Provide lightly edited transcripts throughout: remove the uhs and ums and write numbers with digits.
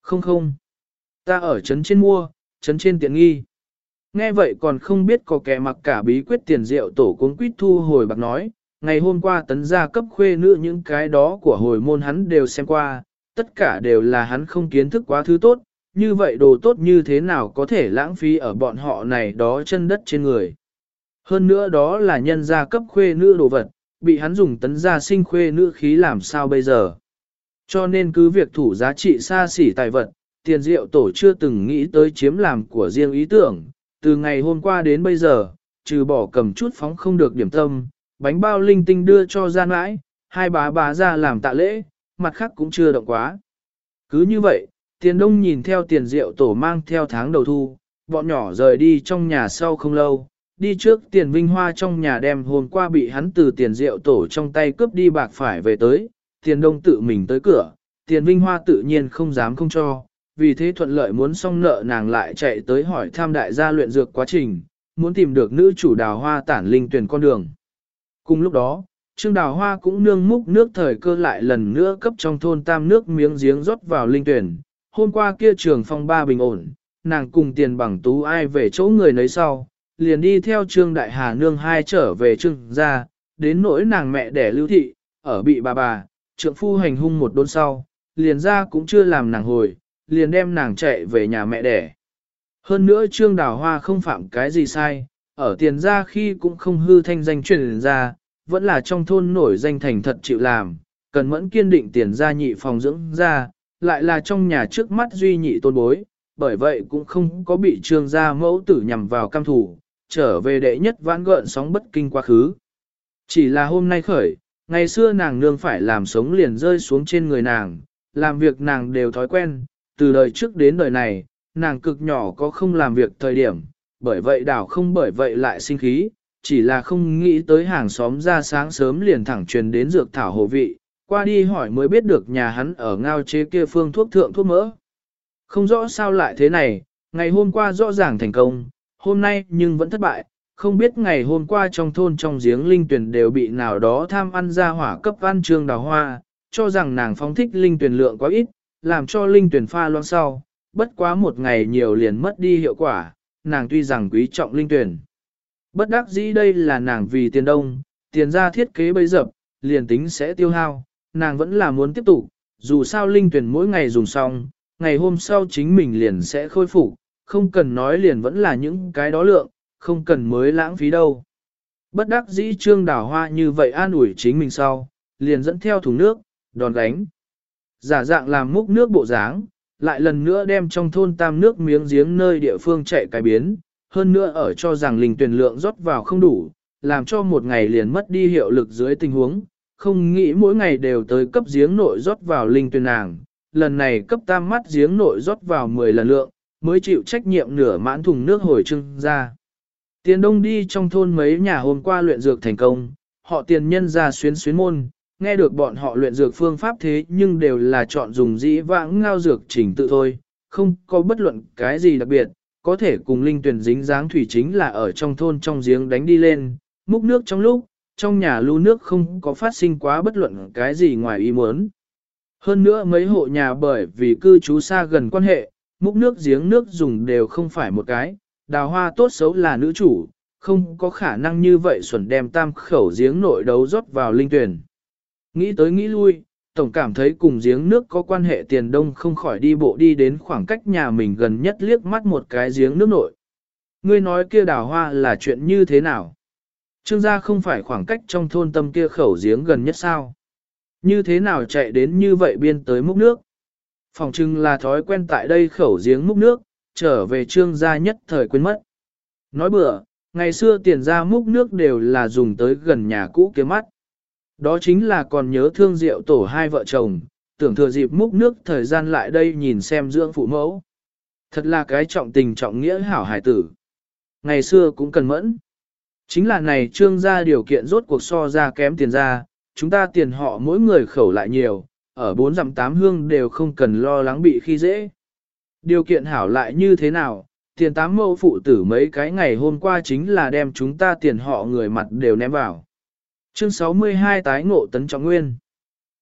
Không không, ta ở trấn trên mua, trấn trên tiện nghi. Nghe vậy còn không biết có kẻ mặc cả bí quyết tiền rượu tổ cuốn quýt thu hồi bạc nói, ngày hôm qua tấn gia cấp khuê nữ những cái đó của hồi môn hắn đều xem qua, tất cả đều là hắn không kiến thức quá thứ tốt, như vậy đồ tốt như thế nào có thể lãng phí ở bọn họ này đó chân đất trên người. Hơn nữa đó là nhân gia cấp khuê nữ đồ vật, bị hắn dùng tấn gia sinh khuê nữ khí làm sao bây giờ. Cho nên cứ việc thủ giá trị xa xỉ tài vật, tiền rượu tổ chưa từng nghĩ tới chiếm làm của riêng ý tưởng, từ ngày hôm qua đến bây giờ, trừ bỏ cầm chút phóng không được điểm tâm, bánh bao linh tinh đưa cho gian mãi, hai bá ra làm tạ lễ, mặt khác cũng chưa động quá. Cứ như vậy, tiền đông nhìn theo tiền rượu tổ mang theo tháng đầu thu, bọn nhỏ rời đi trong nhà sau không lâu, đi trước tiền vinh hoa trong nhà đem hôm qua bị hắn từ tiền rượu tổ trong tay cướp đi bạc phải về tới, tiền đông tự mình tới cửa, tiền vinh hoa tự nhiên không dám không cho, vì thế thuận lợi muốn xong nợ nàng lại chạy tới hỏi tham đại gia luyện dược quá trình, muốn tìm được nữ chủ đào hoa tản linh tuyển con đường. Cùng lúc đó, Trương Đào Hoa cũng nương múc nước thời cơ lại lần nữa cấp trong thôn tam nước miếng giếng rót vào linh tuyển. Hôm qua kia trường phong ba bình ổn, nàng cùng tiền bằng tú ai về chỗ người nấy sau, liền đi theo Trương Đại Hà nương hai trở về Trương gia, đến nỗi nàng mẹ đẻ lưu thị, ở bị bà, trượng phu hành hung một đốn sau, liền ra cũng chưa làm nàng hồi, liền đem nàng chạy về nhà mẹ đẻ. Hơn nữa Trương Đào Hoa không phạm cái gì sai, ở tiền gia khi cũng không hư thanh danh truyền ra, vẫn là trong thôn nổi danh thành thật chịu làm, cần mẫn kiên định tiền gia nhị phòng dưỡng ra, lại là trong nhà trước mắt duy nhị tôn bối, bởi vậy cũng không có bị Trương gia mẫu tử nhằm vào cam thủ, trở về đệ nhất vãn gợn sóng bất kinh quá khứ. Chỉ là hôm nay khởi, ngày xưa nàng nương phải làm sống liền rơi xuống trên người nàng, làm việc nàng đều thói quen, từ đời trước đến đời này, nàng cực nhỏ có không làm việc thời điểm, bởi vậy đảo không bởi vậy lại sinh khí, chỉ là không nghĩ tới hàng xóm ra sáng sớm liền thẳng truyền đến dược thảo hồ vị, qua đi hỏi mới biết được nhà hắn ở ngao chế kia phương thuốc thượng thuốc mỡ. Không rõ sao lại thế này, ngày hôm qua rõ ràng thành công, hôm nay nhưng vẫn thất bại, không biết ngày hôm qua trong thôn trong giếng linh tuyển đều bị nào đó tham ăn ra hỏa cấp ăn Trương Đào Hoa, cho rằng nàng phóng thích linh tuyển lượng quá ít, làm cho linh tuyển pha loãng sau, bất quá một ngày nhiều liền mất đi hiệu quả, nàng tuy rằng quý trọng linh tuyển. Bất đắc dĩ đây là nàng vì tiền đông, tiền ra thiết kế bấy dập, liền tính sẽ tiêu hao, nàng vẫn là muốn tiếp tục, dù sao linh tuyển mỗi ngày dùng xong, ngày hôm sau chính mình liền sẽ khôi phục, không cần nói liền vẫn là những cái đó lượng, không cần mới lãng phí đâu. Bất đắc dĩ Trương Đào Hoa như vậy an ủi chính mình sau, liền dẫn theo thùng nước, đòn gánh. Giả dạng làm múc nước bộ dáng, lại lần nữa đem trong thôn tam nước miếng giếng nơi địa phương chạy cái biến, hơn nữa ở cho rằng linh tuyển lượng rót vào không đủ, làm cho một ngày liền mất đi hiệu lực dưới tình huống, không nghĩ mỗi ngày đều tới cấp giếng nội rót vào linh tuyển nàng, lần này cấp tam mắt giếng nội rót vào 10 lần lượng, mới chịu trách nhiệm nửa mãn thùng nước hồi trưng ra. Tiền đông đi trong thôn mấy nhà hôm qua luyện dược thành công, họ tiền nhân ra xuyến môn, nghe được bọn họ luyện dược phương pháp thế nhưng đều là chọn dùng dĩ vãng ngao dược trình tự thôi, không có bất luận cái gì đặc biệt, có thể cùng linh tuyển dính dáng thủy chính là ở trong thôn trong giếng đánh đi lên, múc nước trong lúc, trong nhà lưu nước không có phát sinh quá bất luận cái gì ngoài ý muốn. Hơn nữa mấy hộ nhà bởi vì cư trú xa gần quan hệ, múc nước giếng nước dùng đều không phải một cái, Đào Hoa tốt xấu là nữ chủ, không có khả năng như vậy xuẩn đem tam khẩu giếng nội đấu rót vào linh tuyển. Nghĩ tới nghĩ lui, tổng cảm thấy cùng giếng nước có quan hệ tiền đông không khỏi đi bộ đi đến khoảng cách nhà mình gần nhất liếc mắt một cái giếng nước nội. Ngươi nói kia Đào Hoa là chuyện như thế nào? Trương gia không phải khoảng cách trong thôn tâm kia khẩu giếng gần nhất sao? Như thế nào chạy đến như vậy biên tới múc nước? Phòng trưng là thói quen tại đây khẩu giếng múc nước, trở về Trương gia nhất thời quên mất. Nói bừa, ngày xưa tiền gia múc nước đều là dùng tới gần nhà cũ kia mắt. Đó chính là còn nhớ thương rượu tổ hai vợ chồng, tưởng thừa dịp múc nước thời gian lại đây nhìn xem dưỡng phụ mẫu. Thật là cái trọng tình trọng nghĩa hảo hài tử. Ngày xưa cũng cần mẫn. Chính là này Trương gia điều kiện rốt cuộc so ra kém tiền gia, chúng ta tiền họ mỗi người khẩu lại nhiều, ở 4 dặm 8 hương đều không cần lo lắng bị khi dễ. Điều kiện hảo lại như thế nào, tiền 8 mẫu phụ tử mấy cái ngày hôm qua chính là đem chúng ta tiền họ người mặt đều ném vào. Chương 62 tái ngộ tấn trọng nguyên.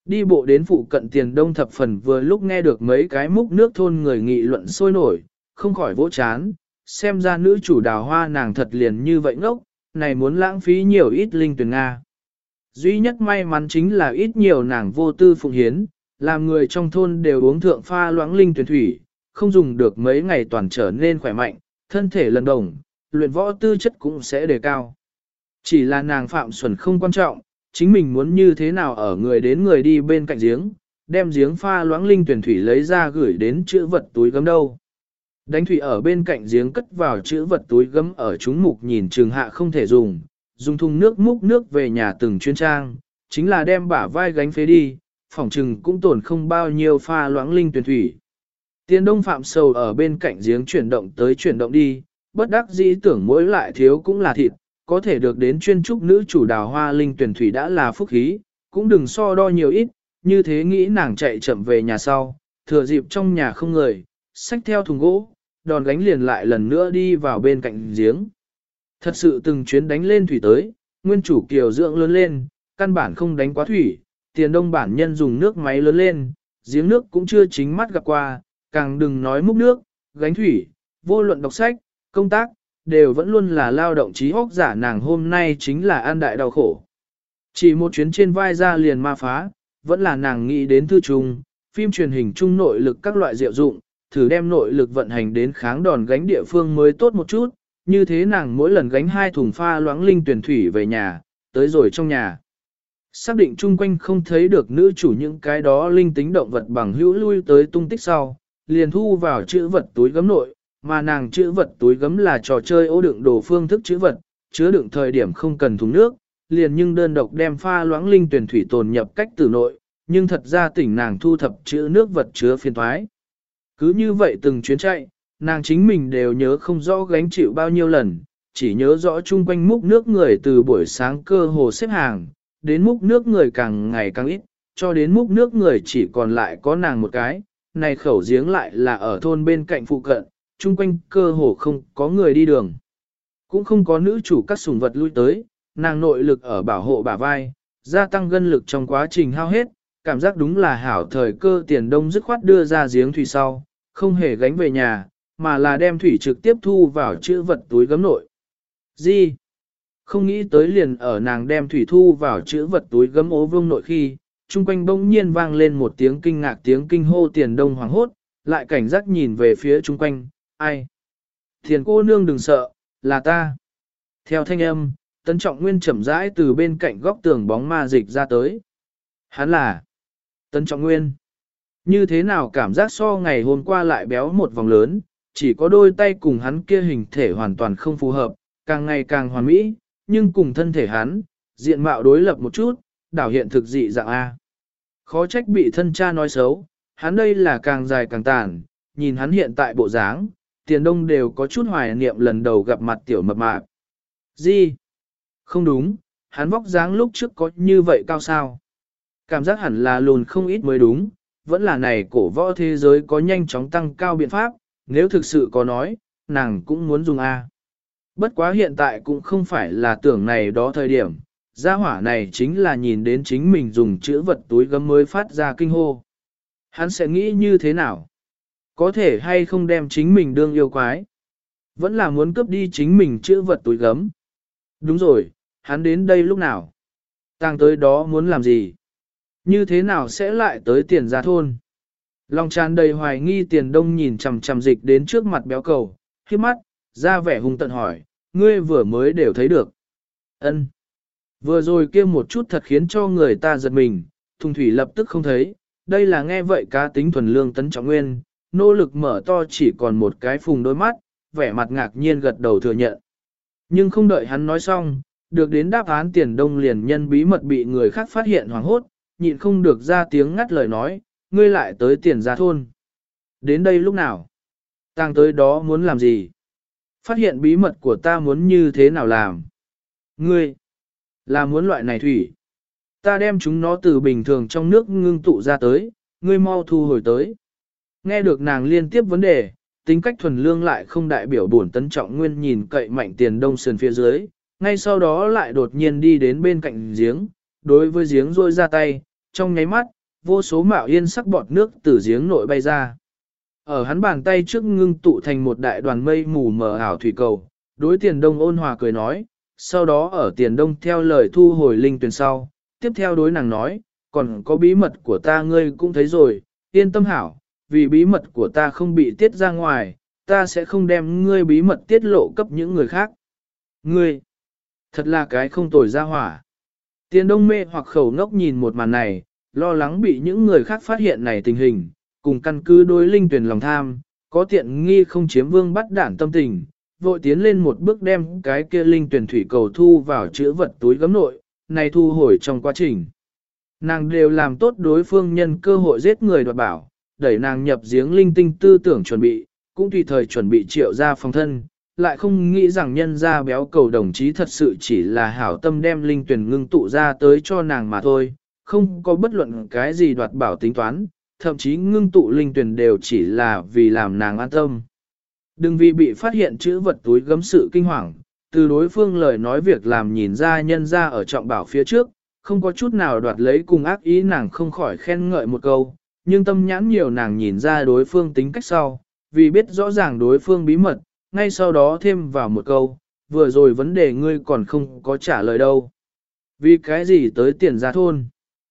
Đi bộ đến phụ cận Tiền Đông thập phần vừa lúc nghe được mấy cái múc nước thôn người nghị luận sôi nổi, không khỏi vỗ chán, xem ra nữ chủ Đào Hoa nàng thật liền như vậy ngốc, này muốn lãng phí nhiều ít linh tuyển Nga. Duy nhất may mắn chính là ít nhiều nàng vô tư phụng hiến, làm người trong thôn đều uống thượng pha loãng linh tuyển thủy, không dùng được mấy ngày toàn trở nên khỏe mạnh, thân thể lần đồng, luyện võ tư chất cũng sẽ đề cao. Chỉ là nàng phạm xuẩn không quan trọng, chính mình muốn như thế nào ở người đến người đi bên cạnh giếng, đem giếng pha loãng linh tuyển thủy lấy ra gửi đến chữ vật túi gấm đâu. Đánh thủy ở bên cạnh giếng cất vào chữ vật túi gấm ở chúng mục nhìn trường hạ không thể dùng thùng nước múc nước về nhà từng chuyên trang, chính là đem bả vai gánh phế đi, phỏng trừng cũng tổn không bao nhiêu pha loãng linh tuyển thủy. Tiền Đông phạm sầu ở bên cạnh giếng chuyển động tới chuyển động đi, bất đắc dĩ tưởng mỗi lại thiếu cũng là thịt, có thể được đến chuyên trúc nữ chủ Đào Hoa linh tuyển thủy đã là phúc khí, cũng đừng so đo nhiều ít, như thế nghĩ nàng chạy chậm về nhà sau, thừa dịp trong nhà không người, xách theo thùng gỗ, đòn gánh liền lại lần nữa đi vào bên cạnh giếng. Thật sự từng chuyến đánh lên thủy tới, nguyên chủ kiều dưỡng lớn lên, căn bản không đánh quá thủy, Tiền Đông bản nhân dùng nước máy lớn lên, giếng nước cũng chưa chính mắt gặp qua, càng đừng nói múc nước, gánh thủy, vô luận đọc sách, công tác, đều vẫn luôn là lao động trí óc giả nàng hôm nay chính là an đại đau khổ. Chỉ một chuyến trên vai ra liền ma phá, vẫn là nàng nghĩ đến thư trùng, phim truyền hình chung nội lực các loại diệu dụng, thử đem nội lực vận hành đến kháng đòn gánh địa phương mới tốt một chút, như thế nàng mỗi lần gánh 2 thùng pha loãng linh tuyển thủy về nhà, tới rồi trong nhà. Xác định chung quanh không thấy được nữ chủ những cái đó linh tính động vật bằng hữu lui tới tung tích sau, liền thu vào chữ vật túi gấm nội, mà nàng chữ vật túi gấm là trò chơi ô đựng đồ phương thức chữ vật, chứa đựng thời điểm không cần thùng nước, liền nhưng đơn độc đem pha loãng linh tuyển thủy tồn nhập cách từ nội, nhưng thật ra tỉnh nàng thu thập chữ nước vật chứa phiền thoái. Cứ như vậy từng chuyến chạy, nàng chính mình đều nhớ không rõ gánh chịu bao nhiêu lần, chỉ nhớ rõ chung quanh múc nước người từ buổi sáng cơ hồ xếp hàng, đến múc nước người càng ngày càng ít, cho đến múc nước người chỉ còn lại có nàng một cái, này khẩu giếng lại là ở thôn bên cạnh phụ cận, chung quanh cơ hồ không có người đi đường. Cũng không có nữ chủ các sủng vật lui tới, nàng nội lực ở bảo hộ bả vai, gia tăng gân lực trong quá trình hao hết, cảm giác đúng là hảo thời cơ. Tiền Đông dứt khoát đưa ra giếng thủy sau, không hề gánh về nhà, mà là đem thủy trực tiếp thu vào chữ vật túi gấm nội. Gì? Không nghĩ tới liền ở nàng đem thủy thu vào chữ vật túi gấm ố vương nội khi, chung quanh bỗng nhiên vang lên một tiếng kinh ngạc tiếng kinh hô. Tiền Đông hoảng hốt, lại cảnh giác nhìn về phía chung quanh, ai? Tiền cô nương đừng sợ, là ta. Theo thanh âm, Tấn Trọng Nguyên chậm rãi từ bên cạnh góc tường bóng ma dịch ra tới. Hắn là Tấn Trọng Nguyên. Như thế nào cảm giác so ngày hôm qua lại béo một vòng lớn, chỉ có đôi tay cùng hắn kia hình thể hoàn toàn không phù hợp, càng ngày càng hoàn mỹ, nhưng cùng thân thể hắn, diện mạo đối lập một chút, đảo hiện thực dị dạng A. Khó trách bị thân cha nói xấu, hắn đây là càng dài càng tàn, nhìn hắn hiện tại bộ dáng, Tiền Đông đều có chút hoài niệm lần đầu gặp mặt tiểu mập mạp. Gì? Không đúng, hắn vóc dáng lúc trước có như vậy cao sao? Cảm giác hẳn là lùn không ít mới đúng, vẫn là này cổ võ thế giới có nhanh chóng tăng cao biện pháp, nếu thực sự có nói, nàng cũng muốn dùng A. Bất quá hiện tại cũng không phải là tưởng này đó thời điểm, gia hỏa này chính là nhìn đến chính mình dùng chữ vật túi gấm mới phát ra kinh hô. Hắn sẽ nghĩ như thế nào? Có thể hay không đem chính mình đương yêu quái? Vẫn là muốn cướp đi chính mình chữ vật túi gấm. Đúng rồi, hắn đến đây lúc nào? Tàng tới đó muốn làm gì? Như thế nào sẽ lại tới Tiền gia thôn? Lòng tràn đầy hoài nghi. Tiền Đông nhìn chằm chằm dịch đến trước mặt béo cầu, khiếp mắt, ra vẻ hung tận hỏi, ngươi vừa mới đều thấy được. Ân. Vừa rồi kia một chút thật khiến cho người ta giật mình, thùng thủy lập tức không thấy, đây là nghe vậy cá tính thuần lương Tấn Trọng Nguyên, nỗ lực mở to chỉ còn một cái phùng đôi mắt, vẻ mặt ngạc nhiên gật đầu thừa nhận. Nhưng không đợi hắn nói xong, được đến đáp án Tiền Đông liền nhân bí mật bị người khác phát hiện hoảng hốt, nhịn không được ra tiếng ngắt lời nói, ngươi lại tới Tiền gia thôn. Đến đây lúc nào? Tàng tới đó muốn làm gì? Phát hiện bí mật của ta muốn như thế nào làm? Ngươi, là muốn loại này thủy. Ta đem chúng nó từ bình thường trong nước ngưng tụ ra tới, ngươi mau thu hồi tới. Nghe được nàng liên tiếp vấn đề, tính cách thuần lương lại không đại biểu bổn Tấn Trọng Nguyên nhìn cậy mạnh Tiền Đông sườn phía dưới, ngay sau đó lại đột nhiên đi đến bên cạnh giếng, đối với giếng rôi ra tay, trong nháy mắt, vô số mạo yên sắc bọt nước từ giếng nội bay ra. Ở hắn bàn tay trước ngưng tụ thành một đại đoàn mây mù mờ ảo thủy cầu, đối Tiền Đông ôn hòa cười nói, sau đó ở Tiền Đông theo lời thu hồi linh tuyển sau, tiếp theo đối nàng nói, còn có bí mật của ta ngươi cũng thấy rồi, yên tâm hảo, vì bí mật của ta không bị tiết ra ngoài, ta sẽ không đem ngươi bí mật tiết lộ cấp những người khác. Ngươi, thật là cái không tồi ra hỏa. Tiền Đông mê hoặc khẩu ngốc nhìn một màn này, lo lắng bị những người khác phát hiện này tình hình, cùng căn cứ đối linh tuyển lòng tham, có tiện nghi không chiếm vương bắt đản tâm tình, vội tiến lên một bước đem cái kia linh tuyển thủy cầu thu vào chữ vật túi gấm nội, này thu hồi trong quá trình. Nàng đều làm tốt đối phương nhân cơ hội giết người đoạt bảo, đẩy nàng nhập giếng linh tinh tư tưởng chuẩn bị, cũng tùy thời chuẩn bị triệu ra phòng thân, lại không nghĩ rằng nhân ra béo cầu đồng chí thật sự chỉ là hảo tâm đem linh tuyển ngưng tụ ra tới cho nàng mà thôi, không có bất luận cái gì đoạt bảo tính toán, thậm chí ngưng tụ linh tuyển đều chỉ là vì làm nàng an tâm. Đừng vì bị phát hiện chữ vật túi gấm sự kinh hoàng, từ đối phương lời nói việc làm nhìn ra nhân ra ở trọng bảo phía trước, không có chút nào đoạt lấy cùng ác ý nàng không khỏi khen ngợi một câu, nhưng tâm nhãn nhiều nàng nhìn ra đối phương tính cách sau, vì biết rõ ràng đối phương bí mật, ngay sau đó thêm vào một câu, vừa rồi vấn đề ngươi còn không có trả lời đâu. Vì cái gì tới tiền ra thôn?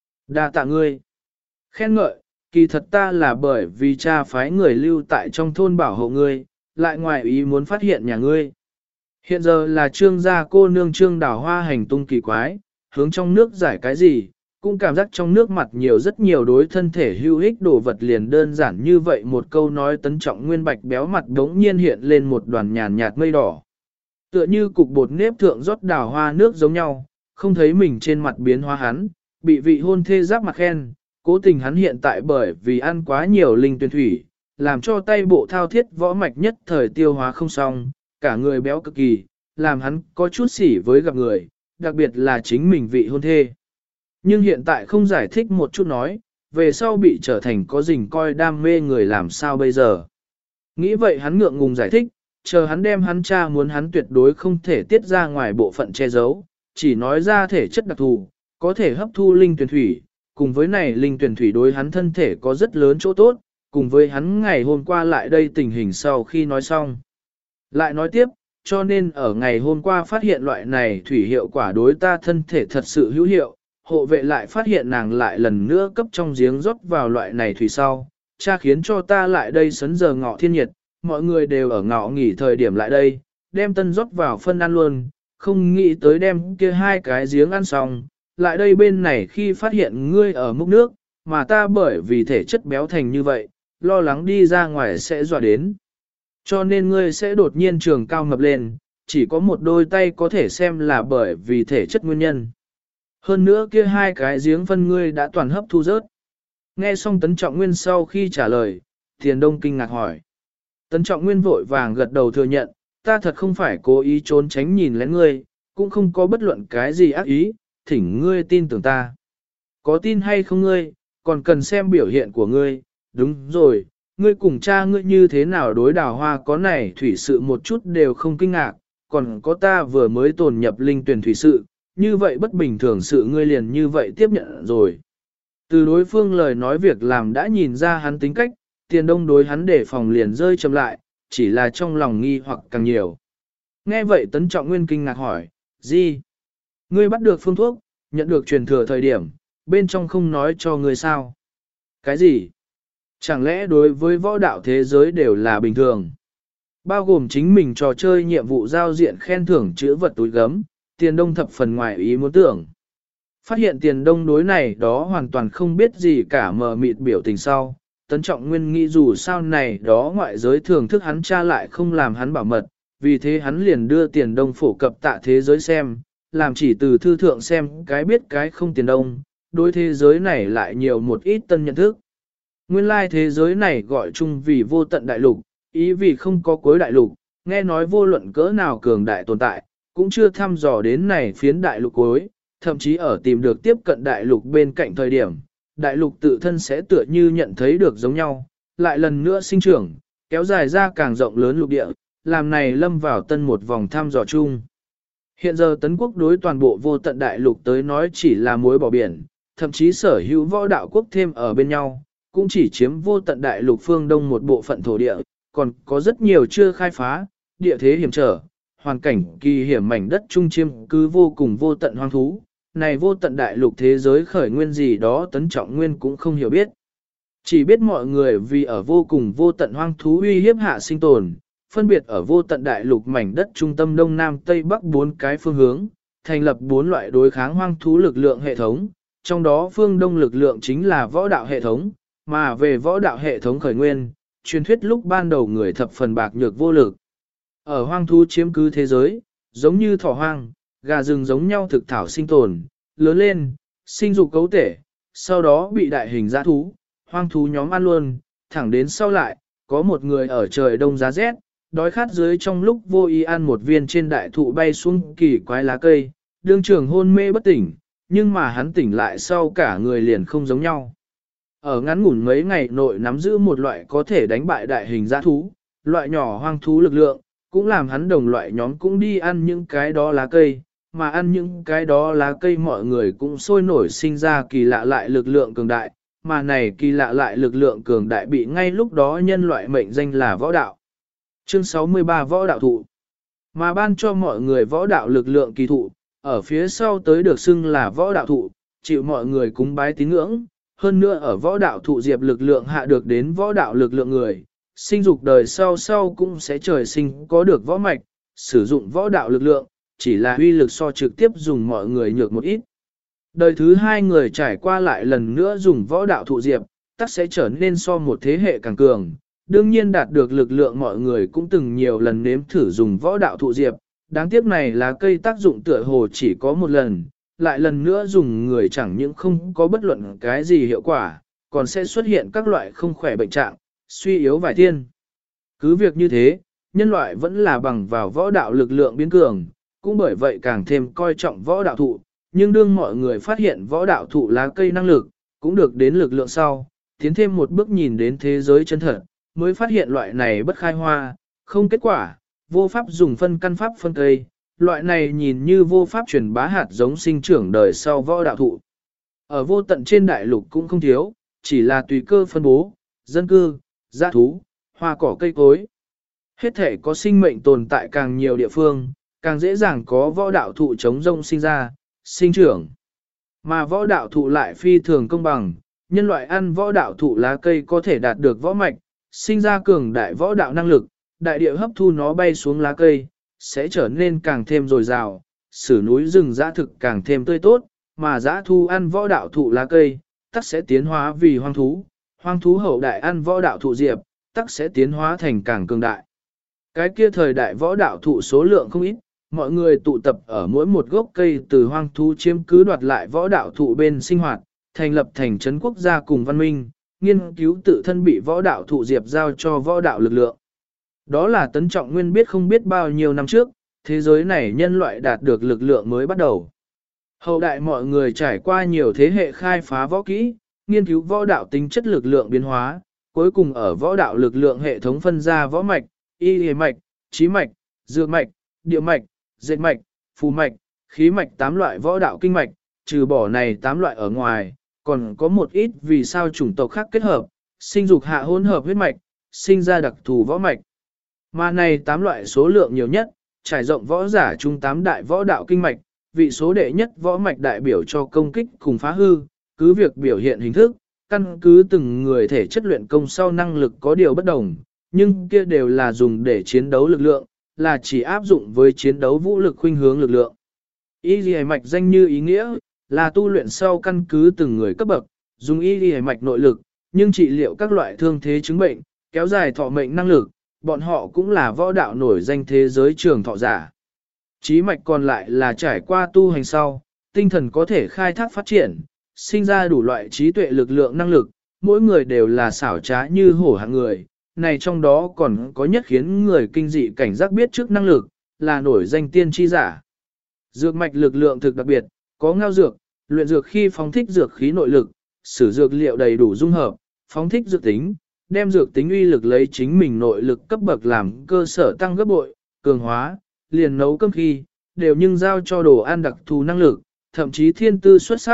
Đa tạ ngươi. Khen ngợi, kỳ thật ta là bởi vì cha phái người lưu tại trong thôn bảo hộ ngươi, lại ngoài ý muốn phát hiện nhà ngươi. Hiện giờ là trương gia cô nương trương đào hoa hành tung kỳ quái, hướng trong nước giải cái gì, cũng cảm giác trong nước mặt nhiều rất nhiều đối thân thể hữu ích đồ vật liền đơn giản như vậy một câu nói tấn trọng nguyên bạch béo mặt đống nhiên hiện lên một đoàn nhàn nhạt mây đỏ. Tựa như cục bột nếp thượng rót đào hoa nước giống nhau, không thấy mình trên mặt biến hóa hắn, bị vị hôn thê giáp mặt khen, cố tình hắn hiện tại bởi vì ăn quá nhiều linh tuyển thủy, làm cho tay bộ thao thiết võ mạch nhất thời tiêu hóa không xong, cả người béo cực kỳ, làm hắn có chút xỉ với gặp người, đặc biệt là chính mình vị hôn thê. Nhưng hiện tại không giải thích một chút nói, về sau bị trở thành có rình coi đam mê người làm sao bây giờ. Nghĩ vậy hắn ngượng ngùng giải thích, chờ hắn đem hắn cha muốn hắn tuyệt đối không thể tiết ra ngoài bộ phận che giấu, chỉ nói ra thể chất đặc thù, có thể hấp thu linh tuyển thủy, cùng với này linh tuyển thủy đối hắn thân thể có rất lớn chỗ tốt, cùng với hắn ngày hôm qua lại đây tình hình sau khi nói xong. Lại nói tiếp, cho nên ở ngày hôm qua phát hiện loại này thủy hiệu quả đối ta thân thể thật sự hữu hiệu, hộ vệ lại phát hiện nàng lại lần nữa cấp trong giếng rót vào loại này thủy sau, cha khiến cho ta lại đây sấn giờ ngọ thiên nhiệt, mọi người đều ở ngọ nghỉ thời điểm lại đây, đem tân rót vào phân ăn luôn, không nghĩ tới đem kia hai cái giếng ăn xong, lại đây bên này khi phát hiện ngươi ở múc nước, mà ta bởi vì thể chất béo thành như vậy, lo lắng đi ra ngoài sẽ dọa đến. Cho nên ngươi sẽ đột nhiên trường cao mập lên, chỉ có một đôi tay có thể xem là bởi vì thể chất nguyên nhân. Hơn nữa kia hai cái giếng phân ngươi đã toàn hấp thu rớt. Nghe xong Tấn Trọng Nguyên sau khi trả lời, Tiền Đông kinh ngạc hỏi. Tấn Trọng Nguyên vội vàng gật đầu thừa nhận, ta thật không phải cố ý trốn tránh nhìn lén ngươi, cũng không có bất luận cái gì ác ý, thỉnh ngươi tin tưởng ta. Có tin hay không ngươi, còn cần xem biểu hiện của ngươi, đúng rồi, ngươi cùng cha ngươi như thế nào đối đào hoa có này thủy sự một chút đều không kinh ngạc, còn có ta vừa mới tồn nhập linh tuyển thủy sự, như vậy bất bình thường sự ngươi liền như vậy tiếp nhận rồi. Từ đối phương lời nói việc làm đã nhìn ra hắn tính cách, Tiền Đông đối hắn để phòng liền rơi chậm lại, chỉ là trong lòng nghi hoặc càng nhiều. Nghe vậy Tấn Trọng Nguyên kinh ngạc hỏi, gì? Ngươi bắt được phương thuốc, nhận được truyền thừa thời điểm, bên trong không nói cho ngươi sao? Cái gì? Chẳng lẽ đối với võ đạo thế giới đều là bình thường? Bao gồm chính mình trò chơi nhiệm vụ giao diện khen thưởng chữ vật túi gấm, Tiền Đông thập phần ngoài ý muốn tưởng. Phát hiện Tiền Đông đối này đó hoàn toàn không biết gì cả mờ mịt biểu tình sau. Tấn Trọng Nguyên nghĩ dù sao này đó ngoại giới thường thức hắn cha lại không làm hắn bảo mật, vì thế hắn liền đưa Tiền Đông phổ cập tạ thế giới xem, làm chỉ từ thư thượng xem cái biết cái không Tiền Đông, đối thế giới này lại nhiều một ít tân nhận thức. Nguyên lai thế giới này gọi chung vì vô tận đại lục, ý vì không có cuối đại lục, nghe nói vô luận cỡ nào cường đại tồn tại, cũng chưa thăm dò đến này phiến đại lục cuối, thậm chí ở tìm được tiếp cận đại lục bên cạnh thời điểm, đại lục tự thân sẽ tựa như nhận thấy được giống nhau, lại lần nữa sinh trưởng, kéo dài ra càng rộng lớn lục địa, làm này lâm vào tân một vòng thăm dò chung. Hiện giờ Tấn Quốc đối toàn bộ vô tận đại lục tới nói chỉ là muối bỏ biển, thậm chí sở hữu võ đạo quốc thêm ở bên nhau, cũng chỉ chiếm vô tận đại lục phương đông một bộ phận thổ địa, còn có rất nhiều chưa khai phá, địa thế hiểm trở, hoàn cảnh kỳ hiểm mảnh đất trung chiêm cứ vô cùng vô tận hoang thú. Này vô tận đại lục thế giới khởi nguyên gì đó Tấn Trọng Nguyên cũng không hiểu biết. Chỉ biết mọi người vì ở vô cùng vô tận hoang thú uy hiếp hạ sinh tồn, phân biệt ở vô tận đại lục mảnh đất trung tâm đông nam tây bắc 4 cái phương hướng, thành lập 4 loại đối kháng hoang thú lực lượng hệ thống, trong đó phương đông lực lượng chính là võ đạo hệ thống, mà về võ đạo hệ thống khởi nguyên, truyền thuyết lúc ban đầu người thập phần bạc nhược vô lực. Ở hoang thú chiếm cứ thế giới, giống như thỏ hoang, gà rừng giống nhau thực thảo sinh tồn, lớn lên, sinh dục cấu thể, sau đó bị đại hình dã thú, hoang thú nhóm ăn luôn, thẳng đến sau lại, có một người ở trời đông giá rét, đói khát dưới trong lúc vô ý ăn một viên trên đại thụ bay xuống kỳ quái lá cây, đương trường hôn mê bất tỉnh, nhưng mà hắn tỉnh lại sau cả người liền không giống nhau. Ở ngắn ngủn mấy ngày nội nắm giữ một loại có thể đánh bại đại hình dã thú, loại nhỏ hoang thú lực lượng, cũng làm hắn đồng loại nhóm cũng đi ăn những cái đó lá cây, mà ăn những cái đó lá cây mọi người cũng sôi nổi sinh ra kỳ lạ lại lực lượng cường đại, mà này kỳ lạ lại lực lượng cường đại bị ngay lúc đó nhân loại mệnh danh là võ đạo. Chương 63 Võ đạo thụ. Mà ban cho mọi người võ đạo lực lượng kỳ thụ, ở phía sau tới được xưng là võ đạo thụ, chịu mọi người cúng bái tín ngưỡng, hơn nữa ở võ đạo thụ diệp lực lượng hạ được đến võ đạo lực lượng người, sinh dục đời sau cũng sẽ trời sinh có được võ mạch, sử dụng võ đạo lực lượng, chỉ là uy lực so trực tiếp dùng mọi người nhược một ít. Đời thứ hai người trải qua lại lần nữa dùng võ đạo thụ diệp, tắc sẽ trở nên so một thế hệ càng cường. Đương nhiên đạt được lực lượng mọi người cũng từng nhiều lần nếm thử dùng võ đạo thụ diệp, đáng tiếc này là cây tác dụng tựa hồ chỉ có một lần, lại lần nữa dùng người chẳng những không có bất luận cái gì hiệu quả, còn sẽ xuất hiện các loại không khỏe bệnh trạng, suy yếu vài thiên. Cứ việc như thế, nhân loại vẫn là bằng vào võ đạo lực lượng biến cường, cũng bởi vậy càng thêm coi trọng võ đạo thụ, nhưng đương mọi người phát hiện võ đạo thụ lá cây năng lực, cũng được đến lực lượng sau, tiến thêm một bước nhìn đến thế giới chân thật, mới phát hiện loại này bất khai hoa, không kết quả, vô pháp dùng phân căn pháp phân cây, loại này nhìn như vô pháp truyền bá hạt giống sinh trưởng đời sau võ đạo thụ. Ở vô tận trên đại lục cũng không thiếu, chỉ là tùy cơ phân bố, dân cư, dã thú, hoa cỏ cây cối. Hết thể có sinh mệnh tồn tại càng nhiều địa phương, càng dễ dàng có võ đạo thụ chống rông sinh ra, sinh trưởng. Mà võ đạo thụ lại phi thường công bằng, nhân loại ăn võ đạo thụ lá cây có thể đạt được võ mạch, sinh ra cường đại võ đạo năng lực, đại địa hấp thu nó bay xuống lá cây, sẽ trở nên càng thêm dồi dào, sử núi rừng dã thực càng thêm tươi tốt, mà dã thu ăn võ đạo thụ lá cây, tắc sẽ tiến hóa vì hoang thú hậu đại ăn võ đạo thụ diệp, tắc sẽ tiến hóa thành càng cường đại. Cái kia thời đại võ đạo thụ số lượng không ít, mọi người tụ tập ở mỗi một gốc cây từ hoang thú chiếm cứ đoạt lại võ đạo thụ bên sinh hoạt, thành lập thành trấn quốc gia cùng văn minh, nghiên cứu tự thân bị võ đạo thụ diệp giao cho võ đạo lực lượng. Đó là Tấn Trọng Nguyên biết không biết bao nhiêu năm trước, thế giới này nhân loại đạt được lực lượng mới bắt đầu. Hậu đại mọi người trải qua nhiều thế hệ khai phá võ kỹ, nghiên cứu võ đạo tính chất lực lượng biến hóa, cuối cùng ở võ đạo lực lượng hệ thống phân ra võ mạch, y hề mạch, trí mạch, dược mạch, địa mạch, dệt mạch, phù mạch, khí mạch 8 loại võ đạo kinh mạch, trừ bỏ này 8 loại ở ngoài, còn có một ít vì sao chủng tộc khác kết hợp, sinh dục hạ hỗn hợp huyết mạch, sinh ra đặc thù võ mạch. Mà này 8 loại số lượng nhiều nhất, trải rộng võ giả chung 8 đại võ đạo kinh mạch, vị số đệ nhất võ mạch đại biểu cho công kích cùng phá hư, cứ việc biểu hiện hình thức, căn cứ từng người thể chất luyện công sau năng lực có điều bất đồng, nhưng kia đều là dùng để chiến đấu lực lượng, là chỉ áp dụng với chiến đấu vũ lực khuynh hướng lực lượng. Y lì mạch danh như ý nghĩa, là tu luyện sau căn cứ từng người cấp bậc, dùng y lì mạch nội lực, nhưng trị liệu các loại thương thế chứng bệnh, kéo dài thọ mệnh năng lực, bọn họ cũng là võ đạo nổi danh thế giới trường thọ giả. Trí mạch còn lại là trải qua tu hành sau, tinh thần có thể khai thác phát triển, sinh ra đủ loại trí tuệ lực lượng năng lực, mỗi người đều là xảo trá như hổ hạng người, này trong đó còn có nhất khiến người kinh dị cảnh giác biết trước năng lực, là nổi danh tiên tri giả. Dược mạch lực lượng thực đặc biệt, có ngao dược, luyện dược khi phóng thích dược khí nội lực, sử dược liệu đầy đủ dung hợp, phóng thích dược tính, đem dược tính uy lực lấy chính mình nội lực cấp bậc làm cơ sở tăng gấp bội, cường hóa, liền nấu cơm khi, đều nhưng giao cho đồ ăn đặc thù năng lực, thậm chí thiên tư xuất sắc,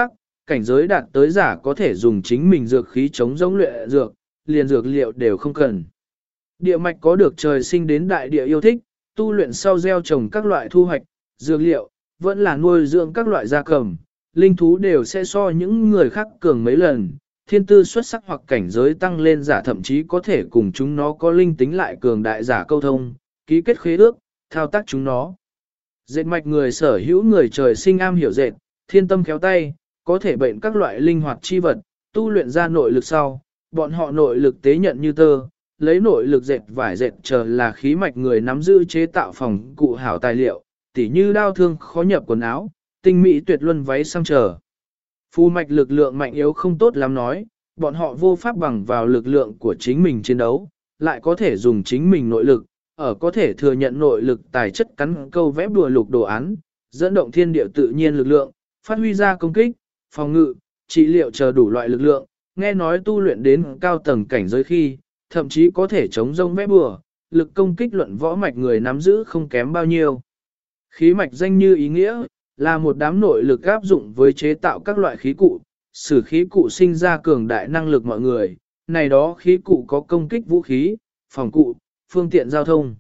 cảnh giới đạt tới giả có thể dùng chính mình dược khí chống giống luyện dược, liền dược liệu đều không cần. Địa mạch có được trời sinh đến đại địa yêu thích, tu luyện sau gieo trồng các loại thu hoạch, dược liệu, vẫn là nuôi dưỡng các loại gia cầm, linh thú đều sẽ so những người khác cường mấy lần, thiên tư xuất sắc hoặc cảnh giới tăng lên giả thậm chí có thể cùng chúng nó có linh tính lại cường đại giả câu thông, ký kết khế ước, thao tác chúng nó. Dệt mạch người sở hữu người trời sinh am hiểu dệt, thiên tâm khéo tay, có thể bệnh các loại linh hoạt chi vật, tu luyện ra nội lực sau, bọn họ nội lực tế nhận như tơ, lấy nội lực dệt vải dệt chờ là khí mạch người nắm giữ chế tạo phòng cụ hảo tài liệu, tỉ như đao thương khó nhập quần áo, tinh mỹ tuyệt luân váy sang chờ. Phu mạch lực lượng mạnh yếu không tốt lắm nói, bọn họ vô pháp bằng vào lực lượng của chính mình chiến đấu, lại có thể dùng chính mình nội lực, ở có thể thừa nhận nội lực tài chất cắn câu vẽ đùa lục đồ án, dẫn động thiên địa tự nhiên lực lượng, phát huy ra công kích, phòng ngự, trị liệu chờ đủ loại lực lượng, nghe nói tu luyện đến cao tầng cảnh giới khi, thậm chí có thể chống rông vẽ bùa, lực công kích luận võ mạch người nắm giữ không kém bao nhiêu. Khí mạch danh như ý nghĩa, là một đám nội lực áp dụng với chế tạo các loại khí cụ, sử khí cụ sinh ra cường đại năng lực mọi người, này đó khí cụ có công kích vũ khí, phòng cụ, phương tiện giao thông.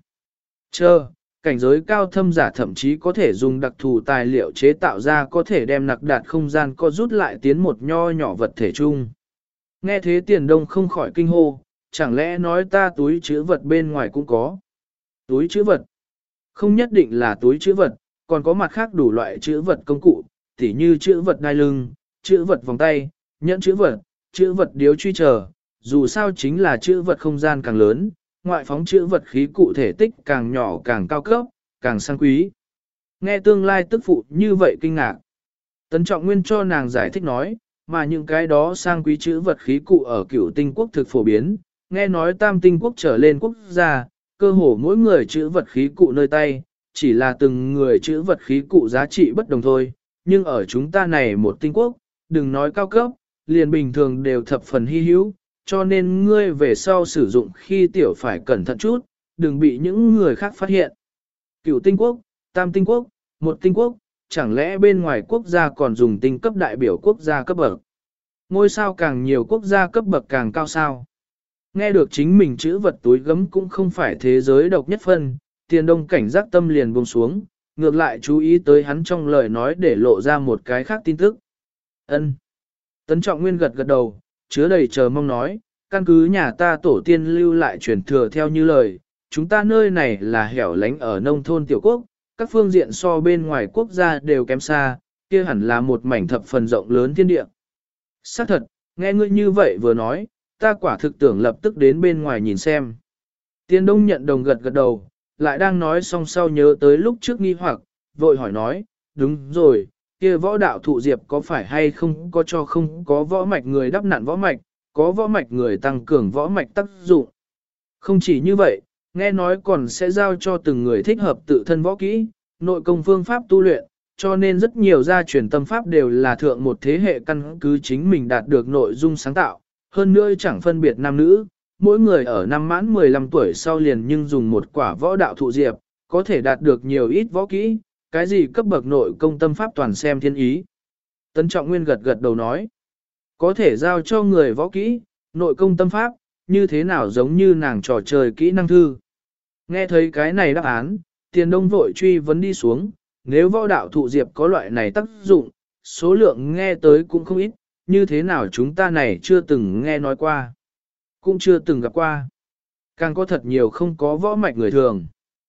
Cảnh giới cao thâm giả thậm chí có thể dùng đặc thù tài liệu chế tạo ra có thể đem nặc đạt không gian co rút lại tiến một nho nhỏ vật thể chung. Nghe thế Tiền Đông không khỏi kinh hô, chẳng lẽ nói ta túi chữ vật bên ngoài cũng có. Túi chữ vật. Không nhất định là túi chữ vật, còn có mặt khác đủ loại chữ vật công cụ, tỉ như chữ vật đai lưng, chữ vật vòng tay, nhẫn chữ vật điếu truy chờ, dù sao chính là chữ vật không gian càng lớn, ngoại phóng chữ vật khí cụ thể tích càng nhỏ càng cao cấp, càng sang quý. Nghe tương lai tức phụ như vậy kinh ngạc. Tấn Trọng Nguyên cho nàng giải thích nói, mà những cái đó sang quý chữ vật khí cụ ở Cửu Tinh quốc thực phổ biến, nghe nói Tam Tinh quốc trở lên quốc gia, cơ hồ mỗi người chữ vật khí cụ nơi tay, chỉ là từng người chữ vật khí cụ giá trị bất đồng thôi, nhưng ở chúng ta này một tinh quốc, đừng nói cao cấp, liền bình thường đều thập phần hy hữu, cho nên ngươi về sau sử dụng khi tiểu phải cẩn thận chút, đừng bị những người khác phát hiện. Cửu Tinh quốc, Tam Tinh quốc, một tinh quốc, chẳng lẽ bên ngoài quốc gia còn dùng tinh cấp đại biểu quốc gia cấp bậc? Ngôi sao càng nhiều quốc gia cấp bậc càng cao sao? Nghe được chính mình chữ vật túi gấm cũng không phải thế giới độc nhất phân, Tiền Đông cảnh giác tâm liền buông xuống, ngược lại chú ý tới hắn trong lời nói để lộ ra một cái khác tin tức. Ân. Tấn Trọng Nguyên gật gật đầu, chứa đầy chờ mong nói, căn cứ nhà ta tổ tiên lưu lại truyền thừa theo như lời, chúng ta nơi này là hẻo lánh ở nông thôn tiểu quốc, các phương diện so bên ngoài quốc gia đều kém xa, kia hẳn là một mảnh thập phần rộng lớn thiên địa. Xác thật, nghe ngươi như vậy vừa nói, ta quả thực tưởng lập tức đến bên ngoài nhìn xem. Tiền Đông nhận đồng gật gật đầu, lại đang nói xong sau nhớ tới lúc trước nghi hoặc, vội hỏi nói, đúng rồi, kia võ đạo thụ diệp có phải hay không có cho không có võ mạch người đắp nặn võ mạch, có võ mạch người tăng cường võ mạch tác dụng. Không chỉ như vậy, nghe nói còn sẽ giao cho từng người thích hợp tự thân võ kỹ, nội công phương pháp tu luyện, cho nên rất nhiều gia truyền tâm pháp đều là thượng một thế hệ căn cứ chính mình đạt được nội dung sáng tạo, hơn nữa chẳng phân biệt nam nữ, mỗi người ở năm mãn 15 tuổi sau liền nhưng dùng một quả võ đạo thụ diệp, có thể đạt được nhiều ít võ kỹ, cái gì cấp bậc nội công tâm pháp toàn xem thiên ý. Tấn Trọng Nguyên gật gật đầu nói, có thể giao cho người võ kỹ, nội công tâm pháp, như thế nào giống như nàng trò chơi kỹ năng thư. Nghe thấy cái này đáp án, Tiền Đông vội truy vấn đi xuống, nếu võ đạo thụ diệp có loại này tác dụng, số lượng nghe tới cũng không ít, như thế nào chúng ta này chưa từng nghe nói qua, cũng chưa từng gặp qua. Càng có thật nhiều không có võ mạch người thường.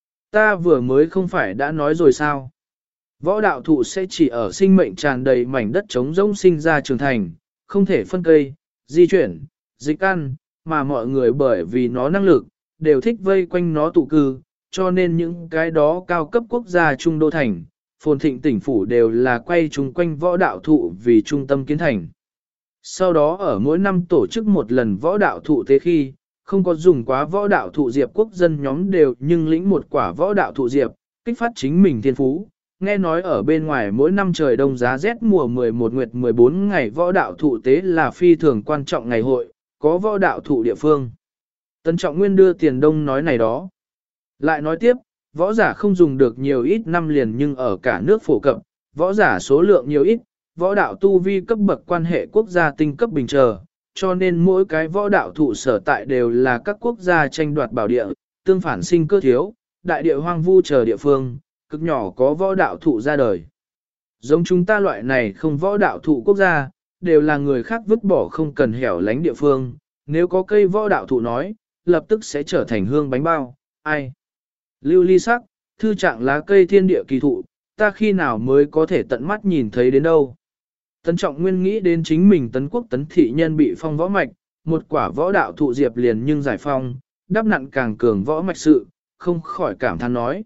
Ta vừa mới không phải đã nói rồi sao? Võ đạo thụ sẽ chỉ ở sinh mệnh tràn đầy mảnh đất trống rỗng sinh ra trưởng thành, không thể phân cây, di chuyển, dịch ăn, mà mọi người bởi vì nó năng lực, đều thích vây quanh nó tụ cư, cho nên những cái đó cao cấp quốc gia trung đô thành, phồn thịnh tỉnh phủ đều là quay chung quanh võ đạo thụ vì trung tâm kiến thành. Sau đó ở mỗi năm tổ chức một lần võ đạo thụ tế khi, không có dùng quá võ đạo thụ diệp quốc dân nhóm đều nhưng lĩnh một quả võ đạo thụ diệp, kích phát chính mình thiên phú. Nghe nói ở bên ngoài mỗi năm trời đông giá rét mùa 11 nguyệt 14 ngày võ đạo thụ tế là phi thường quan trọng ngày hội, có võ đạo thụ địa phương. Tấn Trọng Nguyên đưa Tiền Đông nói này đó. Lại nói tiếp, võ giả không dùng được nhiều ít năm liền nhưng ở cả nước phổ cập, võ giả số lượng nhiều ít, võ đạo tu vi cấp bậc quan hệ quốc gia tinh cấp bình chờ, cho nên mỗi cái võ đạo thụ sở tại đều là các quốc gia tranh đoạt bảo địa, tương phản sinh cơ thiếu, đại địa hoang vu chờ địa phương, cực nhỏ có võ đạo thụ ra đời. Giống chúng ta loại này không võ đạo thụ quốc gia, đều là người khác vứt bỏ không cần hẻo lánh địa phương, nếu có cây võ đạo thụ nói, lập tức sẽ trở thành hương bánh bao, ai. Lưu ly sắc, thư trạng lá cây thiên địa kỳ thụ, ta khi nào mới có thể tận mắt nhìn thấy đến đâu. Tấn Trọng Nguyên nghĩ đến chính mình Tấn Quốc Tấn thị nhân bị phong võ mạch, một quả võ đạo thụ diệp liền nhưng giải phong, đắp nặn càng cường võ mạch sự, không khỏi cảm thán nói.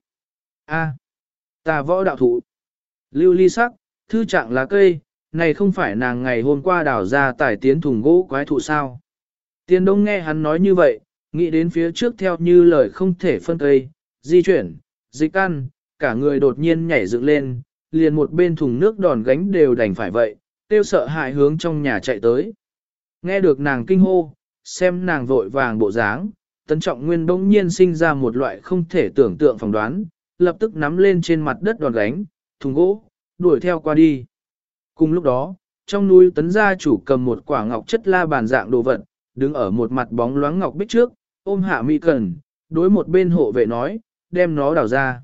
A, ta võ đạo thụ. Lưu ly sắc, thư trạng lá cây, này không phải nàng ngày hôm qua đào ra tải tiến thùng gỗ quái thụ sao. Tiền Đông nghe hắn nói như vậy, nghĩ đến phía trước theo như lời không thể phân cây, di chuyển, dịch ăn, cả người đột nhiên nhảy dựng lên, liền một bên thùng nước đòn gánh đều đành phải vậy, tiêu sợ hãi hướng trong nhà chạy tới. Nghe được nàng kinh hô, xem nàng vội vàng bộ dáng, Tấn Trọng Nguyên bỗng nhiên sinh ra một loại không thể tưởng tượng phỏng đoán, lập tức nắm lên trên mặt đất đòn gánh, thùng gỗ, đuổi theo qua đi. Cùng lúc đó, trong núi Tấn gia chủ cầm một quả ngọc chất la bàn dạng đồ vật, đứng ở một mặt bóng loáng ngọc bích trước, ôm hạ mỹ cần, đối một bên hộ vệ nói, đem nó đào ra.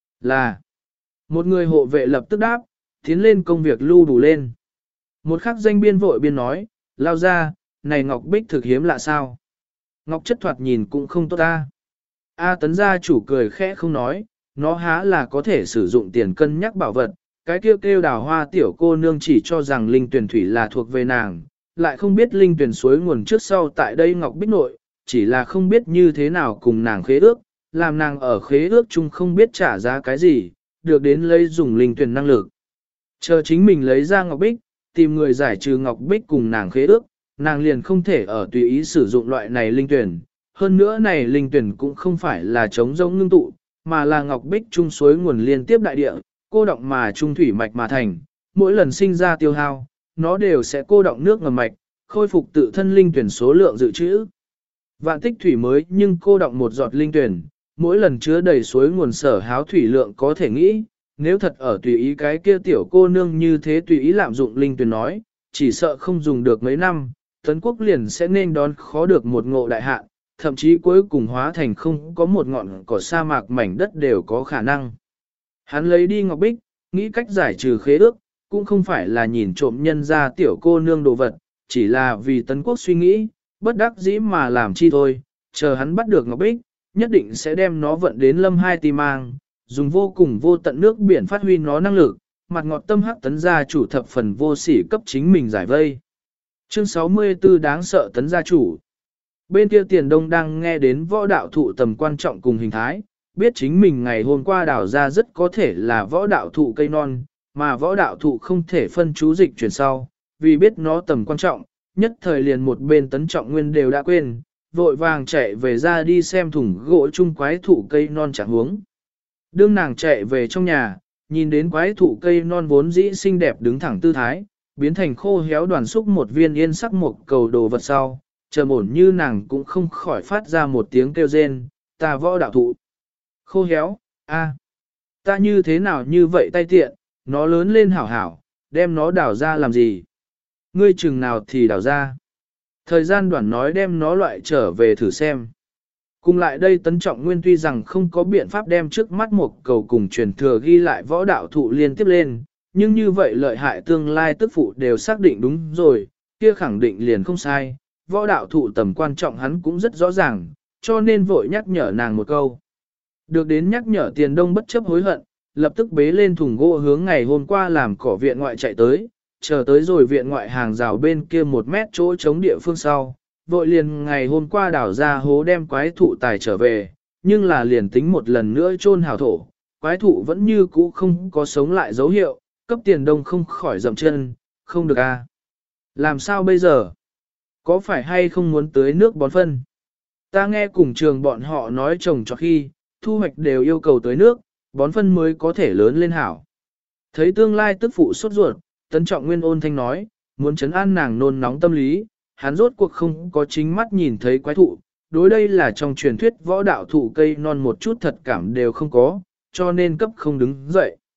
Là, một người hộ vệ lập tức đáp, tiến lên công việc lưu đủ lên. Một khắc danh biên vội biên nói, lao ra, này ngọc bích thực hiếm lạ sao. Ngọc chất thoạt nhìn cũng không tốt ta. A Tấn gia chủ cười khẽ không nói, nó há là có thể sử dụng tiền cân nhắc bảo vật, cái kêu đào hoa tiểu cô nương chỉ cho rằng linh tuyển thủy là thuộc về nàng, lại không biết linh tuyển suối nguồn trước sau tại đây ngọc bích nội, chỉ là không biết như thế nào cùng nàng khế ước, làm nàng ở khế ước chung không biết trả giá cái gì, được đến lấy dùng linh tuyển năng lực. Chờ chính mình lấy ra ngọc bích, tìm người giải trừ ngọc bích cùng nàng khế ước, nàng liền không thể ở tùy ý sử dụng loại này linh tuyển. Hơn nữa này linh tuyển cũng không phải là trống rỗng ngưng tụ, mà là ngọc bích trung suối nguồn liên tiếp đại địa, cô động mà trung thủy mạch mà thành, mỗi lần sinh ra tiêu hao, nó đều sẽ cô động nước ngầm mạch, khôi phục tự thân linh tuyển số lượng dự trữ. Vạn tích thủy mới nhưng cô động một giọt linh tuyển, mỗi lần chứa đầy suối nguồn sở háo thủy lượng có thể nghĩ, nếu thật ở tùy ý cái kia tiểu cô nương như thế tùy ý lạm dụng linh tuyển nói, chỉ sợ không dùng được mấy năm, Tấn Quốc liền sẽ nên đón khó được một ngộ đại hạn, thậm chí cuối cùng hóa thành không có một ngọn cỏ sa mạc mảnh đất đều có khả năng. Hắn lấy đi ngọc bích, nghĩ cách giải trừ khế ước, cũng không phải là nhìn trộm nhân ra tiểu cô nương đồ vật, chỉ là vì Tấn Quốc suy nghĩ, bất đắc dĩ mà làm chi thôi, chờ hắn bắt được ngọc bích, nhất định sẽ đem nó vận đến lâm hai ti mang, dùng vô cùng vô tận nước biển phát huy nó năng lực, mặt ngọt tâm hắc Tấn gia chủ thập phần vô sỉ cấp chính mình giải vây. Chương 64 đáng sợ Tấn gia chủ. Bên kia Tiền Đông đang nghe đến võ đạo thụ tầm quan trọng cùng hình thái, biết chính mình ngày hôm qua đào ra rất có thể là võ đạo thụ cây non, mà võ đạo thụ không thể phân chú dịch chuyển sau, vì biết nó tầm quan trọng, nhất thời liền một bên Tấn Trọng Nguyên đều đã quên, vội vàng chạy về ra đi xem thùng gỗ chung quái thụ cây non chẳng huống. Đương nàng chạy về trong nhà, nhìn đến quái thụ cây non vốn dĩ xinh đẹp đứng thẳng tư thái, biến thành khô héo đoàn xúc một viên yên sắc một cầu đồ vật sau, trầm ổn như nàng cũng không khỏi phát ra một tiếng kêu rên, ta võ đạo thụ. Khô héo, a, ta như thế nào như vậy tay tiện, nó lớn lên hảo hảo, đem nó đào ra làm gì? Ngươi chừng nào thì đào ra. Thời gian đoạn nói đem nó loại trở về thử xem. Cùng lại đây Tấn Trọng Nguyên tuy rằng không có biện pháp đem trước mắt một cầu cùng truyền thừa ghi lại võ đạo thụ liên tiếp lên, nhưng như vậy lợi hại tương lai tức phụ đều xác định đúng rồi, kia khẳng định liền không sai, võ đạo thụ tầm quan trọng hắn cũng rất rõ ràng, cho nên vội nhắc nhở nàng một câu. Được đến nhắc nhở Tiền Đông bất chấp hối hận, lập tức bế lên thùng gỗ hướng ngày hôm qua làm cỏ viện ngoại chạy tới, chờ tới rồi viện ngoại hàng rào bên kia 1 mét chỗ chống địa phương sau, vội liền ngày hôm qua đào ra hố đem quái thụ tài trở về, nhưng là liền tính một lần nữa chôn hào thổ, quái thụ vẫn như cũ không có sống lại dấu hiệu, cấp Tiền Đông không khỏi dậm chân, không được a. Làm sao bây giờ? Có phải hay không muốn tưới nước bón phân? Ta nghe cùng trường bọn họ nói trồng cho khi, thu hoạch đều yêu cầu tưới nước, bón phân mới có thể lớn lên hảo. Thấy tương lai tức phụ sốt ruột, Tấn Trọng Nguyên ôn thanh nói, muốn chấn an nàng nôn nóng tâm lý, hắn rốt cuộc không có chính mắt nhìn thấy quái thụ, đối đây là trong truyền thuyết võ đạo thụ cây non một chút thật cảm đều không có, cho nên cấp không đứng dậy.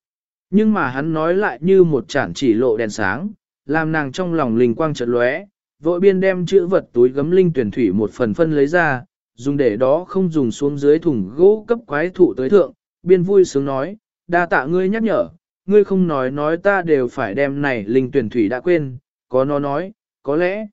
Nhưng mà hắn nói lại như một chản chỉ lộ đèn sáng, làm nàng trong lòng linh quang chợt lóe, vội biên đem chữ vật túi gấm linh tuyển thủy một phần phân lấy ra, dùng để đó không dùng xuống dưới thùng gỗ cấp quái thụ tới thượng, biên vui sướng nói, đa tạ ngươi nhắc nhở, ngươi không nói ta đều phải đem này linh tuyển thủy đã quên, có nó nói, có lẽ.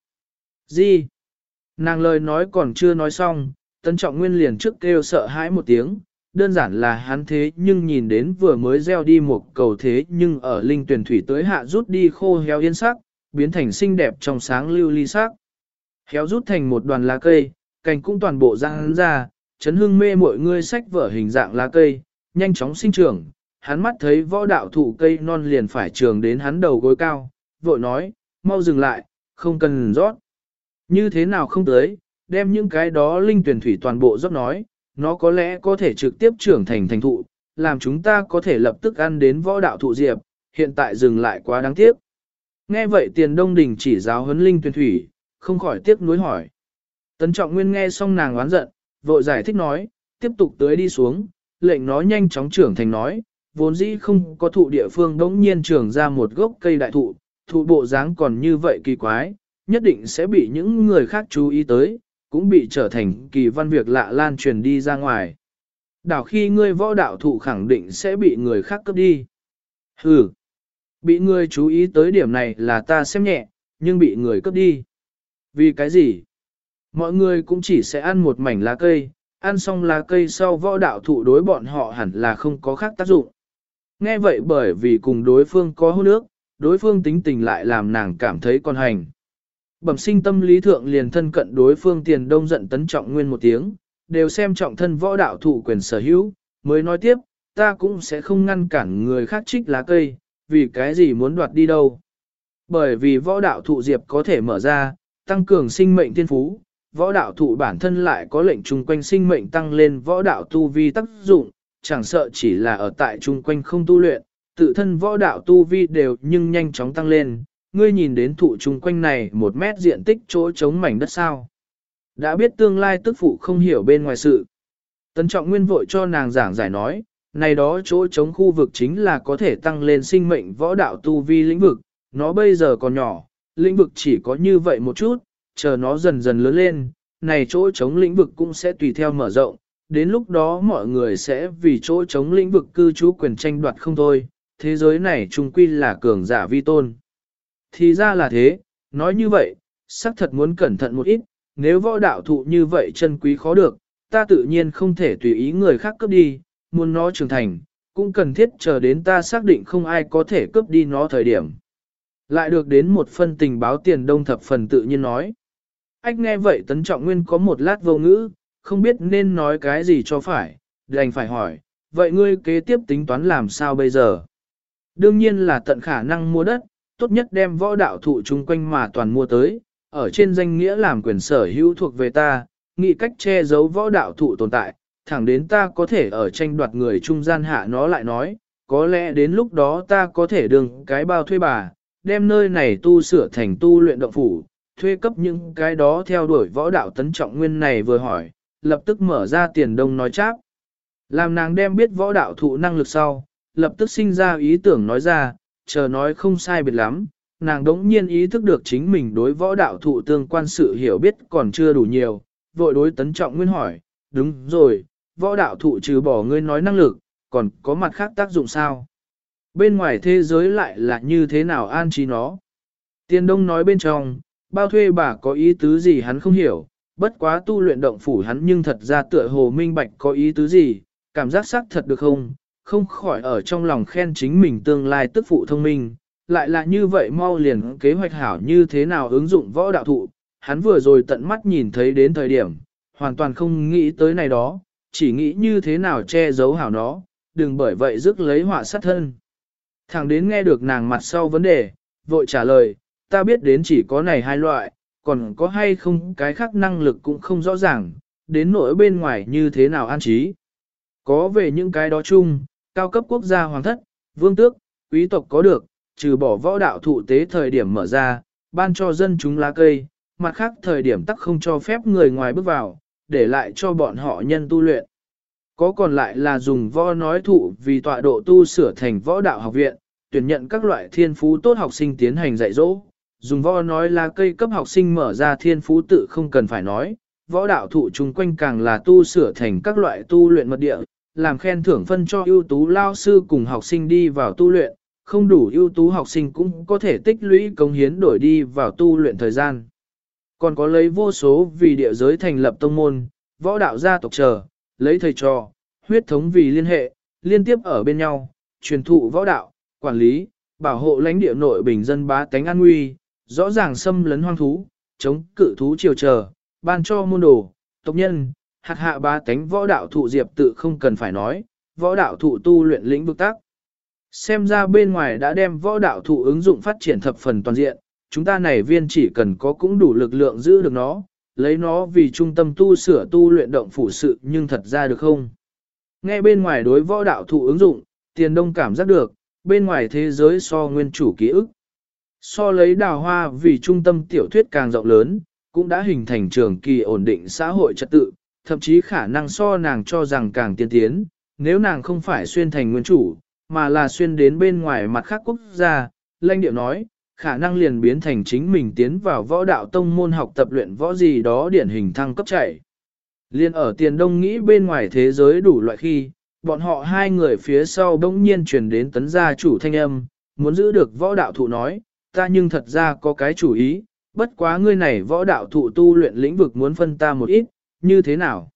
Gì? Nàng lời nói còn chưa nói xong, Tấn Trọng Nguyên liền trước kêu sợ hãi một tiếng, đơn giản là hắn thế nhưng nhìn đến vừa mới gieo đi một cầu thế nhưng ở linh tuyển thủy tới hạ rút đi khô héo yên sắc, biến thành xinh đẹp trong sáng lưu ly sắc. Héo rút thành một đoàn lá cây, cành cũng toàn bộ răng ra, chấn hương mê mọi người sách vở hình dạng lá cây, nhanh chóng sinh trưởng. Hắn mắt thấy võ đạo thụ cây non liền phải trường đến hắn đầu gối cao, vội nói, mau dừng lại, không cần rót. Như thế nào không tới, đem những cái đó linh tuyển thủy toàn bộ rót nói, nó có lẽ có thể trực tiếp trưởng thành thụ, làm chúng ta có thể lập tức ăn đến võ đạo thụ diệp, hiện tại dừng lại quá đáng tiếc. Nghe vậy Tiền Đông Đình chỉ giáo huấn linh tuyển thủy, không khỏi tiếc nuối hỏi. Tấn Trọng Nguyên nghe xong nàng oán giận, vội giải thích nói, tiếp tục tưới đi xuống, lệnh nó nhanh chóng trưởng thành nói, vốn dĩ không có thụ địa phương đống nhiên trưởng ra một gốc cây đại thụ, thụ bộ dáng còn như vậy kỳ quái, nhất định sẽ bị những người khác chú ý tới, cũng bị trở thành kỳ văn việc lạ lan truyền đi ra ngoài. Đảo khi ngươi võ đạo thụ khẳng định sẽ bị người khác cướp đi. Hừ, bị người chú ý tới điểm này là ta xem nhẹ, nhưng bị người cướp đi. Vì cái gì? Mọi người cũng chỉ sẽ ăn một mảnh lá cây, ăn xong lá cây sau võ đạo thụ đối bọn họ hẳn là không có khác tác dụng. Nghe vậy bởi vì cùng đối phương có hôn ước, đối phương tính tình lại làm nàng cảm thấy con hành. Bẩm sinh tâm lý thượng liền thân cận đối phương Tiền Đông giận Tấn Trọng Nguyên một tiếng, đều xem trọng thân võ đạo thụ quyền sở hữu, mới nói tiếp, ta cũng sẽ không ngăn cản người khác trích lá cây, vì cái gì muốn đoạt đi đâu. Bởi vì võ đạo thụ diệp có thể mở ra, tăng cường sinh mệnh thiên phú, võ đạo thụ bản thân lại có lệnh chung quanh sinh mệnh tăng lên võ đạo tu vi tác dụng, chẳng sợ chỉ là ở tại chung quanh không tu luyện, tự thân võ đạo tu vi đều nhưng nhanh chóng tăng lên. Ngươi nhìn đến thụ chung quanh này 1 mét diện tích chỗ trống mảnh đất sao. Đã biết tương lai tức phụ không hiểu bên ngoài sự. Tấn Trọng Nguyên vội cho nàng giảng giải nói, này đó chỗ trống khu vực chính là có thể tăng lên sinh mệnh võ đạo tu vi lĩnh vực, nó bây giờ còn nhỏ, lĩnh vực chỉ có như vậy một chút, chờ nó dần dần lớn lên, này chỗ trống lĩnh vực cũng sẽ tùy theo mở rộng, đến lúc đó mọi người sẽ vì chỗ trống lĩnh vực cư trú quyền tranh đoạt không thôi, thế giới này chung quy là cường giả vi tôn. Thì ra là thế, nói như vậy, xác thật muốn cẩn thận một ít, nếu võ đạo thụ như vậy chân quý khó được, ta tự nhiên không thể tùy ý người khác cướp đi, muốn nó trưởng thành, cũng cần thiết chờ đến ta xác định không ai có thể cướp đi nó thời điểm. Lại được đến một phân tình báo Tiền Đông thập phần tự nhiên nói. Ách nghe vậy Tấn Trọng Nguyên có một lát vô ngữ, không biết nên nói cái gì cho phải, đành phải hỏi, vậy ngươi kế tiếp tính toán làm sao bây giờ? Đương nhiên là tận khả năng mua đất, tốt nhất đem võ đạo thụ chung quanh mà toàn mua tới, ở trên danh nghĩa làm quyền sở hữu thuộc về ta, nghĩ cách che giấu võ đạo thụ tồn tại, thẳng đến ta có thể ở tranh đoạt người trung gian hạ nó lại nói, có lẽ đến lúc đó ta có thể đừng cái bao thuê bà, đem nơi này tu sửa thành tu luyện động phủ, thuê cấp những cái đó theo đuổi võ đạo Tấn Trọng Nguyên này vừa hỏi, lập tức mở ra Tiền Đông nói cháp. Làm nàng đem biết võ đạo thụ năng lực sau, lập tức sinh ra ý tưởng nói ra, chờ nói không sai biệt lắm, nàng đống nhiên ý thức được chính mình đối võ đạo thụ tương quan sự hiểu biết còn chưa đủ nhiều, vội đối Tấn Trọng Nguyên hỏi, đúng rồi, võ đạo thụ trừ bỏ ngươi nói năng lực, còn có mặt khác tác dụng sao? Bên ngoài thế giới lại là như thế nào an trí nó? Tiền Đông nói bên trong, bao thuê bà có ý tứ gì hắn không hiểu, bất quá tu luyện động phủ hắn nhưng thật ra tựa hồ minh bạch có ý tứ gì, cảm giác xác thật được không? Không khỏi ở trong lòng khen chính mình tương lai tức phụ thông minh, lại là như vậy mau liền kế hoạch hảo như thế nào ứng dụng võ đạo thụ, hắn vừa rồi tận mắt nhìn thấy đến thời điểm, hoàn toàn không nghĩ tới này đó, chỉ nghĩ như thế nào che giấu hảo nó, đừng bởi vậy rước lấy họa sát thân. Thẳng đến nghe được nàng mặt sau vấn đề, vội trả lời, ta biết đến chỉ có này 2 loại, còn có hay không cái khác năng lực cũng không rõ ràng, đến nỗi bên ngoài như thế nào an trí. Có về những cái đó chung, cao cấp quốc gia hoàng thất, vương tước, quý tộc có được, trừ bỏ võ đạo thụ tế thời điểm mở ra, ban cho dân chúng lá cây, mặt khác thời điểm tắc không cho phép người ngoài bước vào, để lại cho bọn họ nhân tu luyện. Có còn lại là dùng võ nói thụ vì tọa độ tu sửa thành võ đạo học viện, tuyển nhận các loại thiên phú tốt học sinh tiến hành dạy dỗ. Dùng võ nói là cây cấp học sinh mở ra thiên phú tự không cần phải nói, võ đạo thụ chung quanh càng là tu sửa thành các loại tu luyện mật địa, làm khen thưởng phân cho ưu tú lao sư cùng học sinh đi vào tu luyện, không đủ ưu tú học sinh cũng có thể tích lũy công hiến đổi đi vào tu luyện thời gian. Còn có lấy vô số vì địa giới thành lập tông môn, võ đạo gia tộc chờ, lấy thầy trò, huyết thống vì liên hệ, liên tiếp ở bên nhau, truyền thụ võ đạo, quản lý, bảo hộ lãnh địa nội bình dân bá tánh an nguy, rõ ràng xâm lấn hoang thú, chống cự thú triều chờ, ban cho môn đồ, tộc nhân, hạt hạ bá tánh võ đạo thụ diệp tự không cần phải nói, võ đạo thụ tu luyện lĩnh vực tác. Xem ra bên ngoài đã đem võ đạo thụ ứng dụng phát triển thập phần toàn diện, chúng ta này viên chỉ cần có cũng đủ lực lượng giữ được nó, lấy nó vì trung tâm tu sửa tu luyện động phủ sự nhưng thật ra được không? Nghe bên ngoài đối võ đạo thụ ứng dụng, Tiền Đông cảm giác được, bên ngoài thế giới so nguyên chủ ký ức. So lấy đào hoa vì trung tâm tiểu thuyết càng rộng lớn, cũng đã hình thành trường kỳ ổn định xã hội trật tự, thậm chí khả năng so nàng cho rằng càng tiên tiến, nếu nàng không phải xuyên thành nguyên chủ, mà là xuyên đến bên ngoài mặt khác quốc gia, lãnh điệu nói, khả năng liền biến thành chính mình tiến vào võ đạo tông môn học tập luyện võ gì đó điển hình thăng cấp chạy. Liên ở Tiền Đông nghĩ bên ngoài thế giới đủ loại khi, bọn họ hai người phía sau bỗng nhiên truyền đến tấn gia chủ thanh âm, muốn giữ được võ đạo thụ nói, ta nhưng thật ra có cái chủ ý, bất quá ngươi này võ đạo thụ tu luyện lĩnh vực muốn phân ta một ít, như thế nào?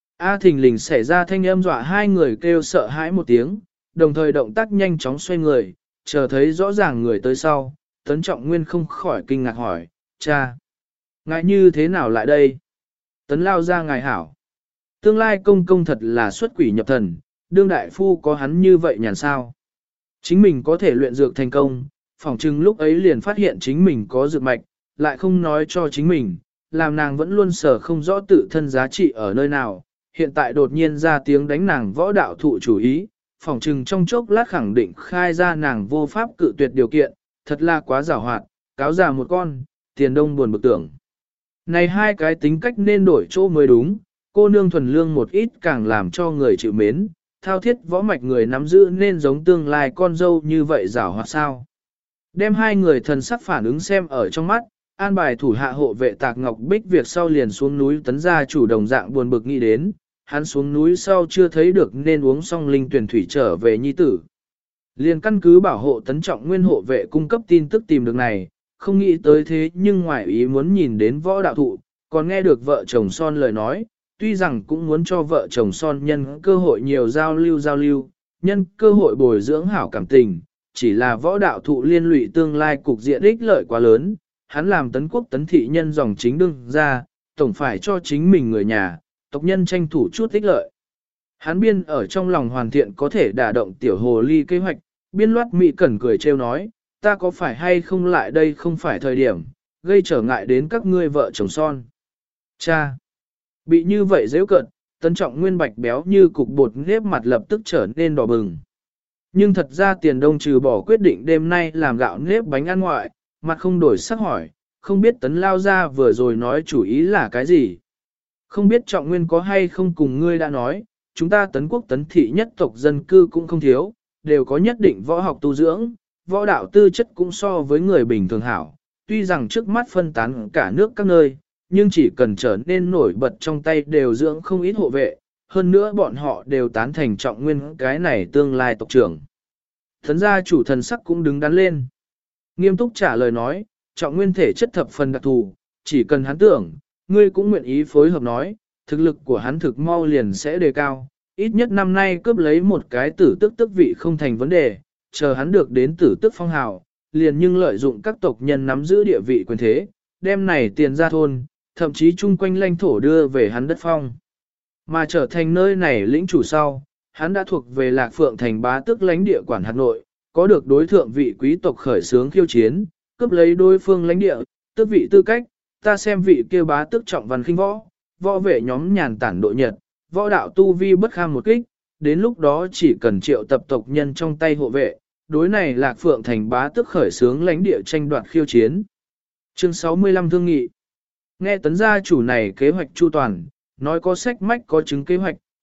A thình lình xảy ra thanh âm dọa hai người kêu sợ hãi một tiếng, đồng thời động tác nhanh chóng xoay người, chờ thấy rõ ràng người tới sau, Tấn Trọng Nguyên không khỏi kinh ngạc hỏi, cha, ngài như thế nào lại đây? Tấn lao ra ngài hảo. Tương lai công công thật là xuất quỷ nhập thần, đương đại phu có hắn như vậy nhàn sao? Chính mình có thể luyện dược thành công, phỏng chừng lúc ấy liền phát hiện chính mình có dược mạch, lại không nói cho chính mình, làm nàng vẫn luôn sở không rõ tự thân giá trị ở nơi nào, hiện tại đột nhiên ra tiếng đánh nàng võ đạo thụ chủ ý, phỏng chừng trong chốc lát khẳng định khai ra nàng vô pháp cự tuyệt điều kiện, thật là quá giàu hoạt, cáo già một con, Tiền Đông buồn bực tưởng. Này hai cái tính cách nên đổi chỗ mới đúng, cô nương thuần lương một ít càng làm cho người chịu mến, thao thiết võ mạch người nắm giữ nên giống tương lai con dâu như vậy giảo hoạt sao. Đem hai người thần sắc phản ứng xem ở trong mắt, an bài thủ hạ hộ vệ Tạc Ngọc Bích việc sau liền xuống núi Tấn gia chủ đồng dạng buồn bực nghĩ đến, hắn xuống núi sau chưa thấy được nên uống xong linh tuyển thủy trở về nhi tử. Liền căn cứ bảo hộ Tấn Trọng Nguyên hộ vệ cung cấp tin tức tìm được này, không nghĩ tới thế nhưng ngoài ý muốn nhìn đến võ đạo thụ, còn nghe được vợ chồng son lời nói, tuy rằng cũng muốn cho vợ chồng son nhân cơ hội nhiều giao lưu, nhân cơ hội bồi dưỡng hảo cảm tình, chỉ là võ đạo thụ liên lụy tương lai cục diện ích lợi quá lớn, hắn làm Tấn quốc Tấn thị nhân dòng chính đương ra, tổng phải cho chính mình người nhà, tộc nhân tranh thủ chút ích lợi. Hắn biên ở trong lòng hoàn thiện có thể đả động tiểu hồ ly kế hoạch, biên loát mị cẩn cười trêu nói, ta có phải hay không lại đây không phải thời điểm, gây trở ngại đến các ngươi vợ chồng son. Cha! Bị như vậy dễ cận, Tấn Trọng Nguyên bạch béo như cục bột nếp mặt lập tức trở nên đỏ bừng. Nhưng thật ra Tiền Đông trừ bỏ quyết định đêm nay làm gạo nếp bánh ăn ngoại, mặt không đổi sắc hỏi, không biết Tấn lao ra vừa rồi nói chủ ý là cái gì. Không biết Trọng Nguyên có hay không cùng ngươi đã nói, chúng ta Tấn quốc Tấn thị nhất tộc dân cư cũng không thiếu, đều có nhất định võ học tu dưỡng, võ đạo tư chất cũng so với người bình thường hảo, tuy rằng trước mắt phân tán cả nước các nơi, nhưng chỉ cần trở nên nổi bật trong tay đều dưỡng không ít hộ vệ, hơn nữa bọn họ đều tán thành Trọng Nguyên cái này tương lai tộc trưởng. Thấn gia chủ thần sắc cũng đứng đắn lên. Nghiêm túc trả lời nói, Trọng Nguyên thể chất thập phần đặc thù, chỉ cần hắn tưởng, ngươi cũng nguyện ý phối hợp nói, thực lực của hắn thực mau liền sẽ đề cao, ít nhất năm nay cướp lấy một cái tử tức tức vị không thành vấn đề, chờ hắn được đến tử tức phong hào, liền nhưng lợi dụng các tộc nhân nắm giữ địa vị quyền thế, đem này tiền ra thôn, thậm chí chung quanh lãnh thổ đưa về hắn đất phong. Mà trở thành nơi này lĩnh chủ sau, hắn đã thuộc về Lạc Phượng thành bá tước lãnh địa quản hạt nội, có được đối thượng vị quý tộc khởi xướng khiêu chiến, cướp lấy đối phương lãnh địa, tước vị tư cách, ta xem vị kia bá tước trọng văn khinh võ, võ vệ nhóm nhàn tản độ nhật, võ đạo tu vi bất kham một kích, đến lúc đó chỉ cần triệu tập tộc nhân trong tay hộ vệ, đối này Lạc Phượng thành bá tước khởi xướng lãnh địa tranh đoạt khiêu chiến. Chương 65 thương nghị. Nghe Tấn gia chủ này kế hoạch chu toàn, nói có sách mách có chứng kế hoạch,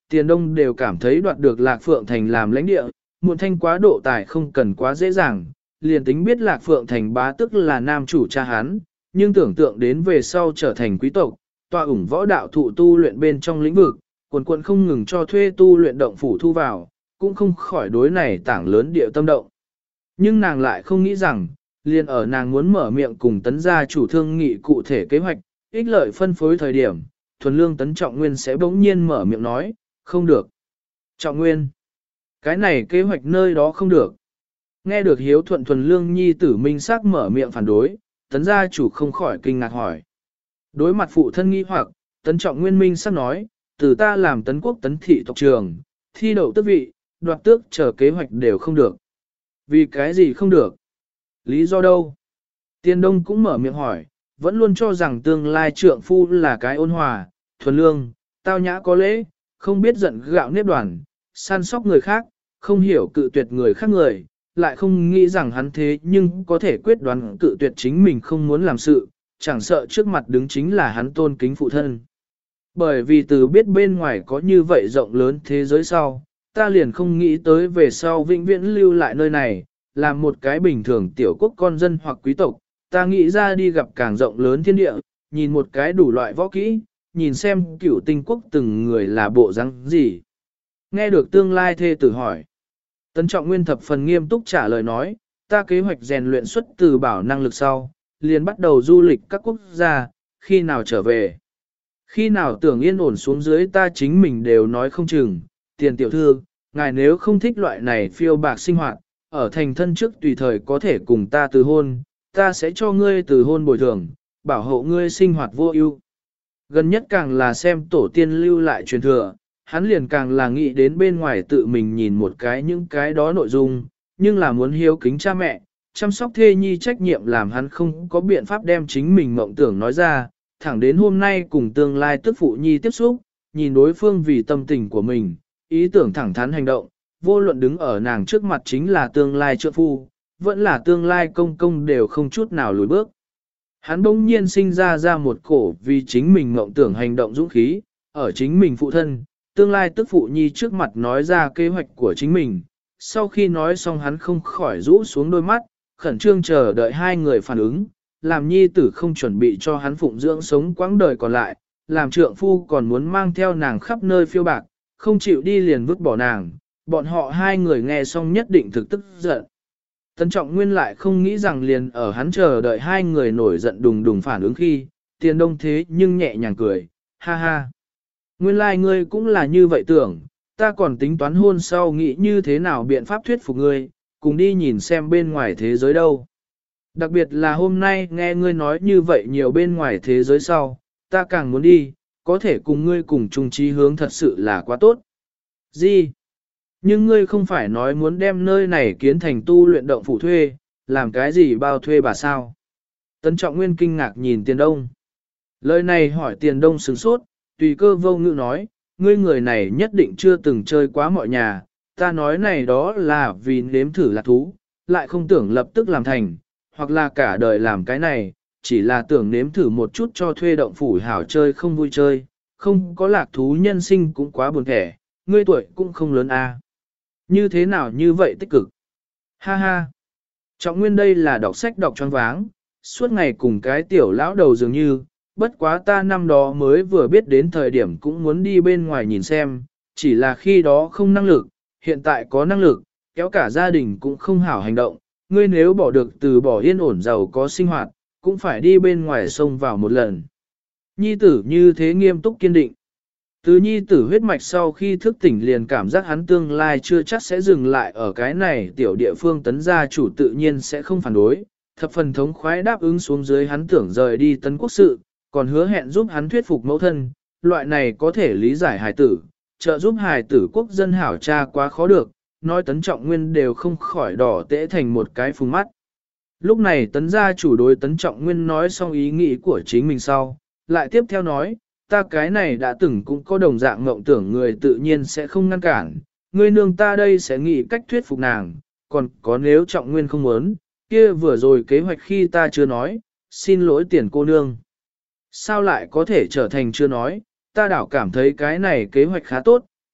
Tiền Đông đều cảm thấy đoạt được Lạc Phượng Thành làm lãnh địa, muộn thanh quá độ tài không cần quá dễ dàng, liền tính biết Lạc Phượng Thành bá tức là nam chủ cha hắn, nhưng tưởng tượng đến về sau trở thành quý tộc, tọa ủng võ đạo thụ tu luyện bên trong lĩnh vực, quần không ngừng cho thuê tu luyện động phủ thu vào, cũng không khỏi đối này tảng lớn địa tâm động. Nhưng nàng lại không nghĩ rằng, liền ở nàng muốn mở miệng cùng tấn gia chủ thương nghị cụ thể kế hoạch, ích lợi phân phối thời điểm, thuần lương tấn trọng nguyên sẽ bỗng nhiên mở miệng nói, không được. Trọng nguyên, cái này kế hoạch nơi đó không được. Nghe được hiếu thuận thuần lương nhi tử minh sắc mở miệng phản đối, tấn gia chủ không khỏi kinh ngạc hỏi. Đối mặt phụ thân nghi hoặc, tấn trọng nguyên minh sắc nói, từ ta làm tấn quốc tấn thị tộc trường, thi đậu tước vị, đoạt tước chờ kế hoạch đều không được. Vì cái gì không được? Lý do đâu? Tiên Đông cũng mở miệng hỏi, vẫn luôn cho rằng tương lai trượng phu là cái ôn hòa, thuần lương, tao nhã có lễ, không biết giận gạo nếp đoàn, săn sóc người khác, không hiểu cự tuyệt người khác người, lại không nghĩ rằng hắn thế nhưng có thể quyết đoán cự tuyệt chính mình không muốn làm sự, chẳng sợ trước mặt đứng chính là hắn tôn kính phụ thân. Bởi vì từ biết bên ngoài có như vậy rộng lớn thế giới sau, ta liền không nghĩ tới về sau vĩnh viễn lưu lại nơi này, làm một cái bình thường tiểu quốc con dân hoặc quý tộc, ta nghĩ ra đi gặp càng rộng lớn thiên địa, nhìn một cái đủ loại võ kỹ, nhìn xem cửu tinh quốc từng người là bộ răng gì. Nghe được tương lai thê tử hỏi. Tấn Trọng Nguyên thập phần nghiêm túc trả lời nói, ta kế hoạch rèn luyện xuất từ bảo năng lực sau, liền bắt đầu du lịch các quốc gia, khi nào trở về. Khi nào tưởng yên ổn xuống dưới ta chính mình đều nói không chừng, tiền tiểu thư, ngài nếu không thích loại này phiêu bạc sinh hoạt, ở thành thân trước tùy thời có thể cùng ta từ hôn, ta sẽ cho ngươi từ hôn bồi thường, bảo hộ ngươi sinh hoạt vô ưu. Gần nhất càng là xem tổ tiên lưu lại truyền thừa, hắn liền càng là nghĩ đến bên ngoài tự mình nhìn một cái những cái đó nội dung, nhưng là muốn hiếu kính cha mẹ, chăm sóc thê nhi trách nhiệm làm hắn không có biện pháp đem chính mình mộng tưởng nói ra, thẳng đến hôm nay cùng tương lai tức phụ nhi tiếp xúc, nhìn đối phương vì tâm tình của mình, ý tưởng thẳng thắn hành động, vô luận đứng ở nàng trước mặt chính là tương lai trượng phu, vẫn là tương lai công công đều không chút nào lùi bước. Hắn bỗng nhiên sinh ra một cổ vì chính mình mộng tưởng hành động dũng khí, ở chính mình phụ thân, tương lai tức phụ nhi trước mặt nói ra kế hoạch của chính mình. Sau khi nói xong hắn không khỏi rũ xuống đôi mắt, khẩn trương chờ đợi hai người phản ứng, làm nhi tử không chuẩn bị cho hắn phụng dưỡng sống quãng đời còn lại, làm trượng phu còn muốn mang theo nàng khắp nơi phiêu bạc, không chịu đi liền vứt bỏ nàng, bọn họ hai người nghe xong nhất định thực tức giận. Tấn Trọng Nguyên lại không nghĩ rằng liền ở hắn chờ đợi hai người nổi giận đùng đùng phản ứng khi, Tiền Đông thế nhưng nhẹ nhàng cười, ha ha. Nguyên lai ngươi cũng là như vậy tưởng, ta còn tính toán hôn sau nghĩ như thế nào biện pháp thuyết phục ngươi, cùng đi nhìn xem bên ngoài thế giới đâu. Đặc biệt là hôm nay nghe ngươi nói như vậy nhiều bên ngoài thế giới sau, ta càng muốn đi, có thể cùng ngươi cùng chung chí hướng thật sự là quá tốt. Gì? Nhưng ngươi không phải nói muốn đem nơi này kiến thành tu luyện động phủ thuê, làm cái gì bao thuê bà sao? Tấn Trọng Nguyên kinh ngạc nhìn Tiền Đông. Lời này hỏi Tiền Đông sửng sốt, tùy cơ vô ngữ nói, ngươi người này nhất định chưa từng chơi quá mọi nhà, ta nói này đó là vì nếm thử lạc thú, lại không tưởng lập tức làm thành, hoặc là cả đời làm cái này, chỉ là tưởng nếm thử một chút cho thuê động phủ hảo chơi không vui chơi, không có lạc thú nhân sinh cũng quá buồn thẻ, ngươi tuổi cũng không lớn a. Như thế nào như vậy tích cực? Ha ha! Trọng Nguyên đây là đọc sách đọc choáng váng, suốt ngày cùng cái tiểu lão đầu dường như, bất quá ta năm đó mới vừa biết đến thời điểm cũng muốn đi bên ngoài nhìn xem, chỉ là khi đó không năng lực, hiện tại có năng lực, kéo cả gia đình cũng không hảo hành động, ngươi nếu bỏ được từ bỏ yên ổn giàu có sinh hoạt, cũng phải đi bên ngoài sông vào một lần. Nhi tử như thế nghiêm túc kiên định. Từ nhi tử huyết mạch sau khi thức tỉnh liền cảm giác hắn tương lai chưa chắc sẽ dừng lại ở cái này tiểu địa phương tấn gia chủ tự nhiên sẽ không phản đối, thập phần thống khoái đáp ứng xuống dưới hắn tưởng rời đi tấn quốc sự, còn hứa hẹn giúp hắn thuyết phục mẫu thân, loại này có thể lý giải hài tử, trợ giúp hài tử quốc dân hảo cha quá khó được, nói Tấn Trọng Nguyên đều không khỏi đỏ tễ thành một cái phùng mắt. Lúc này Tấn gia chủ đối Tấn Trọng Nguyên nói xong ý nghĩ của chính mình sau, lại tiếp theo nói, ta cái này đã từng cũng có đồng dạng ngộng tưởng người tự nhiên sẽ không ngăn cản, người nương ta đây sẽ nghĩ cách thuyết phục nàng, còn có nếu Trọng Nguyên không muốn, kia vừa rồi kế hoạch khi ta chưa nói, xin lỗi tiền cô nương. Sao lại có thể trở thành chưa nói, ta đảo cảm thấy cái này kế hoạch khá tốt,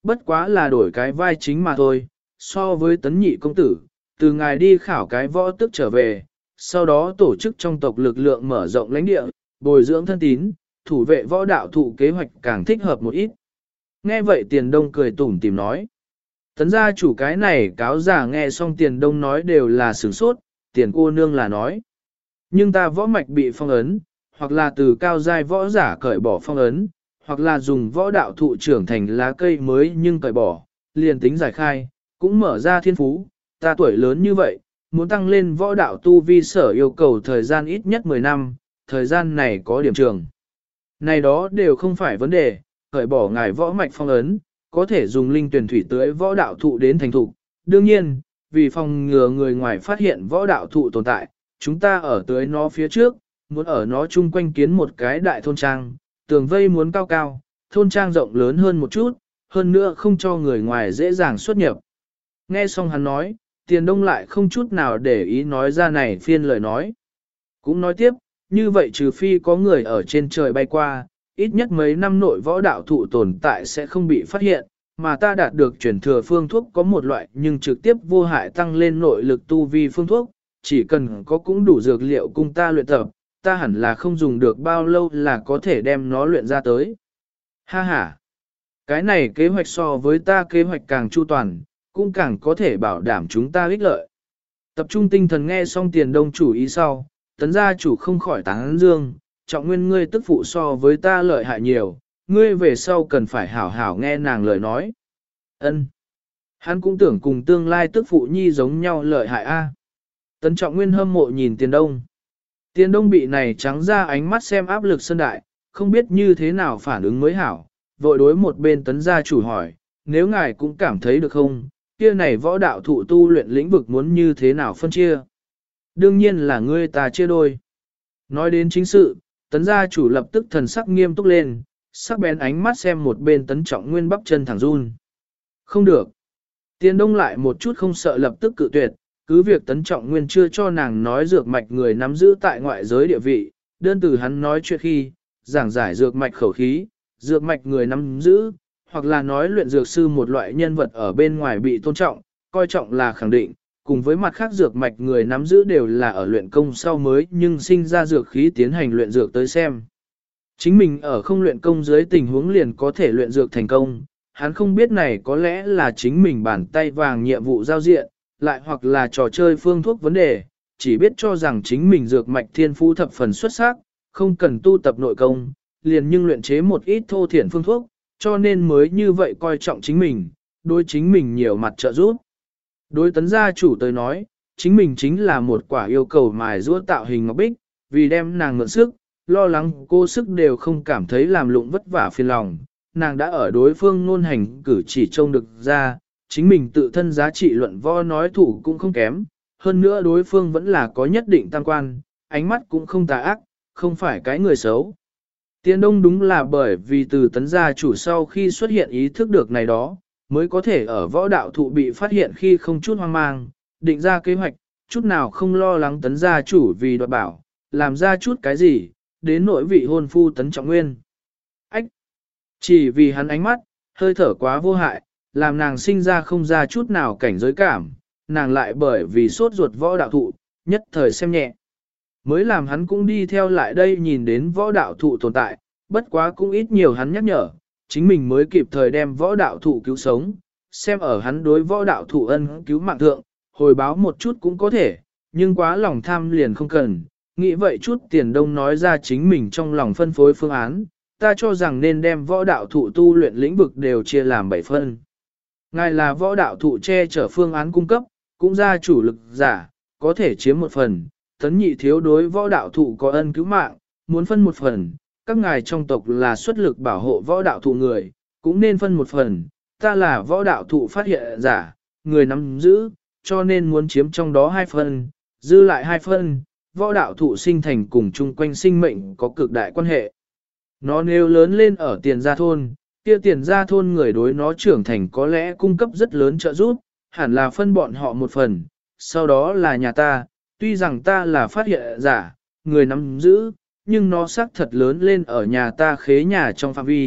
bất quá là đổi cái vai chính mà thôi, so với tấn nhị công tử, từ ngài đi khảo cái võ tước trở về, sau đó tổ chức trong tộc lực lượng mở rộng lãnh địa, bồi dưỡng thân tín, thủ vệ võ đạo thụ kế hoạch càng thích hợp một ít. Nghe vậy Tiền Đông cười tủm tìm nói. Tấn gia chủ cái này cáo giả nghe xong Tiền Đông nói đều là sửng sốt, Tiền cô nương là nói. Nhưng ta võ mạch bị phong ấn, hoặc là từ cao giai võ giả cởi bỏ phong ấn, hoặc là dùng võ đạo thụ trưởng thành lá cây mới nhưng cởi bỏ, liền tính giải khai, cũng mở ra thiên phú, ta tuổi lớn như vậy, muốn tăng lên võ đạo tu vi sở yêu cầu thời gian ít nhất 10 năm, thời gian này có điểm trường. Này đó đều không phải vấn đề, cởi bỏ ngài võ mạch phong ấn, có thể dùng linh tuyển thủy tưới võ đạo thụ đến thành thục. Đương nhiên, vì phòng ngừa người ngoài phát hiện võ đạo thụ tồn tại, chúng ta ở tưới nó phía trước, muốn ở nó chung quanh kiến một cái đại thôn trang, tường vây muốn cao cao, thôn trang rộng lớn hơn một chút, hơn nữa không cho người ngoài dễ dàng xuất nhập. Nghe xong hắn nói, Tiền Đông lại không chút nào để ý nói ra này phiên lời nói. Cũng nói tiếp, như vậy trừ phi có người ở trên trời bay qua, ít nhất mấy năm nội võ đạo thụ tồn tại sẽ không bị phát hiện, mà ta đạt được chuyển thừa phương thuốc có một loại nhưng trực tiếp vô hại tăng lên nội lực tu vi phương thuốc, chỉ cần có cũng đủ dược liệu cung ta luyện tập, ta hẳn là không dùng được bao lâu là có thể đem nó luyện ra tới. Ha ha! Cái này kế hoạch so với ta kế hoạch càng chu toàn, cũng càng có thể bảo đảm chúng ta ích lợi. Tập trung tinh thần nghe xong Tiền Đông chủ ý sau, Tấn gia chủ không khỏi tán dương, Trọng Nguyên ngươi tức phụ so với ta lợi hại nhiều, ngươi về sau cần phải hảo hảo nghe nàng lời nói. Ân. Hắn cũng tưởng cùng tương lai tức phụ nhi giống nhau lợi hại a. Tấn Trọng Nguyên hâm mộ nhìn Tiền Đông. Tiền Đông bị này trắng ra ánh mắt xem áp lực sân đại, không biết như thế nào phản ứng mới hảo, vội đối một bên Tấn gia chủ hỏi, nếu ngài cũng cảm thấy được không, kia này võ đạo thụ tu luyện lĩnh vực muốn như thế nào phân chia. Đương nhiên là ngươi ta chia đôi. Nói đến chính sự, Tấn gia chủ lập tức thần sắc nghiêm túc lên, sắc bén ánh mắt xem một bên Tấn Trọng Nguyên bắp chân thẳng run. Không được. Tiền Đông lại một chút không sợ lập tức cự tuyệt, cứ việc Tấn Trọng Nguyên chưa cho nàng nói dược mạch người nắm giữ tại ngoại giới địa vị, đơn từ hắn nói chuyện khi, giảng giải dược mạch khẩu khí, dược mạch người nắm giữ, hoặc là nói luyện dược sư một loại nhân vật ở bên ngoài bị tôn trọng, coi trọng là khẳng định, cùng với mặt khác dược mạch người nắm giữ đều là ở luyện công sau mới nhưng sinh ra dược khí tiến hành luyện dược tới xem. Chính mình ở không luyện công dưới tình huống liền có thể luyện dược thành công, hắn không biết này có lẽ là chính mình bàn tay vàng nhiệm vụ giao diện, lại hoặc là trò chơi phương thuốc vấn đề, chỉ biết cho rằng chính mình dược mạch thiên phú thập phần xuất sắc, không cần tu tập nội công, liền nhưng luyện chế một ít thô thiển phương thuốc, cho nên mới như vậy coi trọng chính mình, đối chính mình nhiều mặt trợ giúp. Đối Tấn gia chủ tới nói, chính mình chính là một quả yêu cầu mài giũa tạo hình ngọc bích, vì đem nàng mượn sức, lo lắng cô sức đều không cảm thấy làm lụng vất vả phiền lòng, nàng đã ở đối phương ngôn hành cử chỉ trông được ra, chính mình tự thân giá trị luận võ nói thủ cũng không kém, hơn nữa đối phương vẫn là có nhất định tam quan, ánh mắt cũng không tà ác, không phải cái người xấu. Tiền Đông đúng là bởi vì từ Tấn gia chủ sau khi xuất hiện ý thức được này đó, mới có thể ở võ đạo thụ bị phát hiện khi không chút hoang mang, định ra kế hoạch, chút nào không lo lắng Tấn gia chủ vì đoạt bảo, làm ra chút cái gì, đến nỗi vị hôn phu Tấn Trọng Nguyên. Ách! Chỉ vì hắn ánh mắt, hơi thở quá vô hại, làm nàng sinh ra không ra chút nào cảnh giới cảm, nàng lại bởi vì sốt ruột võ đạo thụ, nhất thời xem nhẹ. Mới làm hắn cũng đi theo lại đây nhìn đến võ đạo thụ tồn tại, bất quá cũng ít nhiều hắn nhắc nhở, chính mình mới kịp thời đem võ đạo thụ cứu sống, xem ở hắn đối võ đạo thụ ân cứu mạng thượng, hồi báo một chút cũng có thể, nhưng quá lòng tham liền không cần, nghĩ vậy chút Tiền Đông nói ra chính mình trong lòng phân phối phương án, ta cho rằng nên đem võ đạo thụ tu luyện lĩnh vực đều chia làm 7 phân. Ngài là võ đạo thụ che chở phương án cung cấp, cũng ra chủ lực giả, có thể chiếm một phần, Tấn nhị thiếu đối võ đạo thụ có ân cứu mạng, muốn phân một phần, các ngài trong tộc là xuất lực bảo hộ võ đạo thụ người, cũng nên phân một phần, ta là võ đạo thụ phát hiện giả, người nắm giữ, cho nên muốn chiếm trong đó 2 phần, dư lại 2 phần, võ đạo thụ sinh thành cùng chung quanh sinh mệnh có cực đại quan hệ. Nó nếu lớn lên ở Tiền gia thôn, kia Tiền gia thôn người đối nó trưởng thành có lẽ cung cấp rất lớn trợ giúp, hẳn là phân bọn họ một phần, sau đó là nhà ta, tuy rằng ta là phát hiện giả, người nắm giữ, nhưng nó xác thật lớn lên ở nhà ta khế nhà trong phạm vi,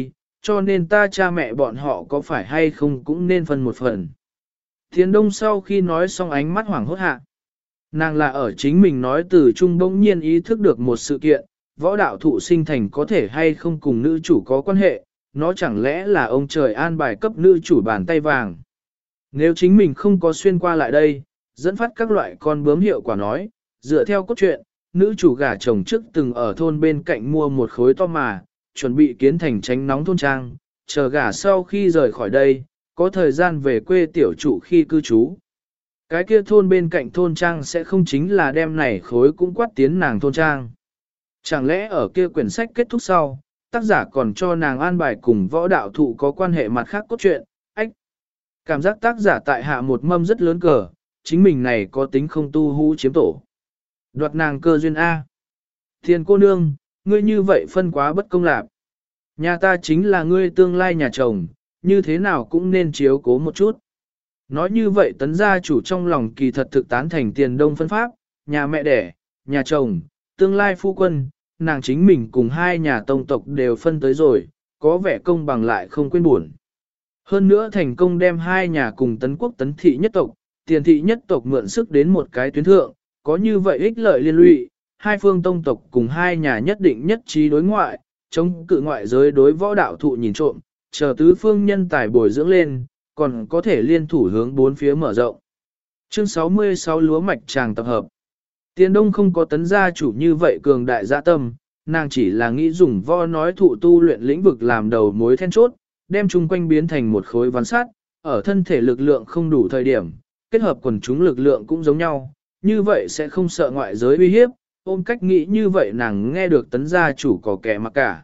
cho nên ta cha mẹ bọn họ có phải hay không cũng nên phân một phần. Tiền Đông sau khi nói xong ánh mắt hoảng hốt hạ. Nàng là ở chính mình nói từ trung bỗng nhiên ý thức được một sự kiện, võ đạo thụ sinh thành có thể hay không cùng nữ chủ có quan hệ, nó chẳng lẽ là ông trời an bài cấp nữ chủ bàn tay vàng. Nếu chính mình không có xuyên qua lại đây, dẫn phát các loại con bướm hiệu quả nói, dựa theo cốt truyện, nữ chủ gả chồng trước từng ở thôn bên cạnh mua một khối to mà, chuẩn bị kiến thành tránh nóng thôn trang, chờ gả sau khi rời khỏi đây, có thời gian về quê tiểu trụ khi cư trú. Cái kia thôn bên cạnh thôn trang sẽ không chính là đem này khối cũng quát tiến nàng thôn trang. Chẳng lẽ ở kia quyển sách kết thúc sau, tác giả còn cho nàng an bài cùng võ đạo thụ có quan hệ mặt khác cốt truyện, ách. Cảm giác tác giả tại hạ một mâm rất lớn cờ, chính mình này có tính không tu hú chiếm tổ. Đoạt nàng cơ duyên A. Thiên cô nương, ngươi như vậy phân quá bất công lạc. Nhà ta chính là ngươi tương lai nhà chồng, như thế nào cũng nên chiếu cố một chút. Nói như vậy tấn gia chủ trong lòng kỳ thật thực tán thành Tiền Đông phân pháp, nhà mẹ đẻ, nhà chồng, tương lai phu quân, nàng chính mình cùng hai nhà tông tộc đều phân tới rồi, có vẻ công bằng lại không quên buồn. Hơn nữa thành công đem hai nhà cùng tấn quốc tấn thị nhất tộc, Tiền thị nhất tộc mượn sức đến một cái tuyến thượng, có như vậy ích lợi liên lụy, hai phương tông tộc cùng hai nhà nhất định nhất trí đối ngoại, chống cự ngoại giới đối võ đạo thụ nhìn trộm, chờ tứ phương nhân tài bồi dưỡng lên, còn có thể liên thủ hướng bốn phía mở rộng. Chương 66 lúa mạch tràng tập hợp. Tiền Đông không có tấn gia chủ như vậy cường đại dạ tâm, nàng chỉ là nghĩ dùng võ nói thụ tu luyện lĩnh vực làm đầu mối then chốt, đem chung quanh biến thành một khối ván sắt, ở thân thể lực lượng không đủ thời điểm, kết hợp quần chúng lực lượng cũng giống nhau, như vậy sẽ không sợ ngoại giới uy hiếp, ôm cách nghĩ như vậy nàng nghe được tấn gia chủ có kẻ mặc cả.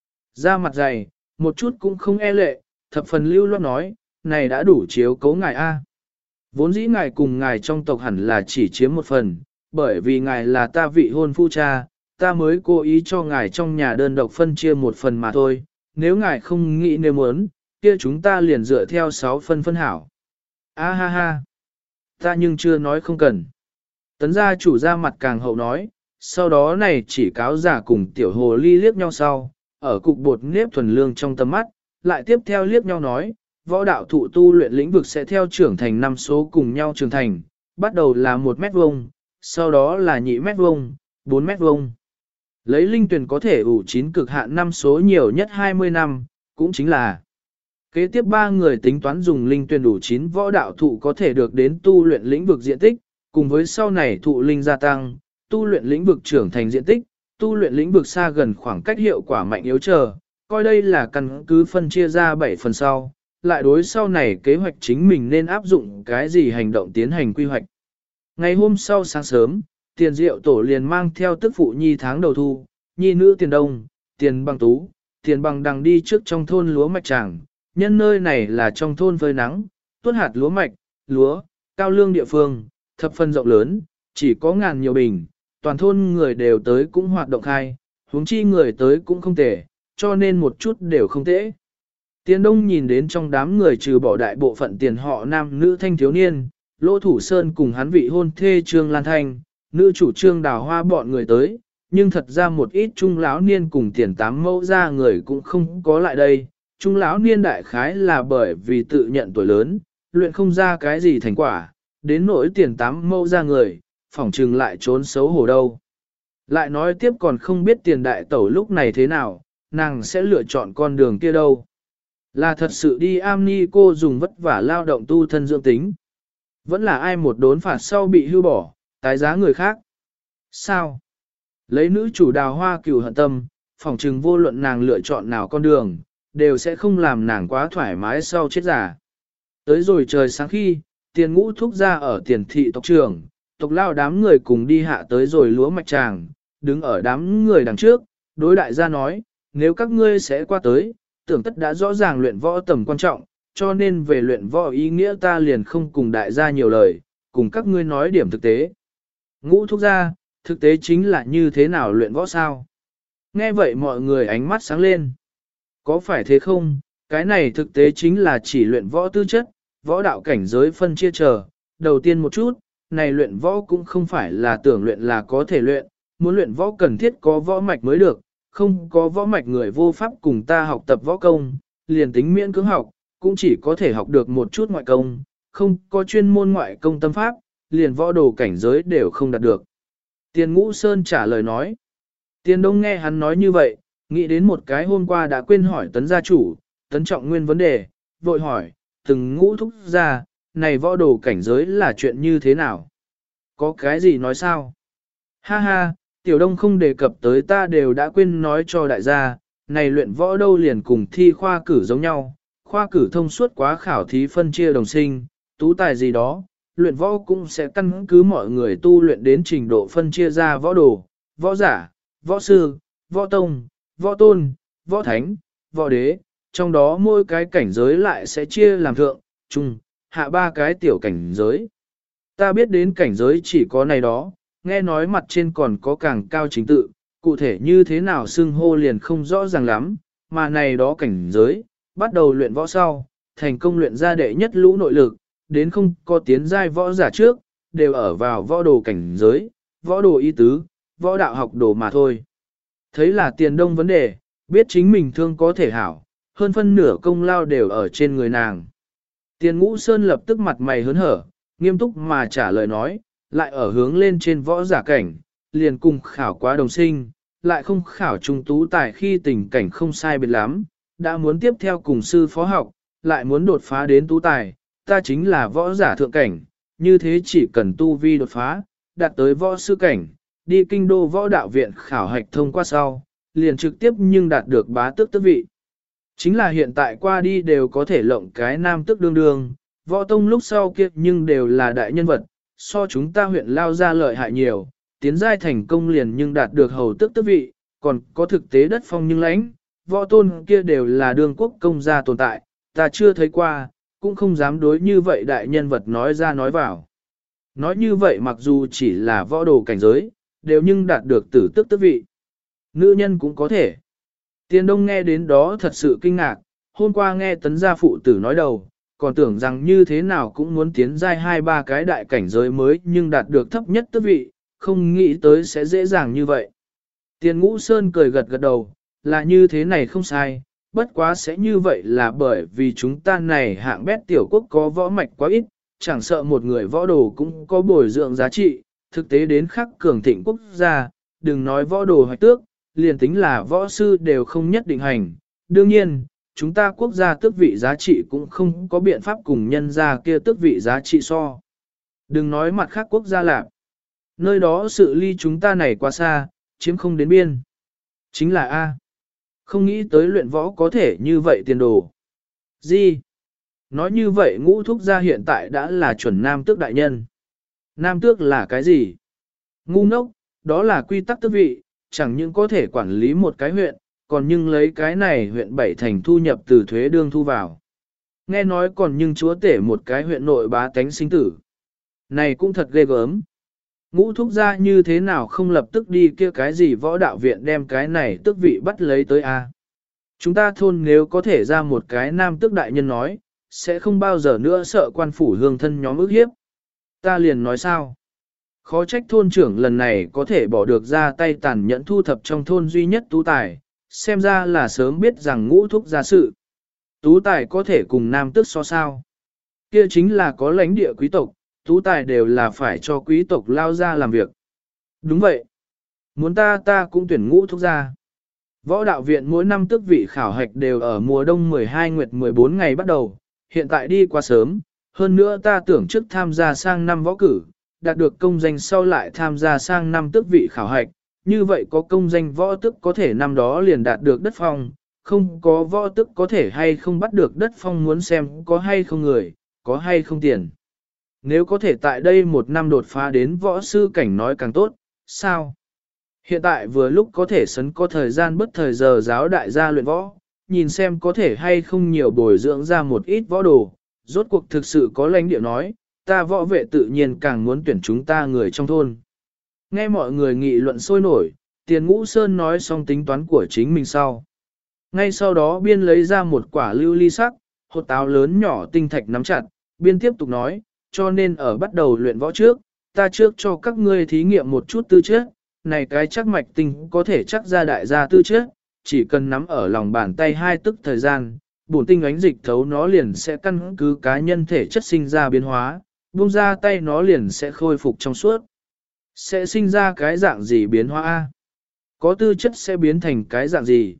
Da mặt dày, một chút cũng không e lệ, thập phần lưu loát nói, này đã đủ chiếu cấu ngài A. Vốn dĩ ngài cùng ngài trong tộc hẳn là chỉ chiếm một phần, bởi vì ngài là ta vị hôn phu cha, ta mới cố ý cho ngài trong nhà đơn độc phân chia một phần mà thôi, nếu ngài không nghĩ nếu muốn, kia chúng ta liền dựa theo 6 phân hảo. A ha ha, ta nhưng chưa nói không cần. Tấn gia chủ ra mặt càng hậu nói, sau đó này chỉ cáo giả cùng tiểu hồ ly liếc nhau sau, ở cục bột nếp thuần lương trong tầm mắt, lại tiếp theo liếc nhau nói, võ đạo thụ tu luyện lĩnh vực sẽ theo trưởng thành năm số cùng nhau trưởng thành, bắt đầu là 1 mét vuông, sau đó là nhị mét vuông, 4 mét vuông. Lấy linh tuyển có thể ủ 9 cực hạn năm số nhiều nhất 20 năm, cũng chính là kế tiếp 3 người tính toán dùng linh tuyển đủ 9 võ đạo thụ có thể được đến tu luyện lĩnh vực diện tích, cùng với sau này thụ linh gia tăng, tu luyện lĩnh vực trưởng thành diện tích, tu luyện lĩnh vực xa gần khoảng cách hiệu quả mạnh yếu chờ, coi đây là căn cứ phân chia ra 7 phần sau, lại đối sau này kế hoạch chính mình nên áp dụng cái gì hành động tiến hành quy hoạch. Ngày hôm sau sáng sớm, Tiền Diệu tổ liền mang theo tức phụ nhi tháng đầu thu, nhi nữ Tiền Đông, Tiền Bằng Tú, Tiền Bằng Đằng đi trước trong thôn lúa mạch tràng, nhân nơi này là trong thôn phơi nắng, tuốt hạt lúa mạch, lúa, cao lương địa phương, thập phân rộng lớn, chỉ có ngàn nhiều bình, toàn thôn người đều tới cũng hoạt động khai, huống chi người tới cũng không tệ, cho nên một chút đều không tệ. Tiền Đông nhìn đến trong đám người trừ bỏ đại bộ phận tiền họ nam nữ thanh thiếu niên, Lỗ Thủ Sơn cùng hắn vị hôn thê Trương Lan Thanh, nữ chủ Trương Đào Hoa bọn người tới, nhưng thật ra một ít trung lão niên cùng Tiền Tám mẫu ra người cũng không có lại đây. Trung lão niên đại khái là bởi vì tự nhận tuổi lớn, luyện không ra cái gì thành quả, đến nỗi Tiền Tám mẫu ra người, phỏng trừng lại trốn xấu hổ đâu. Lại nói tiếp còn không biết Tiền Đại Tẩu lúc này thế nào, nàng sẽ lựa chọn con đường kia đâu. Là thật sự đi am ni cô dùng vất vả lao động tu thân dưỡng tính. Vẫn là ai một đốn phạt sau bị hưu bỏ, tái giá người khác. Sao? Lấy nữ chủ Đào Hoa cửu hận tâm, phỏng trừng vô luận nàng lựa chọn nào con đường, đều sẽ không làm nàng quá thoải mái sau chết giả. Tới rồi trời sáng khi, Tiền Ngũ thúc ra ở Tiền thị tộc trưởng, tộc lao đám người cùng đi hạ tới rồi lúa mạch tràng, đứng ở đám người đằng trước, đối đại gia nói, nếu các ngươi sẽ qua tới, tưởng tất đã rõ ràng luyện võ tầm quan trọng, cho nên về luyện võ ý nghĩa ta liền không cùng đại gia nhiều lời, cùng các ngươi nói điểm thực tế. Ngũ thúc ra, thực tế chính là như thế nào luyện võ sao? Nghe vậy mọi người ánh mắt sáng lên. Có phải thế không? Cái này thực tế chính là chỉ luyện võ tư chất, võ đạo cảnh giới phân chia chờ. Đầu tiên một chút, này luyện võ cũng không phải là tưởng luyện là có thể luyện, muốn luyện võ cần thiết có võ mạch mới được, không có võ mạch người vô pháp cùng ta học tập võ công, liền tính miễn cưỡng học, cũng chỉ có thể học được một chút ngoại công, không có chuyên môn ngoại công tâm pháp, liền võ đồ cảnh giới đều không đạt được. Tiền Ngũ Sơn trả lời nói. Tiền Đông nghe hắn nói như vậy, nghĩ đến một cái hôm qua đã quên hỏi Tấn gia chủ, Tấn Trọng Nguyên vấn đề, vội hỏi, từng Ngũ thúc ra, này võ đồ cảnh giới là chuyện như thế nào? Có cái gì nói sao? Ha ha, Tiểu Đông không đề cập tới ta đều đã quên nói cho đại gia, này luyện võ đâu liền cùng thi khoa cử giống nhau, khoa cử thông suốt quá khảo thí phân chia đồng sinh, tú tài gì đó, luyện võ cũng sẽ căn cứ mọi người tu luyện đến trình độ phân chia ra võ đồ, võ giả, võ sư, võ tông, võ tôn, võ thánh, võ đế, trong đó mỗi cái cảnh giới lại sẽ chia làm thượng, trung, hạ ba cái tiểu cảnh giới. Ta biết đến cảnh giới chỉ có này đó, nghe nói mặt trên còn có càng cao chính tự, cụ thể như thế nào xưng hô liền không rõ ràng lắm, mà này đó cảnh giới, bắt đầu luyện võ sau, thành công luyện ra đệ nhất lũ nội lực, đến không có tiến giai võ giả trước, đều ở vào võ đồ cảnh giới, võ đồ y tứ, võ đạo học đồ mà thôi. Thấy là Tiền Đông vấn đề, biết chính mình thương có thể hảo, hơn phân nửa công lao đều ở trên người nàng. Tiền Ngũ Sơn lập tức mặt mày hớn hở, nghiêm túc mà trả lời nói, lại ở hướng lên trên võ giả cảnh, liền cùng khảo quá đồng sinh, lại không khảo trung tú tài khi tình cảnh không sai biệt lắm, đã muốn tiếp theo cùng sư phó học, lại muốn đột phá đến tú tài, ta chính là võ giả thượng cảnh, như thế chỉ cần tu vi đột phá, đạt tới võ sư cảnh, đi kinh đô võ đạo viện khảo hạch thông qua sau, liền trực tiếp nhưng đạt được bá tước tước vị. Chính là hiện tại qua đi đều có thể lộng cái nam tước đương đương, võ tông lúc sau kia nhưng đều là đại nhân vật, so chúng ta huyện lao ra lợi hại nhiều, tiến giai thành công liền nhưng đạt được hầu tước tước vị, còn có thực tế đất phong nhưng lãnh, võ tôn kia đều là đương quốc công gia tồn tại, ta chưa thấy qua, cũng không dám đối như vậy đại nhân vật nói ra nói vào. Nói như vậy mặc dù chỉ là võ đồ cảnh giới, đều nhưng đạt được tử tước tước vị. Nữ nhân cũng có thể. Tiền Đông nghe đến đó thật sự kinh ngạc, hôm qua nghe Tấn gia phụ tử nói đầu, còn tưởng rằng như thế nào cũng muốn tiến giai 2-3 cái đại cảnh giới mới nhưng đạt được thấp nhất tước vị, không nghĩ tới sẽ dễ dàng như vậy. Tiền Ngũ Sơn cười gật gật đầu, là như thế này không sai, bất quá sẽ như vậy là bởi vì chúng ta này hạng bét tiểu quốc có võ mạch quá ít, chẳng sợ một người võ đồ cũng có bồi dưỡng giá trị, thực tế đến khắc cường thịnh quốc gia, đừng nói võ đồ hoạch tước, liền tính là võ sư đều không nhất định hành. Đương nhiên, chúng ta quốc gia tước vị giá trị cũng không có biện pháp cùng nhân gia kia tước vị giá trị so. Đừng nói mặt khác quốc gia lạc. Nơi đó sự ly chúng ta này quá xa, chiếm không đến biên. Chính là A. Không nghĩ tới luyện võ có thể như vậy tiền đồ. Gì? Nói như vậy Ngũ thúc gia hiện tại đã là chuẩn nam tước đại nhân. Nam tước là cái gì? Ngu ngốc, đó là quy tắc tước vị, chẳng những có thể quản lý một cái huyện, còn nhưng lấy cái này huyện bảy thành thu nhập từ thuế đương thu vào. Nghe nói còn nhưng chúa tể một cái huyện nội bá tánh sinh tử. Này cũng thật ghê gớm. Ngũ thúc gia như thế nào không lập tức đi kia cái gì võ đạo viện đem cái này tước vị bắt lấy tới a? Chúng ta thôn nếu có thể ra một cái nam tước đại nhân nói, sẽ không bao giờ nữa sợ quan phủ hương thân nhóm ức hiếp. Ta liền nói sao? Khó trách thôn trưởng lần này có thể bỏ được ra tay tàn nhẫn thu thập trong thôn duy nhất tú tài, xem ra là sớm biết rằng Ngũ thúc gia sự. Tú tài có thể cùng nam tước so sao? Kia chính là có lãnh địa quý tộc, tú tài đều là phải cho quý tộc lao ra làm việc. Đúng vậy. Muốn ta cũng tuyển Ngũ thúc gia. Võ đạo viện mỗi năm tước vị khảo hạch đều ở mùa đông 12 nguyệt 14 ngày bắt đầu, hiện tại đi quá sớm, hơn nữa ta tưởng trước tham gia sang năm võ cử, đạt được công danh sau lại tham gia sang năm tước vị khảo hạch, như vậy có công danh võ tước có thể năm đó liền đạt được đất phong, không có võ tước có thể hay không bắt được đất phong muốn xem có hay không người, có hay không tiền. Nếu có thể tại đây một năm đột phá đến võ sư cảnh nói càng tốt, sao? Hiện tại vừa lúc có thể sấn có thời gian bất thời giờ giáo đại gia luyện võ, nhìn xem có thể hay không nhiều bồi dưỡng ra một ít võ đồ, rốt cuộc thực sự có lãnh địa nói, ta võ vệ tự nhiên càng muốn tuyển chúng ta người trong thôn. Nghe mọi người nghị luận sôi nổi, Tiền Ngũ Sơn nói xong tính toán của chính mình sau. Ngay sau đó biên lấy ra một quả lưu ly sắc, hột táo lớn nhỏ tinh thạch nắm chặt, biên tiếp tục nói, cho nên ở bắt đầu luyện võ trước, ta trước cho các ngươi thí nghiệm một chút tư chất, này cái chắc mạch tinh có thể chắc ra đại gia tư chất, chỉ cần nắm ở lòng bàn tay 2 tức thời gian, bổn tinh ánh dịch thấu nó liền sẽ căn cứ cá nhân thể chất sinh ra biến hóa, buông ra tay nó liền sẽ khôi phục trong suốt. Sẽ sinh ra cái dạng gì biến hóa A? Có tư chất sẽ biến thành cái dạng gì?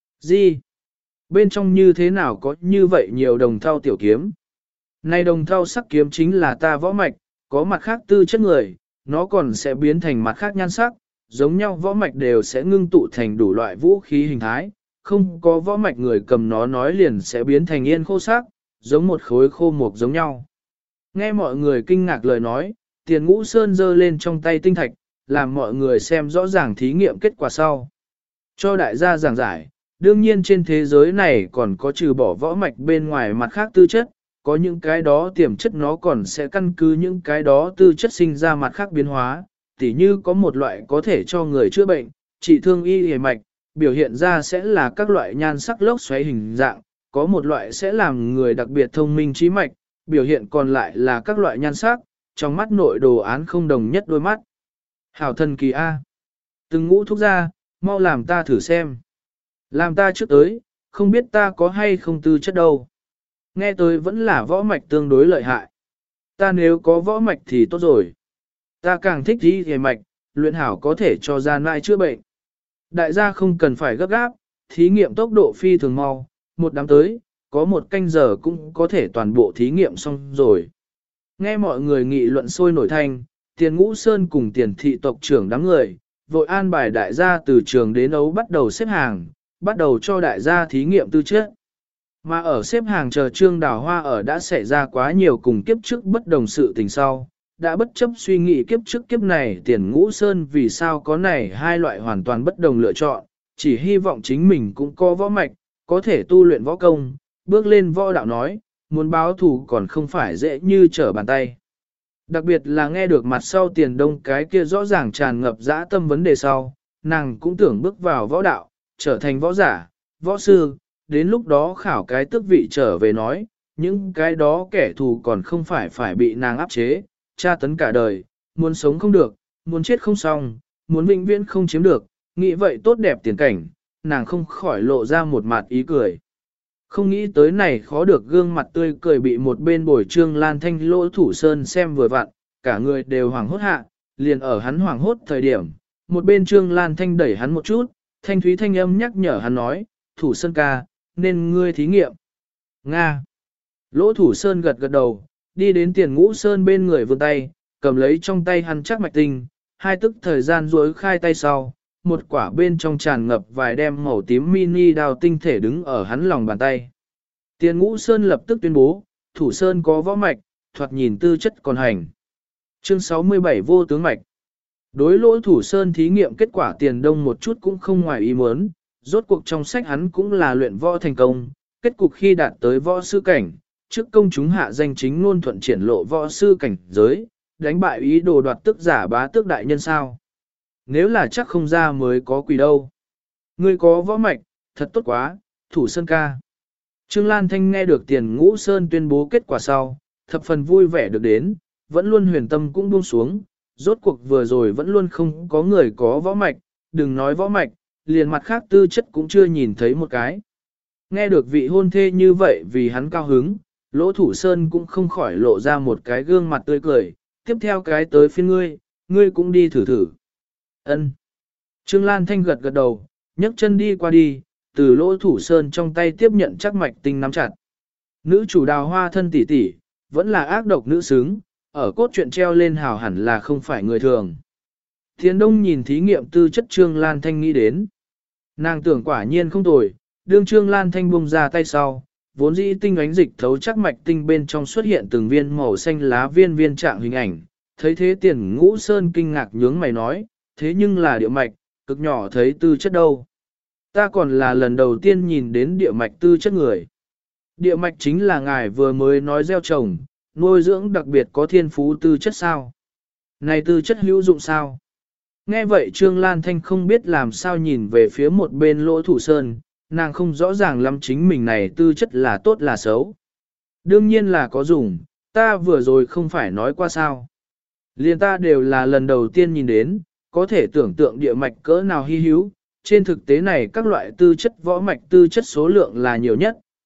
Gì? Bên trong như thế nào có như vậy nhiều đồng thau tiểu kiếm? Này đồng thau sắc kiếm chính là ta võ mạch, có mặt khác tư chất người, nó còn sẽ biến thành mặt khác nhan sắc, giống nhau võ mạch đều sẽ ngưng tụ thành đủ loại vũ khí hình thái, không có võ mạch người cầm nó nói liền sẽ biến thành yên khô sắc, giống một khối khô mục giống nhau. Nghe mọi người kinh ngạc lời nói, Tiền Ngũ Sơn giơ lên trong tay tinh thạch, làm mọi người xem rõ ràng thí nghiệm kết quả sau. Cho đại gia giảng giải, đương nhiên trên thế giới này còn có trừ bỏ võ mạch bên ngoài mặt khác tư chất, có những cái đó tiềm chất nó còn sẽ căn cứ những cái đó tư chất sinh ra mặt khác biến hóa, tỉ như có một loại có thể cho người chữa bệnh, trị thương y hề mạch, biểu hiện ra sẽ là các loại nhan sắc lốc xoáy hình dạng, có một loại sẽ làm người đặc biệt thông minh trí mạch, biểu hiện còn lại là các loại nhan sắc, trong mắt nội đồ án không đồng nhất đôi mắt. Hảo thần kỳ A. Từng ngũ thúc ra, mau làm ta thử xem. Làm ta trước tới, không biết ta có hay không tư chất đâu. Nghe tới vẫn là võ mạch tương đối lợi hại. Ta nếu có võ mạch thì tốt rồi. Ta càng thích đi hề mạch, luyện hảo có thể cho gian lại chữa bệnh. Đại gia không cần phải gấp gáp, thí nghiệm tốc độ phi thường mau, một đám tới, có một canh giờ cũng có thể toàn bộ thí nghiệm xong rồi. Nghe mọi người nghị luận sôi nổi thanh, Tiền Ngũ Sơn cùng Tiền thị tộc trưởng đám người, vội an bài đại gia từ trường đến ấu bắt đầu xếp hàng, bắt đầu cho đại gia thí nghiệm tư chất. Mà ở xếp hàng chờ Trương Đào Hoa ở đã xảy ra quá nhiều cùng kiếp trước bất đồng sự tình sau, đã bất chấp suy nghĩ kiếp trước kiếp này Tiền Ngũ Sơn vì sao có này hai loại hoàn toàn bất đồng lựa chọn, chỉ hy vọng chính mình cũng có võ mạch, có thể tu luyện võ công, bước lên võ đạo nói, muốn báo thù còn không phải dễ như trở bàn tay. Đặc biệt là nghe được mặt sau Tiền Đông cái kia rõ ràng tràn ngập dã tâm vấn đề sau, nàng cũng tưởng bước vào võ đạo, trở thành võ giả, võ sư, đến lúc đó khảo cái tước vị trở về nói, những cái đó kẻ thù còn không phải bị nàng áp chế, tra tấn cả đời, muốn sống không được, muốn chết không xong, muốn vĩnh viễn không chiếm được, nghĩ vậy tốt đẹp tiền cảnh, nàng không khỏi lộ ra một mặt ý cười. Không nghĩ tới này khó được gương mặt tươi cười bị một bên bồi Trương Lan Thanh Lỗ Thủ Sơn xem vừa vặn, cả người đều hoảng hốt hạ, liền ở hắn hoảng hốt thời điểm, một bên Trương Lan Thanh đẩy hắn một chút, thanh thúy thanh âm nhắc nhở hắn nói, Thủ Sơn ca, nên ngươi thí nghiệm. Nga. Lỗ Thủ Sơn gật gật đầu, đi đến Tiền Ngũ Sơn bên người vươn tay, cầm lấy trong tay hắn chắc mạch tinh, hai tức thời gian duỗi khai tay sau, một quả bên trong tràn ngập vài đem màu tím mini đào tinh thể đứng ở hắn lòng bàn tay. Tiền Ngũ Sơn lập tức tuyên bố, Thủ Sơn có võ mạch, thoạt nhìn tư chất còn hành. Chương 67 vô tướng mạch. Đối Lỗ Thủ Sơn thí nghiệm kết quả Tiền Đông một chút cũng không ngoài ý muốn, rốt cuộc trong sách hắn cũng là luyện võ thành công, kết cục khi đạt tới võ sư cảnh, trước công chúng hạ danh chính ngôn thuận triển lộ võ sư cảnh giới, đánh bại ý đồ đoạt tước giả bá tước đại nhân sao. Nếu là chắc không ra mới có quỷ đâu. Ngươi có võ mạch, thật tốt quá, Thủ Sơn ca. Trương Lan Thanh nghe được Tiền Ngũ Sơn tuyên bố kết quả sau, thập phần vui vẻ được đến, vẫn luôn huyền tâm cũng buông xuống, rốt cuộc vừa rồi vẫn luôn không có người có võ mạch, đừng nói võ mạch, liền mặt khác tư chất cũng chưa nhìn thấy một cái. Nghe được vị hôn thê như vậy vì hắn cao hứng, Lỗ Thủ Sơn cũng không khỏi lộ ra một cái gương mặt tươi cười, tiếp theo cái tới phiên ngươi, ngươi cũng đi thử thử. Ân. Trương Lan Thanh gật gật đầu, nhấc chân đi qua đi, từ Lỗ Thủ Sơn trong tay tiếp nhận chắc mạch tinh nắm chặt. Nữ chủ Đào Hoa thân tỷ tỷ, vẫn là ác độc nữ xứng, ở cốt truyện treo lên hào hẳn là không phải người thường. Thiến Đông nhìn thí nghiệm tư chất Trương Lan Thanh nghĩ đến. Nàng tưởng quả nhiên không tồi, đương Trương Lan Thanh buông ra tay sau, vốn dĩ tinh ánh dịch thấu chắc mạch tinh bên trong xuất hiện từng viên màu xanh lá viên trạng hình ảnh. Thấy thế Tiền Ngũ Sơn kinh ngạc nhướng mày nói, thế nhưng là địa mạch, cực nhỏ thấy tư chất đâu. Ta còn là lần đầu tiên nhìn đến địa mạch tư chất người. Địa mạch chính là ngài vừa mới nói gieo trồng, nuôi dưỡng đặc biệt có thiên phú tư chất sao. Này tư chất hữu dụng sao? Nghe vậy Trương Lan Thanh không biết làm sao nhìn về phía một bên Lỗ Thủ Sơn, nàng không rõ ràng lắm chính mình này tư chất là tốt là xấu. Đương nhiên là có dùng, ta vừa rồi không phải nói qua sao. Liên ta đều là lần đầu tiên nhìn đến, có thể tưởng tượng địa mạch cỡ nào hy hữu, trên thực tế này các loại tư chất võ mạch tư chất số lượng là nhiều nhất,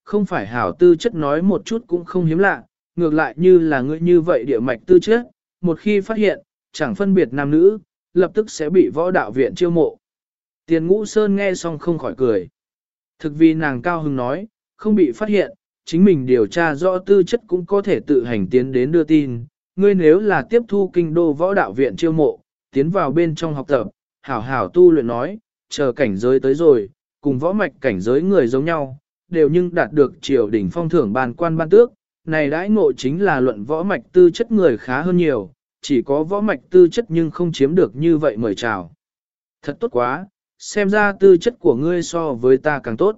không phải hảo tư chất nói một chút cũng không hiếm lạ, ngược lại như là ngươi như vậy địa mạch tư chất, một khi phát hiện, chẳng phân biệt nam nữ, lập tức sẽ bị võ đạo viện chiêu mộ. Tiền Ngũ Sơn nghe xong không khỏi cười. Thực vì nàng cao hứng nói, không bị phát hiện, chính mình điều tra rõ tư chất cũng có thể tự hành tiến đến đưa tin. Ngươi nếu là tiếp thu kinh đô võ đạo viện chiêu mộ, tiến vào bên trong học tập, hảo hảo tu luyện nói, chờ cảnh giới tới rồi, cùng võ mạch cảnh giới người giống nhau, đều nhưng đạt được triều đỉnh phong thưởng ban quan ban tước. Này đãi ngộ chính là luận võ mạch tư chất người khá hơn nhiều, chỉ có võ mạch tư chất nhưng không chiếm được như vậy mời chào. Thật tốt quá, xem ra tư chất của ngươi so với ta càng tốt.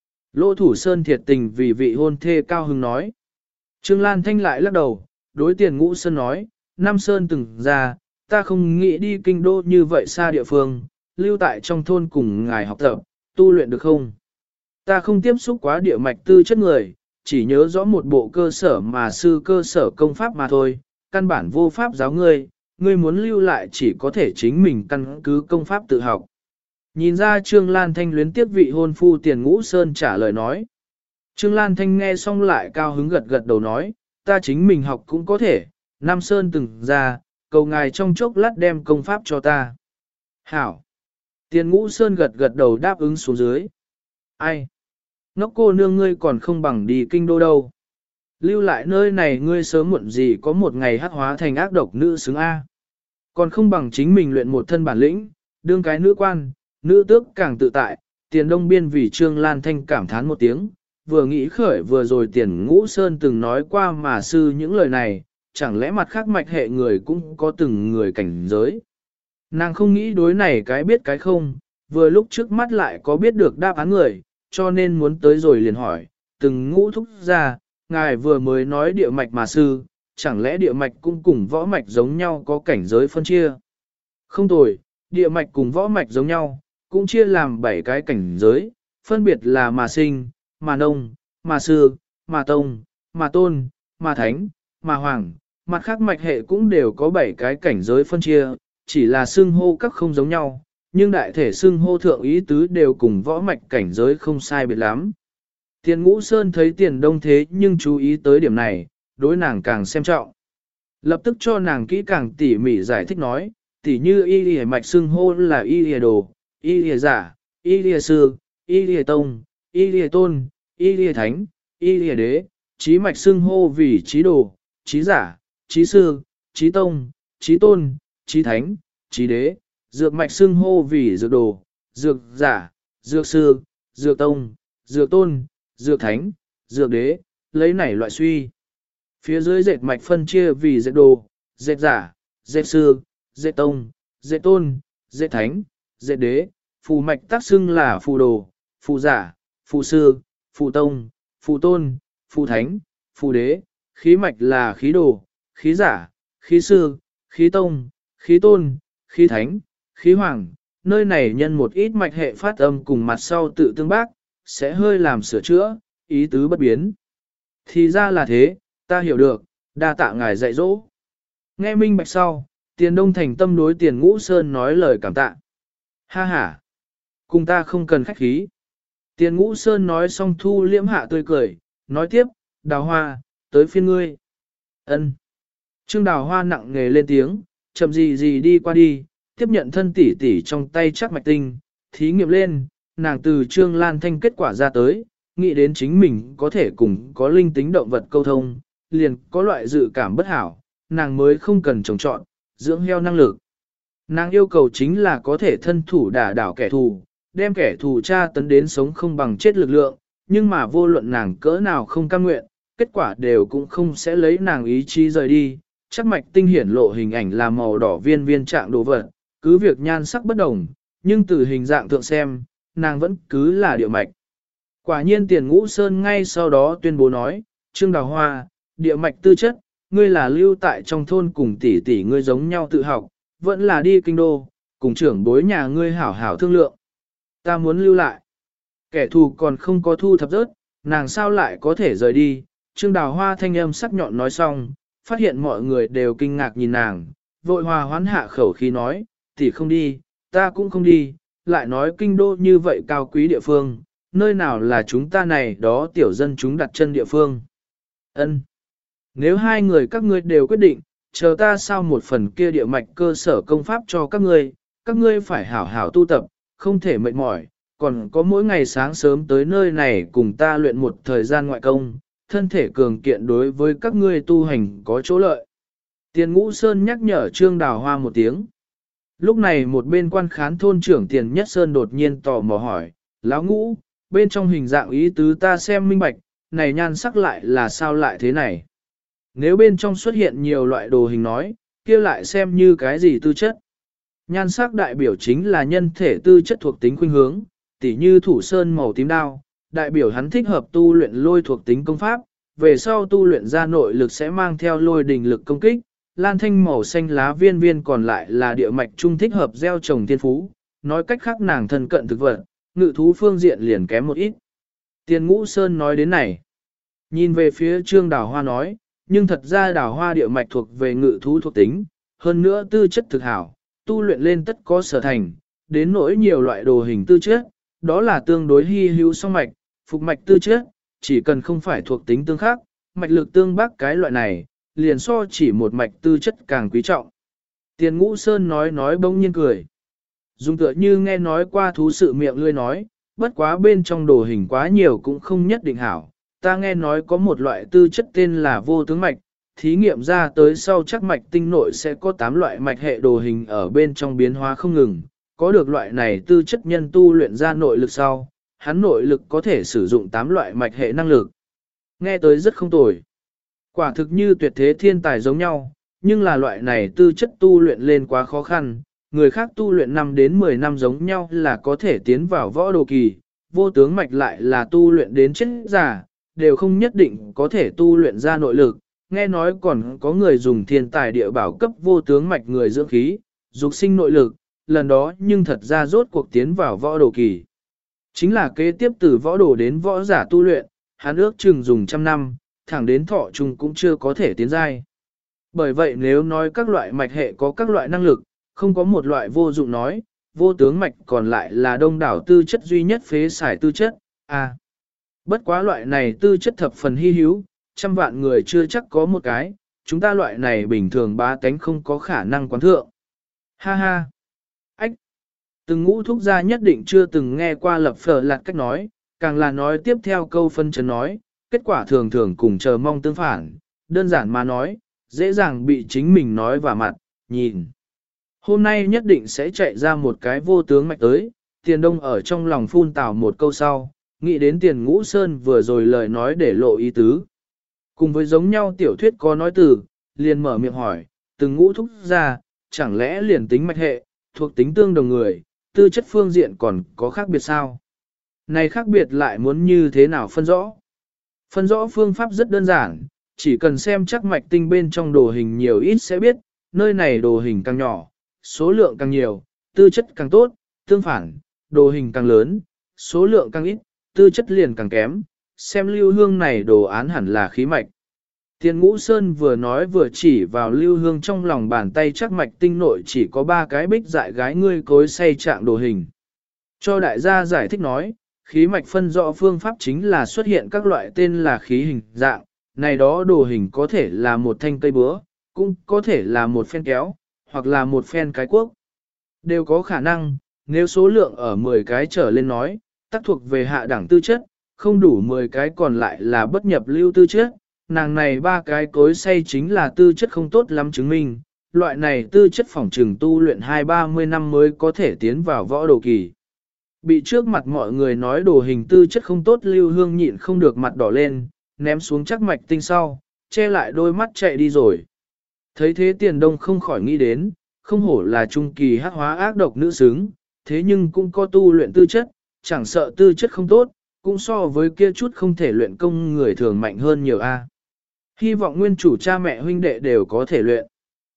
Lỗ Thủ Sơn thiệt tình vì vị hôn thê cao hứng nói. Trương Lan Thanh lại lắc đầu, đối Tiền Ngũ Sơn nói, Nam Sơn từng ra, ta không nghĩ đi kinh đô như vậy xa địa phương, lưu tại trong thôn cùng ngài học tập, tu luyện được không? Ta không tiếp xúc quá địa mạch tư chất người, chỉ nhớ rõ một bộ cơ sở mà sư cơ sở công pháp mà thôi, căn bản vô pháp giáo ngươi, ngươi muốn lưu lại chỉ có thể chính mình căn cứ công pháp tự học. Nhìn ra Trương Lan Thanh luyến tiếp vị hôn phu Tiền Ngũ Sơn trả lời nói. Trương Lan Thanh nghe xong lại cao hứng gật gật đầu nói, ta chính mình học cũng có thể, Nam Sơn từng ra, cầu ngài trong chốc lát đem công pháp cho ta. Hảo! Tiền Ngũ Sơn gật gật đầu đáp ứng xuống dưới. Ai? Ngốc cô nương ngươi còn không bằng đi kinh đô đâu. Lưu lại nơi này ngươi sớm muộn gì có một ngày hắc hóa thành ác độc nữ xứng A. Còn không bằng chính mình luyện một thân bản lĩnh, đương cái nữ quan, nữ tước càng tự tại. Tiền Đông Biên vì Trương Lan Thanh cảm thán một tiếng, vừa nghĩ khởi vừa rồi Tiền Ngũ Sơn từng nói qua mà sư những lời này, chẳng lẽ mặt khác mạch hệ người cũng có từng người cảnh giới. Nàng không nghĩ đối này cái biết cái không, vừa lúc trước mắt lại có biết được đáp án người, cho nên muốn tới rồi liền hỏi, từng Ngũ thúc ra, ngài vừa mới nói địa mạch mà sư, chẳng lẽ địa mạch cũng cùng võ mạch giống nhau có cảnh giới phân chia? Không tồi, địa mạch cùng võ mạch giống nhau, cũng chia làm 7 cái cảnh giới, phân biệt là mà sinh, mà nông, mà sư, mà tông, mà tôn, mà thánh, mà hoàng, mặt khác mạch hệ cũng đều có 7 cái cảnh giới phân chia, chỉ là xưng hô các không giống nhau, nhưng đại thể xưng hô thượng ý tứ đều cùng võ mạch cảnh giới không sai biệt lắm. Tiền Ngũ Sơn thấy Tiền Đông thế nhưng chú ý tới điểm này, đối nàng càng xem trọng. Lập tức cho nàng kỹ càng tỉ mỉ giải thích nói, tỉ như y lìa mạch xưng hô là y lìa đồ, y lìa giả, y lìa sư, y lìa tông, y lìa tôn, y lìa thánh, y lìa đế, trí mạch xưng hô vì trí đồ, trí giả, trí sư, trí tông, trí tôn, trí thánh, trí đế, dược mạch xưng hô vì dược đồ, dược giả, dược sư, dược tông, dược tôn, dược thánh, dược đế, lấy này loại suy. Phía dưới dệt mạch phân chia vì dệt đồ, dệt giả, dệt sư, dệt tông, dệt tôn, dệt thánh, dệt đế, phù mạch tác xưng là phù đồ, phù giả, phù sư, phù tông, phù tôn, phù thánh, phù đế, khí mạch là khí đồ, khí giả, khí sư, khí tông, khí tôn, khí thánh, khí hoàng. Nơi này nhân một ít mạch hệ phát âm cùng mặt sau tự tương bác, sẽ hơi làm sửa chữa, ý tứ bất biến. Thì ra là thế, ta hiểu được, đa tạ ngài dạy dỗ. Nghe minh bạch sau, Tiền Đông thành tâm đối Tiền Ngũ Sơn nói lời cảm tạ. Ha ha, cùng ta không cần khách khí. Tiền Ngũ Sơn nói xong thu liễm hạ tươi cười, nói tiếp, Đào Hoa, tới phiên ngươi. Ân. Trương Đào Hoa nặng nghề lên tiếng, chậm gì gì đi qua đi, tiếp nhận thân tỷ tỷ trong tay chắc mạch tinh, thí nghiệm lên, nàng từ Trương Lan Thanh kết quả ra tới, nghĩ đến chính mình có thể cùng có linh tính động vật câu thông, liền có loại dự cảm bất hảo, nàng mới không cần trồng trọt, dưỡng heo năng lực. Nàng yêu cầu chính là có thể thân thủ đả đảo kẻ thù, đem kẻ thù tra tấn đến sống không bằng chết lực lượng, nhưng mà vô luận nàng cỡ nào không cam nguyện, kết quả đều cũng không sẽ lấy nàng ý chí rời đi. Chắc mạch tinh hiển lộ hình ảnh là màu đỏ viên viên trạng đồ vật, cứ việc nhan sắc bất đồng, nhưng từ hình dạng thượng xem, nàng vẫn cứ là địa mạch. Quả nhiên Tiền Ngũ Sơn ngay sau đó tuyên bố nói, Trương Đào Hoa, địa mạch tư chất, ngươi là lưu tại trong thôn cùng tỷ tỷ ngươi giống nhau tự học, vẫn là đi kinh đô, cùng trưởng bối nhà ngươi hảo hảo thương lượng. Ta muốn lưu lại. Kẻ thù còn không có thu thập rớt, nàng sao lại có thể rời đi. Trương Đào Hoa thanh âm sắc nhọn nói xong, phát hiện mọi người đều kinh ngạc nhìn nàng, vội hòa hoán hạ khẩu khí nói, tỷ không đi, ta cũng không đi, lại nói kinh đô như vậy cao quý địa phương, nơi nào là chúng ta này đó tiểu dân chúng đặt chân địa phương. Ân. Nếu hai người các ngươi đều quyết định, chờ ta sao một phần kia địa mạch cơ sở công pháp cho các ngươi phải hảo hảo tu tập, không thể mệt mỏi, còn có mỗi ngày sáng sớm tới nơi này cùng ta luyện một thời gian ngoại công, thân thể cường kiện đối với các ngươi tu hành có chỗ lợi. Tiền Ngũ Sơn nhắc nhở Trương Đào Hoa một tiếng. Lúc này một bên quan khán thôn trưởng Tiền Nhất Sơn đột nhiên tò mò hỏi, Lão Ngũ, bên trong hình dạng ý tứ ta xem minh bạch, này nhan sắc lại là sao lại thế này? Nếu bên trong xuất hiện nhiều loại đồ hình nói, kia lại xem như cái gì tư chất? Nhan sắc đại biểu chính là nhân thể tư chất thuộc tính khuynh hướng, tỉ như thủ sơn màu tím đao, đại biểu hắn thích hợp tu luyện lôi thuộc tính công pháp, về sau tu luyện ra nội lực sẽ mang theo lôi đình lực công kích, lan thanh màu xanh lá viên viên còn lại là địa mạch trung thích hợp gieo trồng thiên phú, nói cách khác nàng thân cận thực vật, ngự thú phương diện liền kém một ít. Tiền Ngũ Sơn nói đến này, nhìn về phía Trương Đào Hoa nói, nhưng thật ra Đào Hoa địa mạch thuộc về ngự thú thuộc tính, hơn nữa tư chất thực hảo, tu luyện lên tất có sở thành, đến nỗi nhiều loại đồ hình tư chất, đó là tương đối hy hữu song mạch, phục mạch tư chất, chỉ cần không phải thuộc tính tương khắc, mạch lực tương bắc cái loại này, liền so chỉ một mạch tư chất càng quý trọng. Tiền Ngũ Sơn nói bỗng nhiên cười. Dung tựa như nghe nói qua thú sự miệng lươi nói, bất quá bên trong đồ hình quá nhiều cũng không nhất định hảo. Ta nghe nói có một loại tư chất tên là vô tướng mạch, thí nghiệm ra tới sau chắc mạch tinh nội sẽ có 8 loại mạch hệ đồ hình ở bên trong biến hóa không ngừng. Có được loại này tư chất nhân tu luyện ra nội lực sau, hắn nội lực có thể sử dụng 8 loại mạch hệ năng lực. Nghe tới rất không tồi. Quả thực như tuyệt thế thiên tài giống nhau, nhưng là loại này tư chất tu luyện lên quá khó khăn, người khác tu luyện 5 đến 10 năm giống nhau là có thể tiến vào võ đồ kỳ, vô tướng mạch lại là tu luyện đến chết già, đều không nhất định có thể tu luyện ra nội lực, nghe nói còn có người dùng thiên tài địa bảo cấp vô tướng mạch người dưỡng khí, dục sinh nội lực, lần đó nhưng thật ra rốt cuộc tiến vào võ đồ kỳ. Chính là kế tiếp từ võ đồ đến võ giả tu luyện, hắn ước chừng dùng trăm năm, thẳng đến thọ trùng cũng chưa có thể tiến giai. Bởi vậy nếu nói các loại mạch hệ có các loại năng lực, không có một loại vô dụng nói, vô tướng mạch còn lại là đông đảo tư chất duy nhất phế xài tư chất, bất quá loại này tư chất thập phần hy hữu, trăm vạn người chưa chắc có một cái, chúng ta loại này bình thường bá tánh không có khả năng quán thượng. Ha ha! Ách! Từng ngũ thúc gia nhất định chưa từng nghe qua lập phở lạt cách nói, càng là nói tiếp theo câu phân chấn nói, kết quả thường thường cùng chờ mong tương phản, đơn giản mà nói, dễ dàng bị chính mình nói vào mặt, nhìn. Hôm nay nhất định sẽ chạy ra một cái vô tướng mạch tới, Tiền Đông ở trong lòng phun tào một câu sau, nghĩ đến Tiền Ngũ Sơn vừa rồi lời nói để lộ ý tứ. Cùng với giống nhau tiểu thuyết có nói từ, liền mở miệng hỏi, từng ngũ thúc ra, chẳng lẽ liền tính mạch hệ, thuộc tính tương đồng người, tư chất phương diện còn có khác biệt sao? Này khác biệt lại muốn như thế nào phân rõ? Phân rõ phương pháp rất đơn giản, chỉ cần xem chắc mạch tinh bên trong đồ hình nhiều ít sẽ biết, nơi này đồ hình càng nhỏ, số lượng càng nhiều, tư chất càng tốt, tương phản, đồ hình càng lớn, số lượng càng ít, tư chất liền càng kém, xem lưu hương này đồ án hẳn là khí mạch. Tiền Ngũ Sơn vừa nói vừa chỉ vào lưu hương trong lòng bàn tay chắc mạch tinh nội chỉ có 3 cái bích dại gái ngươi cối xay trạng đồ hình. Cho đại gia giải thích nói, khí mạch phân rõ phương pháp chính là xuất hiện các loại tên là khí hình dạng, này đó đồ hình có thể là một thanh cây búa, cũng có thể là một phen kéo, hoặc là một phen cái cuốc. Đều có khả năng, nếu số lượng ở 10 cái trở lên nói, tác thuộc về hạ đẳng tư chất, không đủ 10 cái còn lại là bất nhập lưu tư chất, nàng này 3 cái cối xay chính là tư chất không tốt lắm chứng minh, loại này tư chất phỏng trừng tu luyện 20-30 năm mới có thể tiến vào võ đồ kỳ. Bị trước mặt mọi người nói đồ hình tư chất không tốt lưu hương nhịn không được mặt đỏ lên, ném xuống chắc mạch tinh sau, che lại đôi mắt chạy đi rồi. Thấy thế Tiền Đông không khỏi nghĩ đến, không hổ là trung kỳ hắc hóa ác độc nữ xứng, thế nhưng cũng có tu luyện tư chất, chẳng sợ tư chất không tốt, cũng so với kia chút không thể luyện công người thường mạnh hơn nhiều a. Hy vọng nguyên chủ cha mẹ huynh đệ đều có thể luyện.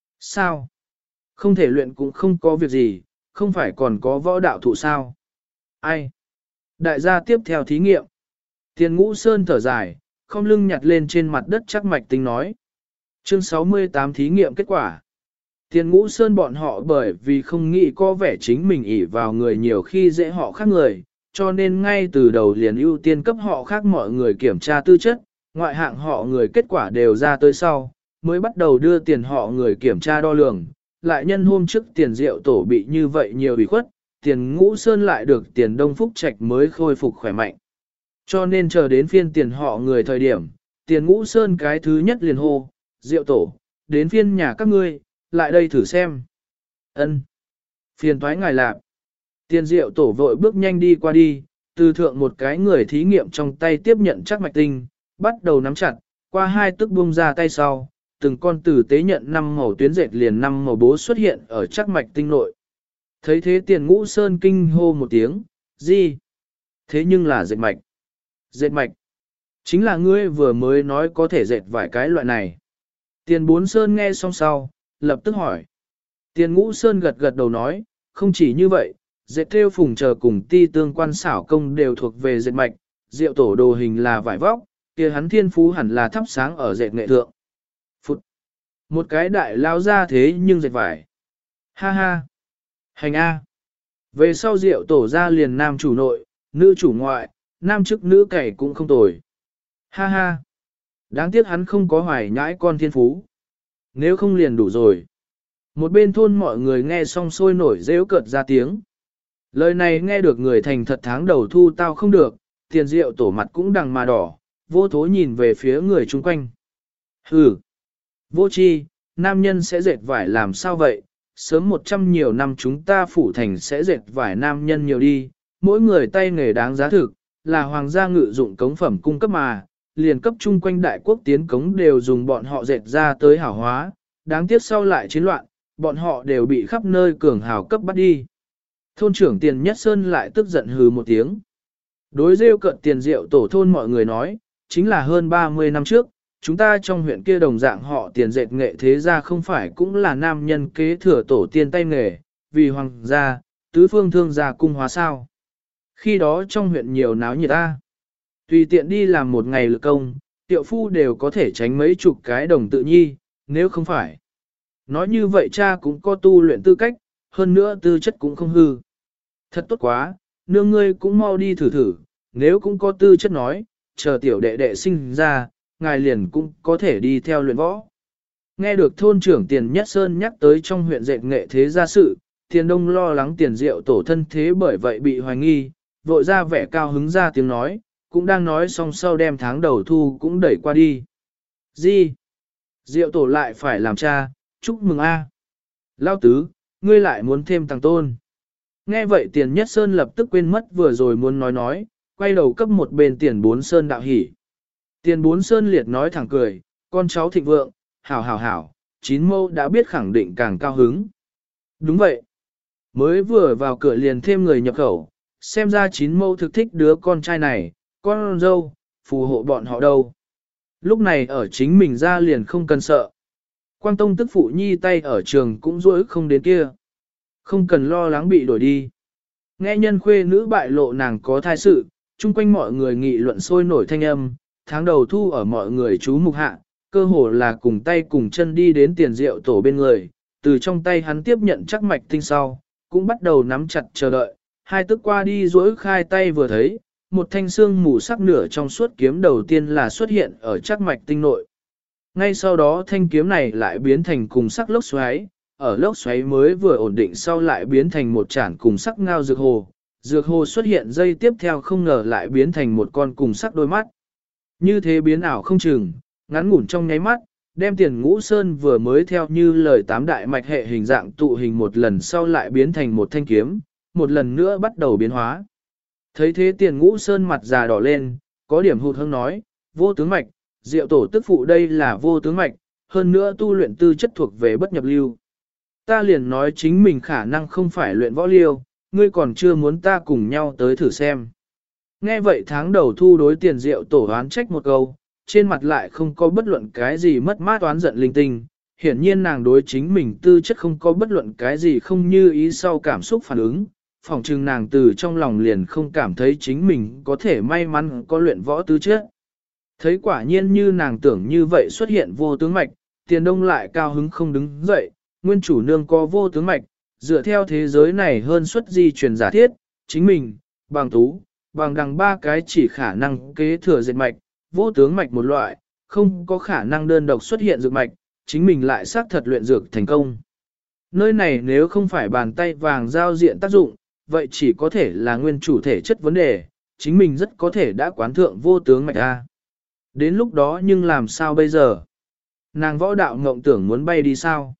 Sao? Không thể luyện cũng không có việc gì, không phải còn có võ đạo thụ sao? Ai? Đại gia tiếp theo thí nghiệm. Tiền Ngũ Sơn thở dài, không lưng nhặt lên trên mặt đất chắc mạch tinh nói. Chương 68 thí nghiệm kết quả. Tiền Ngũ Sơn bọn họ bởi vì không nghĩ có vẻ chính mình ỷ vào người nhiều khi dễ họ khác người, cho nên ngay từ đầu liền ưu tiên cấp họ khác mọi người kiểm tra tư chất, ngoại hạng họ người kết quả đều ra tới sau, mới bắt đầu đưa tiền họ người kiểm tra đo lường, lại nhân hôm trước tiền rượu tổ bị như vậy nhiều ủy khuất, tiền Ngũ Sơn lại được tiền Đông Phúc Trạch mới khôi phục khỏe mạnh. Cho nên chờ đến phiên tiền họ người thời điểm, tiền Ngũ Sơn cái thứ nhất liền hô, rượu tổ, đến phiên nhà các ngươi, lại đây thử xem. Ân, phiền toái ngài lạp. Tiền rượu tổ vội bước nhanh đi qua đi, từ thượng một cái người thí nghiệm trong tay tiếp nhận chắc mạch tinh, bắt đầu nắm chặt, qua hai tức buông ra tay sau, từng con tử tế nhận 5 màu tuyến dệt liền 5 màu bố xuất hiện ở chắc mạch tinh nội. Thấy thế tiền Ngũ Sơn kinh hô một tiếng, gì? Thế nhưng là dệt mạch. Dệt mạch. Chính là ngươi vừa mới nói có thể dệt vài cái loại này. Tiền Bốn Sơn nghe xong sau, lập tức hỏi. Tiền Ngũ Sơn gật gật đầu nói, không chỉ như vậy, dệt thêu phùng chờ cùng ti tương quan xảo công đều thuộc về dệt mạch, rượu tổ đồ hình là vải vóc, kia hắn thiên phú hẳn là thắp sáng ở dệt nghệ thượng. Phụt! Một cái đại lao ra thế nhưng dệt vải. Ha ha! Hành A! Về sau rượu tổ ra liền nam chủ nội, nữ chủ ngoại, nam chức nữ cày cũng không tồi. Ha ha! Đáng tiếc hắn không có hoài nhãi con thiên phú. Nếu không liền đủ rồi. Một bên thôn mọi người nghe xong sôi nổi rêu cợt ra tiếng. Lời này nghe được người thành thật tháng đầu thu tao không được, tiền rượu tổ mặt cũng đằng mà đỏ, vô thố nhìn về phía người chung quanh. Hừ! Vô chi, nam nhân sẽ dệt vải làm sao vậy? Sớm 100 nhiều năm chúng ta phủ thành sẽ dệt vải nam nhân nhiều đi, mỗi người tay nghề đáng giá thực, là hoàng gia ngự dụng cống phẩm cung cấp mà, liền cấp chung quanh đại quốc tiến cống đều dùng bọn họ dệt ra tới hảo hóa, đáng tiếc sau lại chiến loạn, bọn họ đều bị khắp nơi cường hào cấp bắt đi. Thôn trưởng Tiền Nhất Sơn lại tức giận hừ một tiếng. Đối rêu cận tiền rượu tổ thôn mọi người nói, chính là hơn 30 năm trước, chúng ta trong huyện kia đồng dạng họ tiền dệt nghệ thế gia không phải cũng là nam nhân kế thừa tổ tiên tay nghề, vì hoàng gia, tứ phương thương gia cung hóa sao. Khi đó trong huyện nhiều náo nhiệt ta. Tùy tiện đi làm một ngày lực công, tiệu phu đều có thể tránh mấy chục cái đồng tự nhi, nếu không phải. Nói như vậy cha cũng có tu luyện tư cách, hơn nữa tư chất cũng không hư. Thật tốt quá, nương ngươi cũng mau đi thử thử, nếu cũng có tư chất nói, chờ tiểu đệ đệ sinh ra, ngài liền cũng có thể đi theo luyện võ. Nghe được thôn trưởng Tiền Nhất Sơn nhắc tới trong huyện dệt nghệ thế gia sự, Tiền Đông lo lắng Tiền Diệu tổ thân thế bởi vậy bị hoài nghi, vội ra vẻ cao hứng ra tiếng nói, cũng đang nói xong sau đem tháng đầu thu cũng đẩy qua đi. Gì? Diệu tổ lại phải làm cha, chúc mừng a. Lao tứ, ngươi lại muốn thêm thằng tôn. Nghe vậy Tiền Nhất Sơn lập tức quên mất vừa rồi muốn nói, quay đầu cấp một bên Tiền Bốn Sơn đạo hỉ. Tiền Bốn Sơn liệt nói thẳng cười, con cháu thịnh vượng, hảo, chín mâu đã biết khẳng định càng cao hứng. Đúng vậy. Mới vừa vào cửa liền thêm người nhập khẩu, xem ra chín mâu thực thích đứa con trai này, con dâu, phù hộ bọn họ đâu. Lúc này ở chính mình ra liền không cần sợ. Quang Tông tức phụ nhi tay ở trường cũng rỗi không đến kia. Không cần lo lắng bị đổi đi. Nghe nhân khuê nữ bại lộ nàng có thai sự, chung quanh mọi người nghị luận sôi nổi thanh âm, tháng đầu thu ở mọi người chú mục hạ, cơ hồ là cùng tay cùng chân đi đến tiền rượu tổ bên người, từ trong tay hắn tiếp nhận chắc mạch tinh sau, cũng bắt đầu nắm chặt chờ đợi, hai tức qua đi duỗi khai tay vừa thấy, một thanh xương mù sắc nửa trong suốt kiếm đầu tiên là xuất hiện ở chắc mạch tinh nội. Ngay sau đó thanh kiếm này lại biến thành cùng sắc lốc xoáy, ở lốc xoáy mới vừa ổn định sau lại biến thành một chản cùng sắc ngao dược hồ xuất hiện dây tiếp theo không ngờ lại biến thành một con cùng sắc đôi mắt. Như thế biến ảo không chừng, ngắn ngủn trong nháy mắt, đem Tiền Ngũ Sơn vừa mới theo như lời tám đại mạch hệ hình dạng tụ hình một lần sau lại biến thành một thanh kiếm, một lần nữa bắt đầu biến hóa. Thấy thế Tiền Ngũ Sơn mặt già đỏ lên, có điểm hụt hẫng nói, vô tướng mạch, diệu tổ tức phụ đây là vô tướng mạch, hơn nữa tu luyện tư chất thuộc về bất nhập lưu. Ta liền nói chính mình khả năng không phải luyện võ liêu, ngươi còn chưa muốn ta cùng nhau tới thử xem. Nghe vậy tháng đầu thu đối Tiền Diệu tổ oán trách một câu, trên mặt lại không có bất luận cái gì mất mát oán giận linh tinh. Hiển nhiên nàng đối chính mình tư chất không có bất luận cái gì không như ý sau cảm xúc phản ứng. Phỏng chừng nàng từ trong lòng liền không cảm thấy chính mình có thể may mắn có luyện võ tư chất. Thấy quả nhiên như nàng tưởng như vậy xuất hiện vô tướng mạch, Tiền Đông lại cao hứng không đứng dậy, nguyên chủ nương có vô tướng mạch, dựa theo thế giới này hơn suất di truyền giả thiết, chính mình, bằng tú, bằng đằng ba cái chỉ khả năng kế thừa dệt mạch, vô tướng mạch một loại, không có khả năng đơn độc xuất hiện dược mạch, chính mình lại xác thật luyện dược thành công. Nơi này nếu không phải bàn tay vàng giao diện tác dụng, vậy chỉ có thể là nguyên chủ thể chất vấn đề, chính mình rất có thể đã quán thượng vô tướng mạch A. Đến lúc đó nhưng làm sao bây giờ? Nàng võ đạo ngộng tưởng muốn bay đi sao?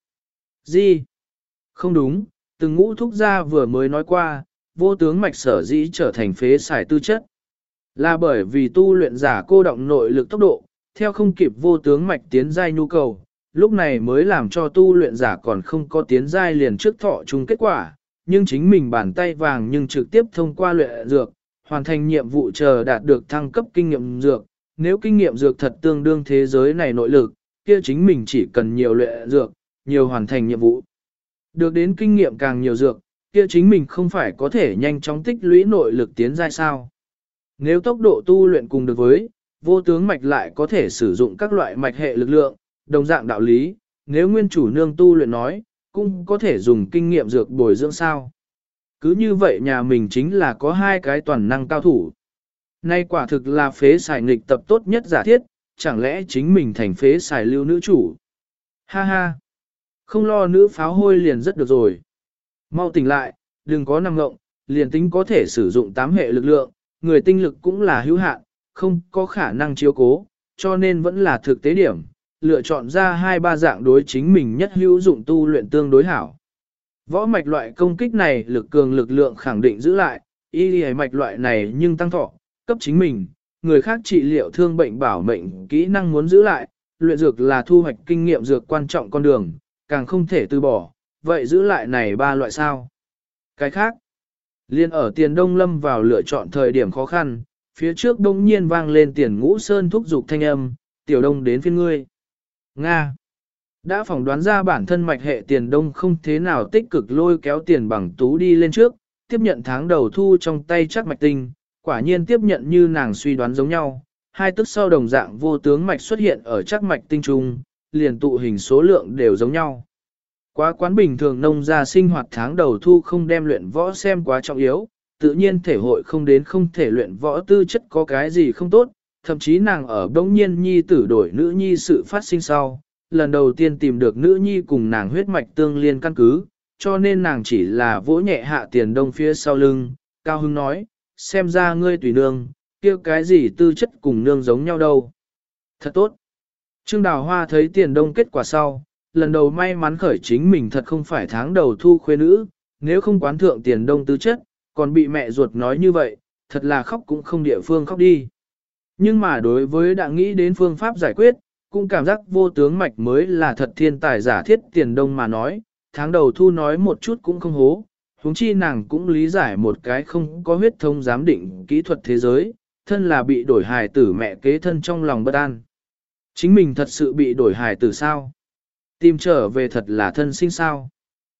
Gì? Không đúng, từng ngũ thúc gia vừa mới nói qua, vô tướng mạch sở dĩ trở thành phế xài tư chất. Là bởi vì tu luyện giả cô động nội lực tốc độ, theo không kịp vô tướng mạch tiến giai nhu cầu, lúc này mới làm cho tu luyện giả còn không có tiến giai liền trước thọ chung kết quả, nhưng chính mình bàn tay vàng nhưng trực tiếp thông qua luyện dược, hoàn thành nhiệm vụ chờ đạt được thăng cấp kinh nghiệm dược. Nếu kinh nghiệm dược thật tương đương thế giới này nội lực, kia chính mình chỉ cần nhiều luyện dược, nhiều hoàn thành nhiệm vụ. Được đến kinh nghiệm càng nhiều dược, kia chính mình không phải có thể nhanh chóng tích lũy nội lực tiến giai sao. Nếu tốc độ tu luyện cùng được với, vô tướng mạch lại có thể sử dụng các loại mạch hệ lực lượng, đồng dạng đạo lý, nếu nguyên chủ nương tu luyện nói, cũng có thể dùng kinh nghiệm dược bồi dưỡng sao. Cứ như vậy nhà mình chính là có hai cái toàn năng cao thủ. Nay quả thực là phế xài nghịch tập tốt nhất giả thiết, chẳng lẽ chính mình thành phế xài lưu nữ chủ. Ha ha, không lo nữ pháo hôi liền rất được rồi. Mau tỉnh lại, đừng có nằm ngộng, liền tính có thể sử dụng 8 hệ lực lượng, người tinh lực cũng là hữu hạn, không có khả năng chiếu cố, cho nên vẫn là thực tế điểm, lựa chọn ra 2-3 dạng đối chính mình nhất hữu dụng tu luyện tương đối hảo. Võ mạch loại công kích này lực cường lực lượng khẳng định giữ lại, y lìa mạch loại này nhưng tăng thọ, cấp chính mình, người khác trị liệu thương bệnh bảo mệnh kỹ năng muốn giữ lại, luyện dược là thu hoạch kinh nghiệm dược quan trọng con đường, càng không thể từ bỏ, vậy giữ lại này 3 loại sao. Cái khác, liên ở tiền đông lâm vào lựa chọn thời điểm khó khăn, phía trước đông nhiên vang lên tiền ngũ sơn thúc giục thanh âm, tiểu đông đến phiên ngươi. Nga. Đã phỏng đoán ra bản thân mạch hệ tiền đông không thế nào tích cực lôi kéo tiền bằng tú đi lên trước, tiếp nhận tháng đầu thu trong tay chắc mạch tinh, quả nhiên tiếp nhận như nàng suy đoán giống nhau. 2 tức sau đồng dạng vô tướng mạch xuất hiện ở chắc mạch tinh trung, liền tụ hình số lượng đều giống nhau. Quá quán bình thường nông gia sinh hoạt tháng đầu thu không đem luyện võ xem quá trọng yếu, tự nhiên thể hội không đến không thể luyện võ tư chất có cái gì không tốt, thậm chí nàng ở đống nhiên nhi tử đổi nữ nhi sự phát sinh sau, lần đầu tiên tìm được nữ nhi cùng nàng huyết mạch tương liên căn cứ, cho nên nàng chỉ là vỗ nhẹ hạ tiền đông phía sau lưng, cao hưng nói, xem ra ngươi tùy nương, kia cái gì tư chất cùng nương giống nhau đâu. Thật tốt. Trương Đào Hoa thấy tiền đông kết quả sau, lần đầu may mắn khởi chính mình thật không phải tháng đầu thu khuê nữ, nếu không quán thượng tiền đông tư chất, còn bị mẹ ruột nói như vậy, thật là khóc cũng không địa phương khóc đi. Nhưng mà đối với đã nghĩ đến phương pháp giải quyết, cũng cảm giác vô tướng mạch mới là thật thiên tài giả thiết tiền đông mà nói, tháng đầu thu nói một chút cũng không hố, huống chi nàng cũng lý giải một cái không có huyết thống giám định kỹ thuật thế giới, thân là bị đổi hài tử mẹ kế thân trong lòng bất an. Chính mình thật sự bị đổi hài tử sao? Tìm trở về thật là thân sinh sao?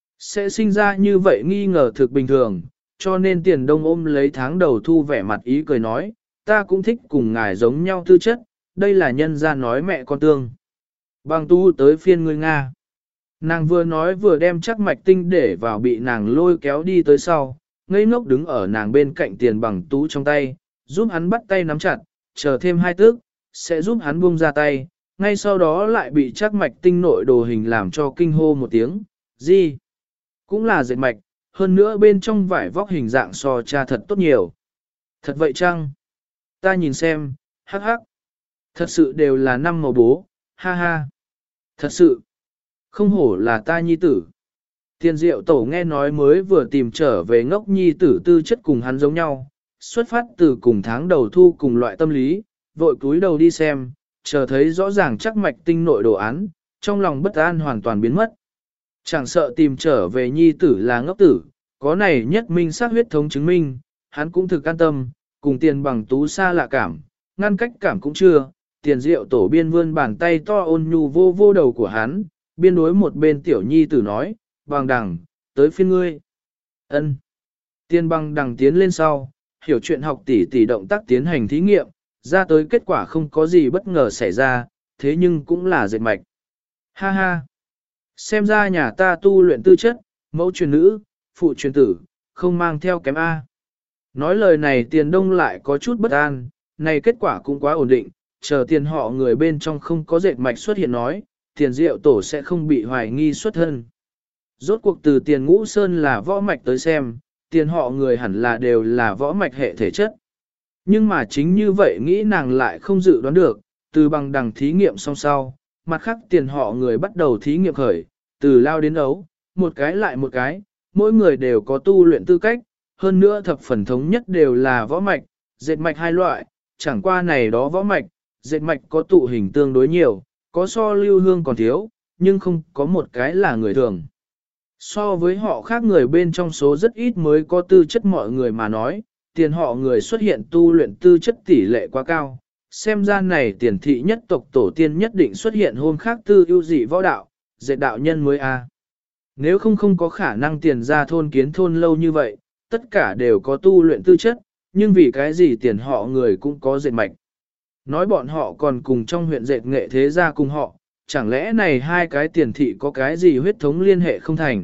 Sẽ sinh ra như vậy nghi ngờ thực bình thường, cho nên tiền đông ôm lấy tháng đầu thu vẻ mặt ý cười nói, ta cũng thích cùng ngài giống nhau tư chất, đây là nhân gia nói mẹ con tương. Bằng tu tới phiên ngươi Nga. Nàng vừa nói vừa đem chắc mạch tinh để vào bị nàng lôi kéo đi tới sau, ngây ngốc đứng ở nàng bên cạnh tiền bằng tú trong tay, giúp hắn bắt tay nắm chặt, chờ thêm 2 tức, sẽ giúp hắn buông ra tay, ngay sau đó lại bị chắc mạch tinh nội đồ hình làm cho kinh hô một tiếng, gì? Cũng là dệt mạch, hơn nữa bên trong vải vóc hình dạng so cha thật tốt nhiều. Thật vậy chăng? Ta nhìn xem, hắc hắc. Thật sự đều là 5 màu bố, ha ha. Thật sự, không hổ là ta nhi tử. Tiền diệu tổ nghe nói mới vừa tìm trở về ngốc nhi tử tư chất cùng hắn giống nhau, xuất phát từ cùng tháng đầu thu cùng loại tâm lý, vội cúi đầu đi xem, chờ thấy rõ ràng chắc mạch tinh nội đồ án, trong lòng bất an hoàn toàn biến mất. Chẳng sợ tìm trở về nhi tử là ngốc tử, có này nhất minh xác huyết thống chứng minh, hắn cũng thực an tâm, cùng tiền bằng tú xa lạ cảm, ngăn cách cảm cũng chưa, tiền diệu tổ biên vươn bàn tay to ôn nhu vô vô đầu của hắn, biên đối một bên tiểu nhi tử nói, bằng đằng, tới phiên ngươi. Ân. Tiền bằng đằng tiến lên sau, hiểu chuyện học tỉ động tác tiến hành thí nghiệm, ra tới kết quả không có gì bất ngờ xảy ra, thế nhưng cũng là dệt mạch. Ha ha. Xem ra nhà ta tu luyện tư chất, mẫu truyền nữ, phụ truyền tử, không mang theo kém A. Nói lời này Tiền Đông lại có chút bất an, này kết quả cũng quá ổn định, chờ tiền họ người bên trong không có dệt mạch xuất hiện nói, Tiền Diệu Tổ sẽ không bị hoài nghi xuất thân. Rốt cuộc từ Tiền Ngũ Sơn là võ mạch tới xem, tiền họ người hẳn là đều là võ mạch hệ thể chất. Nhưng mà chính như vậy nghĩ nàng lại không dự đoán được, từ bằng đằng thí nghiệm song sau, mặt khác tiền họ người bắt đầu thí nghiệm khởi, từ lao đến ấu, một cái lại một cái, mỗi người đều có tu luyện tư cách, hơn nữa thập phần thống nhất đều là võ mạch, dệt mạch hai loại, chẳng qua này đó võ mạch, dệt mạch có tụ hình tương đối nhiều, có so lưu hương còn thiếu, nhưng không có một cái là người thường. So với họ khác người bên trong số rất ít mới có tư chất mọi người mà nói, tiền họ người xuất hiện tu luyện tư chất tỷ lệ quá cao. Xem ra này tiền thị nhất tộc tổ tiên nhất định xuất hiện hôn khác tư ưu dị võ đạo, dệt đạo nhân mới a. Nếu không có khả năng tiền ra thôn kiến thôn lâu như vậy, tất cả đều có tu luyện tư chất, nhưng vì cái gì tiền họ người cũng có dệt mạch. Nói bọn họ còn cùng trong huyện dệt nghệ thế gia cùng họ, chẳng lẽ này hai cái tiền thị có cái gì huyết thống liên hệ không thành?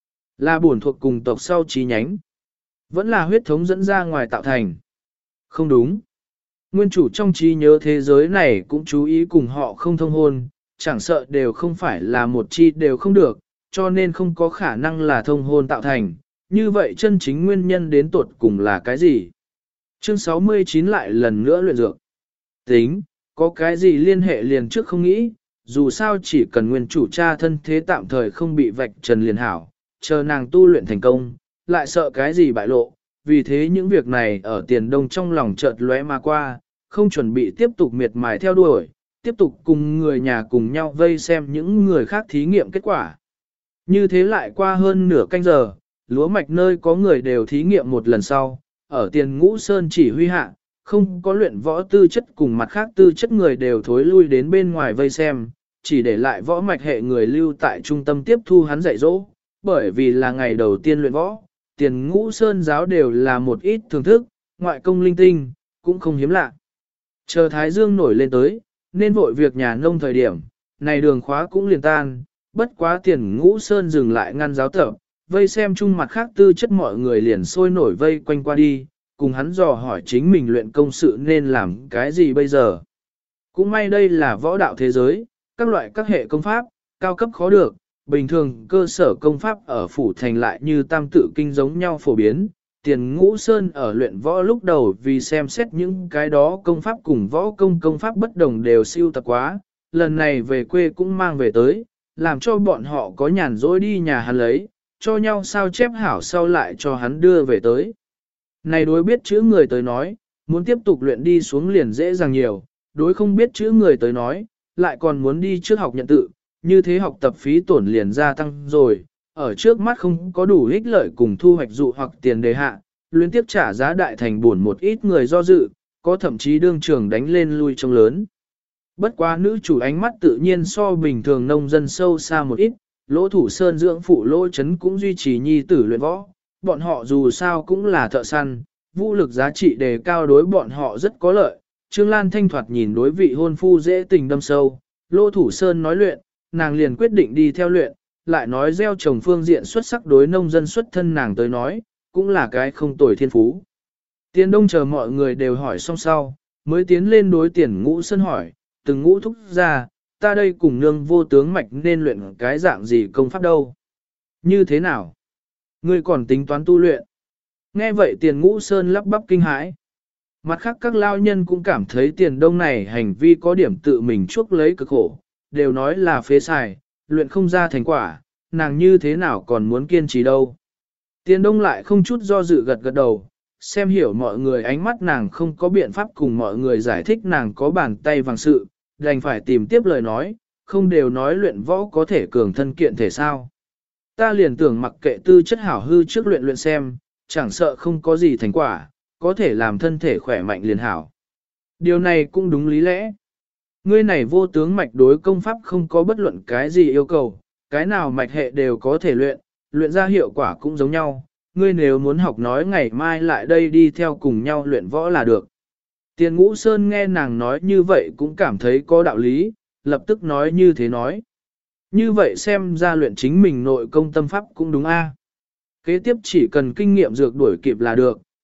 Là bổn thuộc cùng tộc sau trí nhánh. Vẫn là huyết thống dẫn ra ngoài tạo thành. Không đúng. Nguyên chủ trong trí nhớ thế giới này cũng chú ý cùng họ không thông hôn, chẳng sợ đều không phải là một chi đều không được, cho nên không có khả năng là thông hôn tạo thành. Như vậy chân chính nguyên nhân đến tuột cùng là cái gì? Chương 69 lại lần nữa luyện dược. Tính, có cái gì liên hệ liền trước không nghĩ, dù sao chỉ cần nguyên chủ cha thân thế tạm thời không bị vạch trần liền hảo, chờ nàng tu luyện thành công, lại sợ cái gì bại lộ, vì thế những việc này ở Tiền Đông trong lòng chợt lóe mà qua, không chuẩn bị tiếp tục miệt mài theo đuổi, tiếp tục cùng người nhà cùng nhau vây xem những người khác thí nghiệm kết quả. Như thế lại qua hơn nửa canh giờ, lúa mạch nơi có người đều thí nghiệm một lần sau, ở Tiền Ngũ Sơn chỉ huy hạ, không có luyện võ tư chất cùng mặt khác tư chất người đều thối lui đến bên ngoài vây xem, chỉ để lại võ mạch hệ người lưu tại trung tâm tiếp thu hắn dạy dỗ, bởi vì là ngày đầu tiên luyện võ, Tiền Ngũ Sơn giáo đều là một ít thưởng thức, ngoại công linh tinh, cũng không hiếm lạ. Chờ Thái Dương nổi lên tới, nên vội việc nhà nông thời điểm, này đường khóa cũng liền tan, bất quá Tiền Ngũ Sơn dừng lại ngăn giáo tập, vây xem chung mặt khác tư chất mọi người liền sôi nổi vây quanh qua đi, cùng hắn dò hỏi chính mình luyện công sự nên làm cái gì bây giờ. Cũng may đây là võ đạo thế giới, các loại các hệ công pháp, cao cấp khó được, bình thường cơ sở công pháp ở phủ thành lại như tam tự kinh giống nhau phổ biến. Tiền Ngũ Sơn ở luyện võ lúc đầu vì xem xét những cái đó công pháp cùng võ công pháp bất đồng đều siêu tập quá, lần này về quê cũng mang về tới, làm cho bọn họ có nhàn rỗi đi nhà hắn lấy, cho nhau sao chép hảo sau lại cho hắn đưa về tới. Này đối biết chữ người tới nói, muốn tiếp tục luyện đi xuống liền dễ dàng nhiều, đối không biết chữ người tới nói, lại còn muốn đi trước học nhận tự, như thế học tập phí tổn liền gia tăng rồi, ở trước mắt không có đủ ích lợi cùng thu hoạch dụ hoặc tiền đề hạ, liên tiếp trả giá đại thành buồn một ít người do dự, có thậm chí đương trường đánh lên lui trông lớn. Bất quá nữ chủ ánh mắt tự nhiên so bình thường nông dân sâu xa một ít, Lỗ Thủ Sơn dưỡng phụ Lỗ Chấn cũng duy trì nhi tử luyện võ, bọn họ dù sao cũng là thợ săn, vũ lực giá trị đề cao đối bọn họ rất có lợi. Trương Lan Thanh thoạt nhìn đối vị hôn phu dễ tình đâm sâu, Lỗ Thủ Sơn nói luyện, nàng liền quyết định đi theo luyện, lại nói gieo trồng phương diện xuất sắc đối nông dân xuất thân nàng tới nói, cũng là cái không tồi thiên phú. Tiền Đông chờ mọi người đều hỏi xong sau, mới tiến lên đối Tiền Ngũ Sơn hỏi, từng ngũ thúc ra, ta đây cùng nương vô tướng mạch nên luyện cái dạng gì công pháp đâu? Như thế nào? Ngươi còn tính toán tu luyện? Nghe vậy Tiền Ngũ Sơn lắp bắp kinh hãi. Mặt khác các lao nhân cũng cảm thấy Tiền Đông này hành vi có điểm tự mình chuốc lấy cực khổ, đều nói là phế xài, luyện không ra thành quả, nàng như thế nào còn muốn kiên trì đâu. Tiền Đông lại không chút do dự gật gật đầu, xem hiểu mọi người ánh mắt nàng không có biện pháp cùng mọi người giải thích nàng có bàn tay vàng sự, đành phải tìm tiếp lời nói, không đều nói luyện võ có thể cường thân kiện thể sao. Ta liền tưởng mặc kệ tư chất hảo hư trước luyện xem, chẳng sợ không có gì thành quả, có thể làm thân thể khỏe mạnh liền hảo. Điều này cũng đúng lý lẽ. Ngươi này vô tướng mạch đối công pháp không có bất luận cái gì yêu cầu, cái nào mạch hệ đều có thể luyện, luyện ra hiệu quả cũng giống nhau. Ngươi nếu muốn học nói ngày mai lại đây đi theo cùng nhau luyện võ là được. Tiền Ngũ Sơn nghe nàng nói như vậy cũng cảm thấy có đạo lý, lập tức nói như thế nói. Như vậy xem ra luyện chính mình nội công tâm pháp cũng đúng a. Kế tiếp chỉ cần kinh nghiệm dược đuổi kịp là được,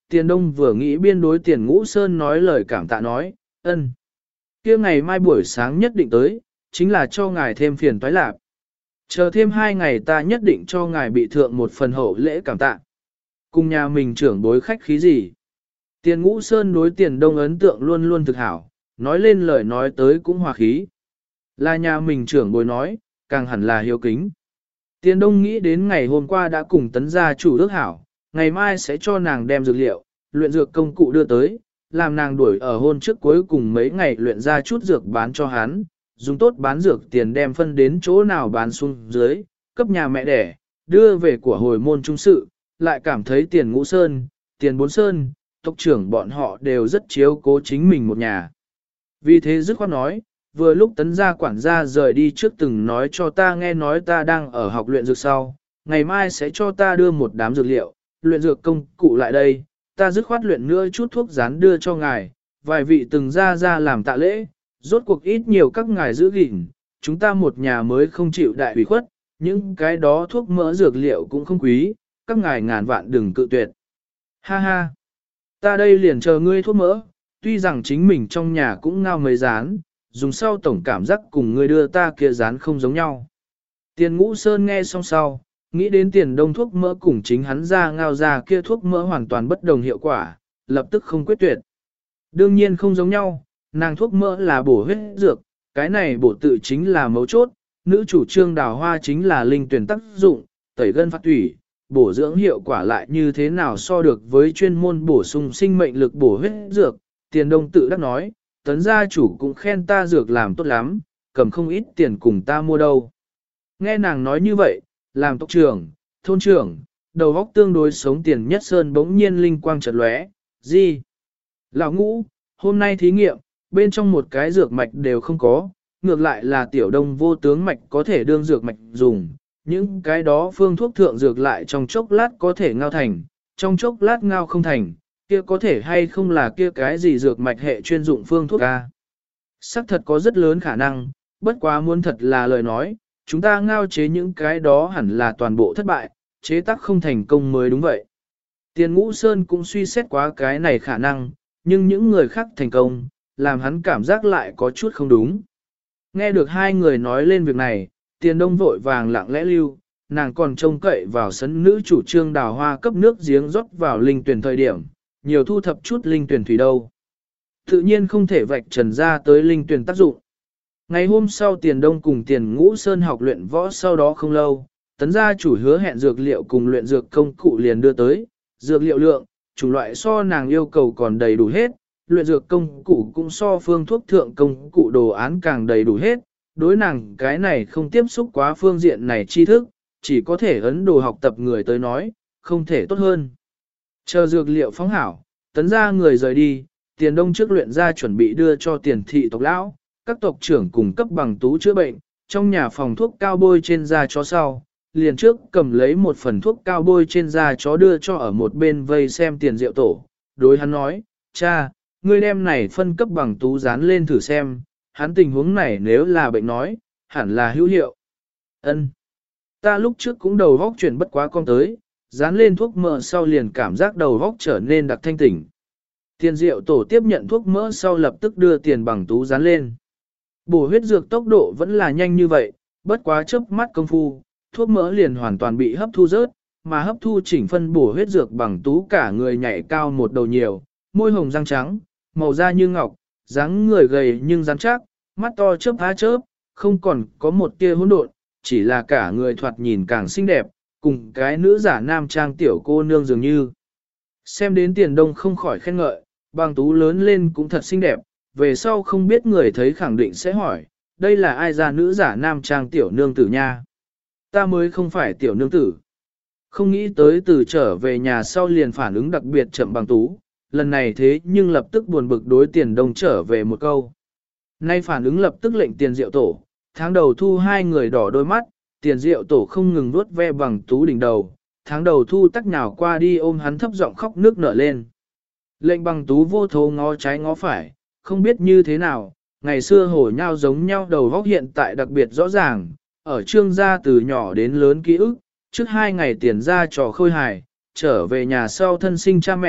Tiền Đông vừa nghĩ biên đối Tiền Ngũ Sơn nói lời cảm tạ nói, ân. Kia ngày mai buổi sáng nhất định tới, chính là cho ngài thêm phiền toái lạc. Chờ thêm 2 ngày ta nhất định cho ngài bị thượng một phần hậu lễ cảm tạ. Cùng nhà mình trưởng bối khách khí gì. Tiền Ngũ Sơn đối Tiền Đông ấn tượng luôn luôn thực hảo, nói lên lời nói tới cũng hòa khí. Là nhà mình trưởng bối nói, càng hẳn là hiếu kính. Tiền Đông nghĩ đến ngày hôm qua đã cùng tấn gia chủ ước hảo, ngày mai sẽ cho nàng đem dược liệu, luyện dược công cụ đưa tới, làm nàng đuổi ở hôn trước cuối cùng mấy ngày luyện ra chút dược bán cho hắn, dùng tốt bán dược tiền đem phân đến chỗ nào bán xuống dưới, cấp nhà mẹ đẻ, đưa về của hồi môn trung sự, lại cảm thấy Tiền Ngũ Sơn, Tiền Bốn Sơn, tộc trưởng bọn họ đều rất chiếu cố chính mình một nhà. Vì thế dứt khoát nói, vừa lúc tấn gia quản gia rời đi trước từng nói cho ta nghe nói ta đang ở học luyện dược sau, ngày mai sẽ cho ta đưa một đám dược liệu, luyện dược công cụ lại đây, ta dứt khoát luyện nữa chút thuốc rán đưa cho ngài, vài vị từng ra làm tạ lễ, rốt cuộc ít nhiều các ngài giữ gìn, chúng ta một nhà mới không chịu đại ủy khuất, những cái đó thuốc mỡ dược liệu cũng không quý, các ngài ngàn vạn đừng cự tuyệt. Ha ha, ta đây liền chờ ngươi thuốc mỡ, tuy rằng chính mình trong nhà cũng ngao mấy rán, dùng sau tổng cảm giác cùng ngươi đưa ta kia rán không giống nhau. Tiền Ngũ Sơn nghe xong sau, nghĩ đến Tiền Đông thuốc mỡ cùng chính hắn ra ngao ra kia thuốc mỡ hoàn toàn bất đồng hiệu quả, lập tức không quyết tuyệt. Đương nhiên không giống nhau, nàng thuốc mỡ là bổ huyết dược, cái này bổ tự chính là mấu chốt, nữ chủ trương đào hoa chính là linh tuyển tác dụng, tẩy gân phát thủy, bổ dưỡng hiệu quả lại như thế nào so được với chuyên môn bổ sung sinh mệnh lực bổ huyết dược. Tiền Đông tự đắc nói, tấn gia chủ cũng khen ta dược làm tốt lắm, cầm không ít tiền cùng ta mua đâu. Nghe nàng nói như vậy, làm tộc trưởng, thôn trưởng, đầu óc tương đối sống Tiền Nhất Sơn bỗng nhiên linh quang chợt lóe, gì? Lão Ngũ, hôm nay thí nghiệm, bên trong một cái dược mạch đều không có, ngược lại là tiểu đông vô tướng mạch có thể đương dược mạch dùng, những cái đó phương thuốc thượng dược lại trong chốc lát có thể ngao thành, trong chốc lát ngao không thành, kia có thể hay không là kia cái gì dược mạch hệ chuyên dụng phương thuốc ca. Sắc thật có rất lớn khả năng, bất quá muốn thật là lời nói, chúng ta ngao chế những cái đó hẳn là toàn bộ thất bại, chế tác không thành công mới đúng vậy. Tiền Ngũ Sơn cũng suy xét quá cái này khả năng, nhưng những người khác thành công, làm hắn cảm giác lại có chút không đúng. Nghe được hai người nói lên việc này, Tiền Đông vội vàng lặng lẽ lưu, nàng còn trông cậy vào sân nữ chủ trương đào hoa cấp nước giếng rót vào linh tuyển thời điểm, nhiều thu thập chút linh tuyển thủy đâu. Tự nhiên không thể vạch trần ra tới linh tuyển tác dụng. Ngày hôm sau Tiền Đông cùng Tiền Ngũ Sơn học luyện võ sau đó không lâu, tấn gia chủ hứa hẹn dược liệu cùng luyện dược công cụ liền đưa tới, dược liệu lượng, chủng loại so nàng yêu cầu còn đầy đủ hết, luyện dược công cụ cũng so phương thuốc thượng công cụ đồ án càng đầy đủ hết, đối nàng cái này không tiếp xúc quá phương diện này tri thức, chỉ có thể ấn đồ học tập người tới nói, không thể tốt hơn. Chờ dược liệu phóng hảo, tấn gia người rời đi, Tiền Đông trước luyện ra chuẩn bị đưa cho Tiền thị tộc lão, các tộc trưởng cùng cấp bằng tú chữa bệnh, trong nhà phòng thuốc cao bôi trên da chó sau, liền trước cầm lấy một phần thuốc cao bôi trên da chó đưa cho ở một bên vây xem Tiền Diệu Tổ, đối hắn nói, cha, ngươi đem này phân cấp bằng tú dán lên thử xem, hắn tình huống này nếu là bệnh nói, hẳn là hữu hiệu. Ân, ta lúc trước cũng đầu góc chuyển bất quá con tới, dán lên thuốc mỡ sau liền cảm giác đầu góc trở nên đặc thanh tỉnh. Tiền Diệu Tổ tiếp nhận thuốc mỡ sau lập tức đưa Tiền bằng tú dán lên. Bổ huyết dược tốc độ vẫn là nhanh như vậy, bất quá chớp mắt công phu, thuốc mỡ liền hoàn toàn bị hấp thu rớt, mà hấp thu chỉnh phân bổ huyết dược bằng tú cả người nhảy cao một đầu nhiều, môi hồng răng trắng, màu da như ngọc, dáng người gầy nhưng rắn chắc, mắt to chớp há chớp, không còn có một tia hỗn độn, chỉ là cả người thoạt nhìn càng xinh đẹp, cùng cái nữ giả nam trang tiểu cô nương dường như. Xem đến Tiền Đông không khỏi khen ngợi, bằng tú lớn lên cũng thật xinh đẹp, về sau không biết người thấy khẳng định sẽ hỏi, đây là ai ra nữ giả nam trang tiểu nương tử nha. Ta mới không phải tiểu nương tử. Không nghĩ tới từ trở về nhà sau liền phản ứng đặc biệt chậm bằng tú, lần này thế nhưng lập tức buồn bực đối Tiền Đông trở về một câu. Nay phản ứng lập tức lệnh Tiền Diệu Tổ, tháng đầu thu hai người đỏ đôi mắt, Tiền Diệu Tổ không ngừng vuốt ve bằng tú đỉnh đầu, tháng đầu thu tắc nhào qua đi ôm hắn thấp giọng khóc nước nở lên. Lệnh bằng tú vô thố ngó trái ngó phải, không biết như thế nào, ngày xưa hổ nhau giống nhau đầu góc hiện tại đặc biệt rõ ràng, ở trương gia từ nhỏ đến lớn ký ức, trước 2 ngày Tiền ra trò khôi hài, trở về nhà sau thân sinh cha mẹ,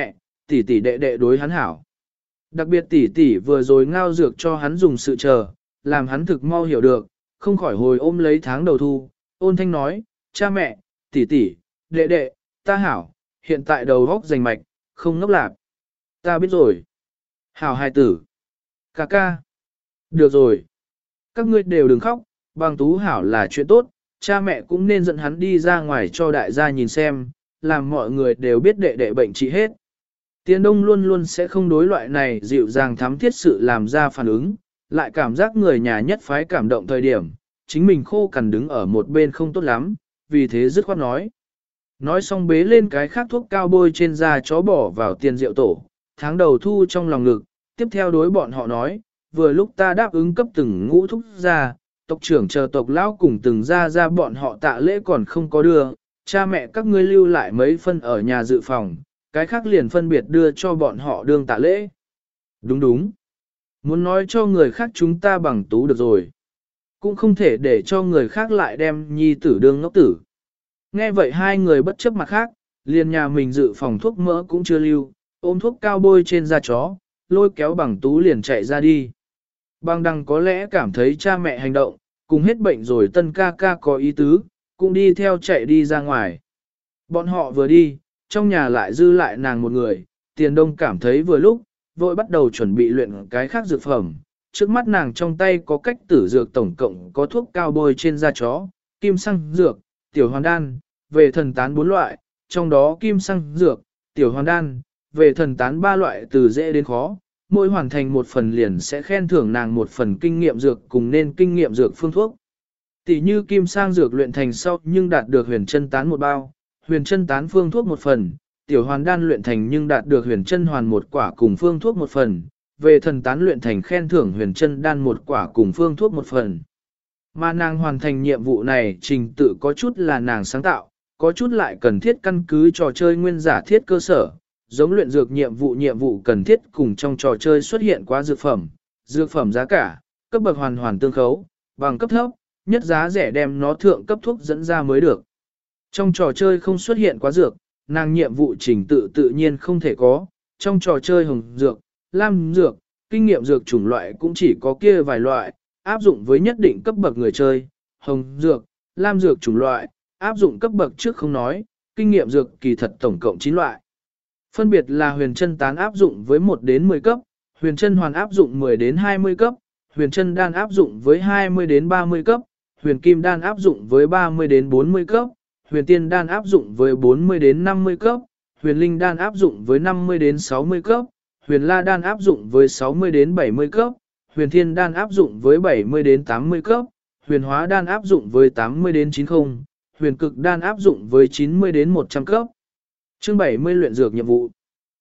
tỷ tỷ đệ đệ đối hắn hảo. Đặc biệt tỷ tỷ vừa rồi ngao dược cho hắn dùng sự chờ, làm hắn thực mau hiểu được, không khỏi hồi ôm lấy tháng đầu thu, ôn thanh nói, cha mẹ, tỷ tỷ, đệ đệ, ta hảo, hiện tại đầu góc rành mạch, không ngốc lạc. Ta biết rồi. Hảo hài tử. Ca ca. Được rồi. Các ngươi đều đừng khóc, bằng tú hảo là chuyện tốt, cha mẹ cũng nên dẫn hắn đi ra ngoài cho đại gia nhìn xem, làm mọi người đều biết đệ đệ bệnh trị hết. Tiền Đông luôn luôn sẽ không đối loại này dịu dàng thắm thiết sự làm ra phản ứng, lại cảm giác người nhà nhất phái cảm động thời điểm, chính mình khô cằn đứng ở một bên không tốt lắm, vì thế dứt khoát nói. Nói xong bế lên cái khác thuốc cao bôi trên da chó bỏ vào tiền rượu tổ, tháng đầu thu trong lòng ngực, tiếp theo đối bọn họ nói, vừa lúc ta đáp ứng cấp từng ngũ thúc ra, tộc trưởng chờ tộc lão cùng từng ra bọn họ tạ lễ còn không có đưa, cha mẹ các ngươi lưu lại mấy phân ở nhà dự phòng, cái khác liền phân biệt đưa cho bọn họ đương tạ lễ. Đúng đúng. Muốn nói cho người khác chúng ta bằng tú được rồi. Cũng không thể để cho người khác lại đem nhi tử đương ngốc tử. Nghe vậy hai người bất chấp mặt khác, liền nhà mình dự phòng thuốc mỡ cũng chưa lưu, ôm thuốc cao bôi trên da chó, lôi kéo bằng tú liền chạy ra đi. Bằng đằng có lẽ cảm thấy cha mẹ hành động, cùng hết bệnh rồi tân ca ca có ý tứ, cũng đi theo chạy đi ra ngoài. Bọn họ vừa đi, trong nhà lại dư lại nàng một người, Tiền Đông cảm thấy vừa lúc, vội bắt đầu chuẩn bị luyện cái khác dược phẩm. Trước mắt nàng trong tay có cách tử dược tổng cộng có thuốc cao bôi trên da chó, kim xăng dược, tiểu hoàn đan, về thần tán 4 loại, trong đó kim xăng dược, tiểu hoàn đan, về thần tán 3 loại từ dễ đến khó, mỗi hoàn thành một phần liền sẽ khen thưởng nàng một phần kinh nghiệm dược cùng nên kinh nghiệm dược phương thuốc. Tỷ như kim sang dược luyện thành sau nhưng đạt được huyền chân tán một bao, huyền chân tán phương thuốc một phần, tiểu hoàn đan luyện thành nhưng đạt được huyền chân hoàn một quả cùng phương thuốc một phần, về thần tán luyện thành khen thưởng huyền chân đan một quả cùng phương thuốc một phần. Mà nàng hoàn thành nhiệm vụ này trình tự có chút là nàng sáng tạo, có chút lại cần thiết căn cứ trò chơi nguyên giả thiết cơ sở, giống luyện dược nhiệm vụ cần thiết cùng trong trò chơi xuất hiện qua dược phẩm giá cả, cấp bậc hoàn hoàn tương khấu, bằng cấp thấp, nhất giá rẻ đem nó thượng cấp thuốc dẫn ra mới được. Trong trò chơi không xuất hiện quá dược, nàng nhiệm vụ trình tự tự nhiên không thể có, trong trò chơi hồng dược, lam dược, kinh nghiệm dược chủng loại cũng chỉ có kia vài loại, áp dụng với nhất định cấp bậc người chơi, hồng dược, lam dược chủng loại, áp dụng cấp bậc trước không nói, kinh nghiệm dược kỳ thật tổng cộng 9 loại. Phân biệt là huyền chân tán áp dụng với 1 đến 10 cấp, huyền chân hoàn áp dụng 10 đến 20 cấp, huyền chân đan áp dụng với 20 đến 30 cấp, huyền kim đan áp dụng với 30 đến 40 cấp, huyền tiên đan áp dụng với 40 đến 50 cấp, huyền linh đan áp dụng với 50 đến 60 cấp, huyền la đan áp dụng với 60 đến 70 cấp, huyền thiên đan áp dụng với 70 đến 80 cấp, huyền hóa đan áp dụng với 80 đến 90, huyền cực đan áp dụng với 90 đến 100 cấp. Chương 70 luyện dược nhiệm vụ.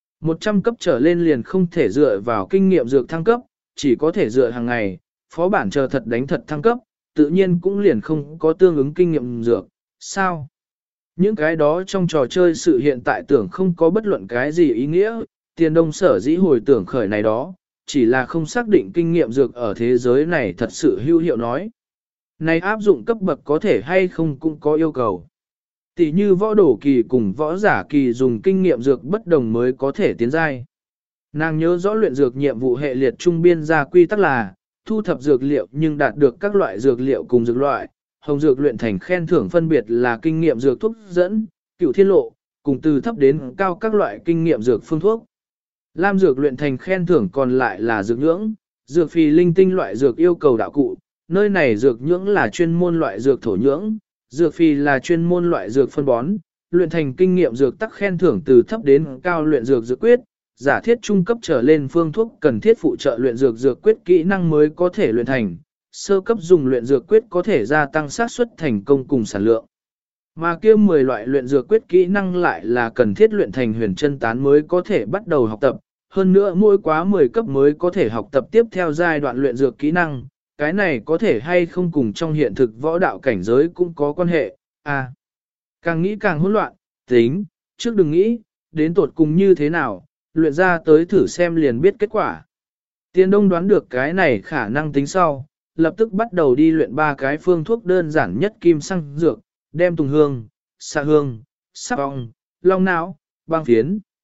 100 cấp trở lên liền không thể dựa vào kinh nghiệm dược thăng cấp, chỉ có thể dựa hàng ngày, phó bản chờ thật đánh thật thăng cấp, tự nhiên cũng liền không có tương ứng kinh nghiệm dược. Sao? Những cái đó trong trò chơi sự hiện tại tưởng không có bất luận cái gì ý nghĩa, Tiền Đông sở dĩ hồi tưởng khởi này đó, chỉ là không xác định kinh nghiệm dược ở thế giới này thật sự hữu hiệu nói. Này áp dụng cấp bậc có thể hay không cũng có yêu cầu. Tỷ như võ đổ kỳ cùng võ giả kỳ dùng kinh nghiệm dược bất đồng mới có thể tiến giai. Nàng nhớ rõ luyện dược nhiệm vụ hệ liệt trung biên ra quy tắc là, thu thập dược liệu nhưng đạt được các loại dược liệu cùng dược loại, hồng dược luyện thành khen thưởng phân biệt là kinh nghiệm dược thuốc dẫn, cửu thiên lộ, cùng từ thấp đến cao các loại kinh nghiệm dược phương thuốc. Lam dược luyện thành khen thưởng còn lại là dược nhưỡng, dược phì linh tinh loại dược yêu cầu đạo cụ, nơi này dược nhưỡng là chuyên môn loại dược thổ nhưỡng, dược phì là chuyên môn loại dược phân bón, luyện thành kinh nghiệm dược tắc khen thưởng từ thấp đến cao luyện dược dược quyết, giả thiết trung cấp trở lên phương thuốc cần thiết phụ trợ luyện dược dược quyết kỹ năng mới có thể luyện thành, sơ cấp dùng luyện dược quyết có thể gia tăng xác suất thành công cùng sản lượng. Mà kia 10 loại luyện dược quyết kỹ năng lại là cần thiết luyện thành huyền chân tán mới có thể bắt đầu học tập, hơn nữa mỗi quá 10 cấp mới có thể học tập tiếp theo giai đoạn luyện dược kỹ năng, cái này có thể hay không cùng trong hiện thực võ đạo cảnh giới cũng có quan hệ, càng nghĩ càng hỗn loạn, tính, trước đừng nghĩ, đến tột cùng như thế nào, luyện ra tới thử xem liền biết kết quả. Tiền Đông đoán được cái này khả năng tính sau, lập tức bắt đầu đi luyện 3 cái phương thuốc đơn giản nhất kim xăng dược, đem tùng hương, xạ hương, sắp ong, long não, băng phiến.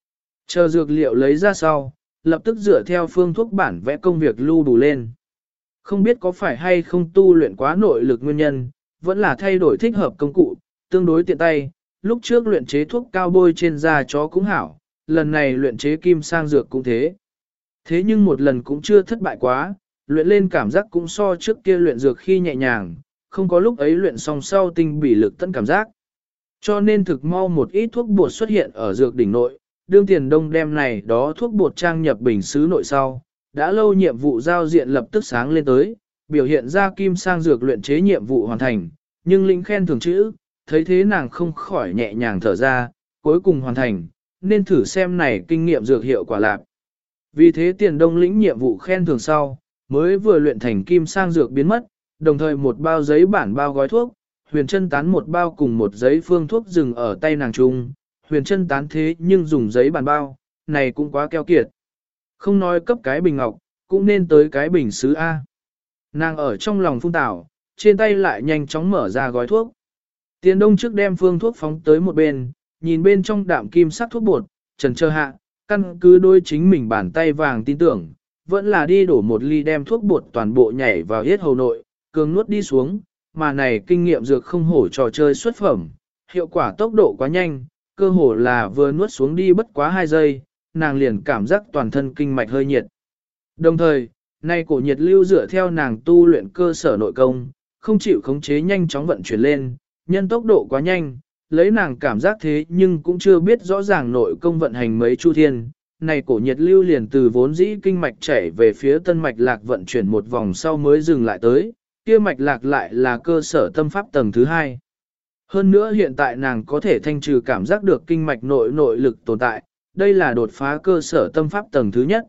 Chờ dược liệu lấy ra sau, lập tức dựa theo phương thuốc bản vẽ công việc lưu đủ lên. Không biết có phải hay không tu luyện quá nội lực nguyên nhân, vẫn là thay đổi thích hợp công cụ, tương đối tiện tay, lúc trước luyện chế thuốc cao bôi trên da chó cũng hảo, lần này luyện chế kim sang dược cũng thế. Thế nhưng một lần cũng chưa thất bại quá, luyện lên cảm giác cũng so trước kia luyện dược khi nhẹ nhàng, không có lúc ấy luyện xong sau tinh bỉ lực tận cảm giác. Cho nên thực mau một ít thuốc bột xuất hiện ở dược đỉnh nội, đương Tiền Đông đem này đó thuốc bột trang nhập bình sứ nội sau, đã lâu nhiệm vụ giao diện lập tức sáng lên tới, biểu hiện ra kim sang dược luyện chế nhiệm vụ hoàn thành, nhưng linh khen thưởng chữ, thấy thế nàng không khỏi nhẹ nhàng thở ra, cuối cùng hoàn thành, nên thử xem này kinh nghiệm dược hiệu quả lạc. Vì thế Tiền Đông lĩnh nhiệm vụ khen thưởng sau, mới vừa luyện thành kim sang dược biến mất, đồng thời một bao giấy bản bao gói thuốc, huyền chân tán một bao cùng một giấy phương thuốc dừng ở tay nàng chung, huyền chân tán thế nhưng dùng giấy bản bao, này cũng quá keo kiệt. Không nói cấp cái bình ngọc, cũng nên tới cái bình sứ A. Nàng ở trong lòng phung tảo, trên tay lại nhanh chóng mở ra gói thuốc. Tiền Đông trước đem phương thuốc phóng tới một bên, nhìn bên trong đạm kim sắc thuốc bột, trần chờ hạ, căn cứ đôi chính mình bàn tay vàng tin tưởng, vẫn là đi đổ một ly đem thuốc bột toàn bộ nhảy vào yết hầu nội, cường nuốt đi xuống, mà này kinh nghiệm dược không hổ trò chơi xuất phẩm, hiệu quả tốc độ quá nhanh, cơ hồ là vừa nuốt xuống đi bất quá 2 giây, nàng liền cảm giác toàn thân kinh mạch hơi nhiệt. Đồng thời, nay cổ nhiệt lưu dựa theo nàng tu luyện cơ sở nội công, không chịu khống chế nhanh chóng vận chuyển lên, nhân tốc độ quá nhanh, lấy nàng cảm giác thế nhưng cũng chưa biết rõ ràng nội công vận hành mấy chu thiên. Này cổ nhiệt lưu liền từ vốn dĩ kinh mạch chảy về phía tân mạch lạc vận chuyển một vòng sau mới dừng lại tới, kia mạch lạc lại là cơ sở tâm pháp tầng thứ 2. Hơn nữa hiện tại nàng có thể thanh trừ cảm giác được kinh mạch nội lực tồn tại, đây là đột phá cơ sở tâm pháp tầng thứ nhất.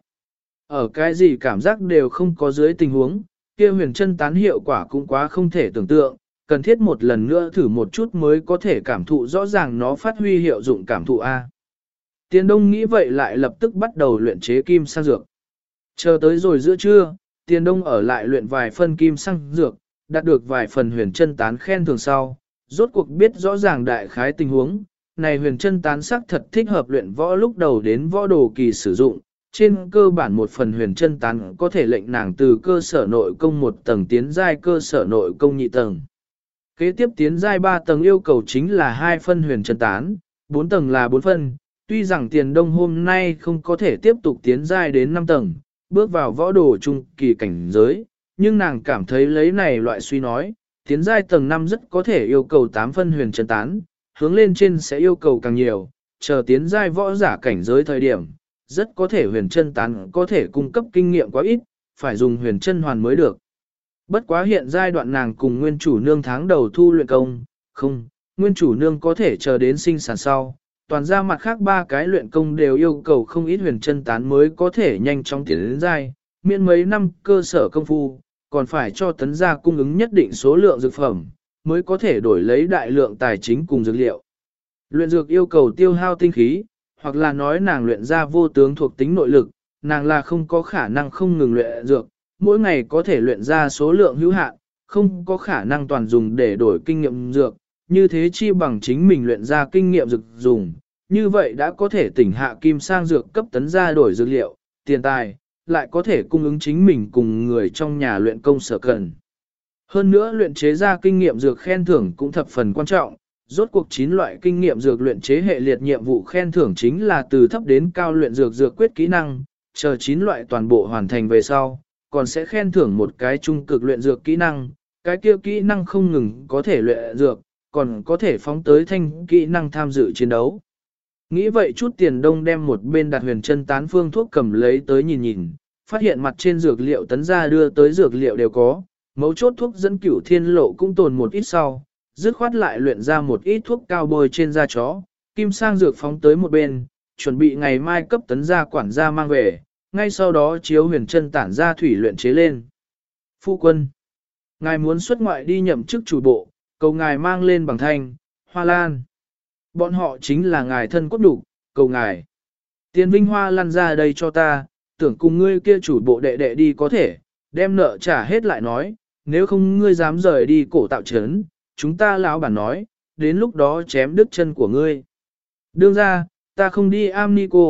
Ở cái gì cảm giác đều không có dưới tình huống, kia huyền chân tán hiệu quả cũng quá không thể tưởng tượng, cần thiết một lần nữa thử một chút mới có thể cảm thụ rõ ràng nó phát huy hiệu dụng cảm thụ A. Tiền Đông nghĩ vậy lại lập tức bắt đầu luyện chế kim sang dược. Chờ tới rồi giữa trưa, Tiền Đông ở lại luyện vài phân kim sang dược, đạt được vài phần huyền chân tán khen thường sau, rốt cuộc biết rõ ràng đại khái tình huống. Này huyền chân tán sắc thật thích hợp luyện võ lúc đầu đến võ đồ kỳ sử dụng, trên cơ bản một phần huyền chân tán có thể lệnh nàng từ cơ sở nội công 1 tầng tiến giai cơ sở nội công nhị tầng. Kế tiếp tiến giai 3 tầng yêu cầu chính là 2 phân huyền chân tán, 4 tầng là 4 phân, tuy rằng Tiền Đông hôm nay không có thể tiếp tục tiến giai đến 5 tầng, bước vào võ đồ trung kỳ cảnh giới, nhưng nàng cảm thấy lấy này loại suy nói, tiến giai tầng 5 rất có thể yêu cầu 8 phân huyền chân tán, hướng lên trên sẽ yêu cầu càng nhiều, chờ tiến giai võ giả cảnh giới thời điểm, rất có thể huyền chân tán có thể cung cấp kinh nghiệm quá ít, phải dùng huyền chân hoàn mới được. Bất quá hiện giai đoạn nàng cùng nguyên chủ nương tháng đầu thu luyện công, không, nguyên chủ nương có thể chờ đến sinh sản sau, toàn ra mặt khác 3 cái luyện công đều yêu cầu không ít huyền chân tán mới có thể nhanh chóng tiến đến giai, miễn mấy năm cơ sở công phu, còn phải cho tấn gia cung ứng nhất định số lượng dược phẩm, mới có thể đổi lấy đại lượng tài chính cùng dược liệu. Luyện dược yêu cầu tiêu hao tinh khí, hoặc là nói nàng luyện ra vô tướng thuộc tính nội lực, nàng là không có khả năng không ngừng luyện dược, mỗi ngày có thể luyện ra số lượng hữu hạn, không có khả năng toàn dùng để đổi kinh nghiệm dược, như thế chi bằng chính mình luyện ra kinh nghiệm dược dùng, như vậy đã có thể tỉnh hạ kim sang dược cấp tấn gia đổi dược liệu, tiền tài, lại có thể cung ứng chính mình cùng người trong nhà luyện công sở cần. Hơn nữa luyện chế ra kinh nghiệm dược khen thưởng cũng thập phần quan trọng, rốt cuộc 9 loại kinh nghiệm dược luyện chế hệ liệt nhiệm vụ khen thưởng chính là từ thấp đến cao luyện dược dược quyết kỹ năng, chờ 9 loại toàn bộ hoàn thành về sau, còn sẽ khen thưởng một cái trung cực luyện dược kỹ năng, cái kia kỹ năng không ngừng có thể luyện dược, còn có thể phóng tới thanh kỹ năng tham dự chiến đấu. Nghĩ vậy chút Tiền Đông đem một bên đặt huyền chân tán phương thuốc cầm lấy tới nhìn nhìn, phát hiện mặt trên dược liệu tấn gia đưa tới dược liệu đều có, mấu chốt thuốc dẫn cửu thiên lộ cũng tồn một ít sau, dứt khoát lại luyện ra một ít thuốc cao bôi trên da chó, kim sang dược phóng tới một bên, chuẩn bị ngày mai cấp tấn gia quản gia mang về, ngay sau đó chiếu huyền chân tản ra thủy luyện chế lên. Phu quân, ngài muốn xuất ngoại đi nhậm chức chủ bộ, cầu ngài mang lên bằng thanh, hoa lan. Bọn họ chính là ngài thân cốt đủ, cầu ngài. Tiền Vinh Hoa lăn ra đây cho ta, tưởng cùng ngươi kia chủ bộ đệ đệ đi có thể, đem nợ trả hết lại nói, nếu không ngươi dám rời đi cổ tạo trấn, chúng ta lão bản nói, đến lúc đó chém đứt chân của ngươi. Đương ra, ta không đi am ni cô,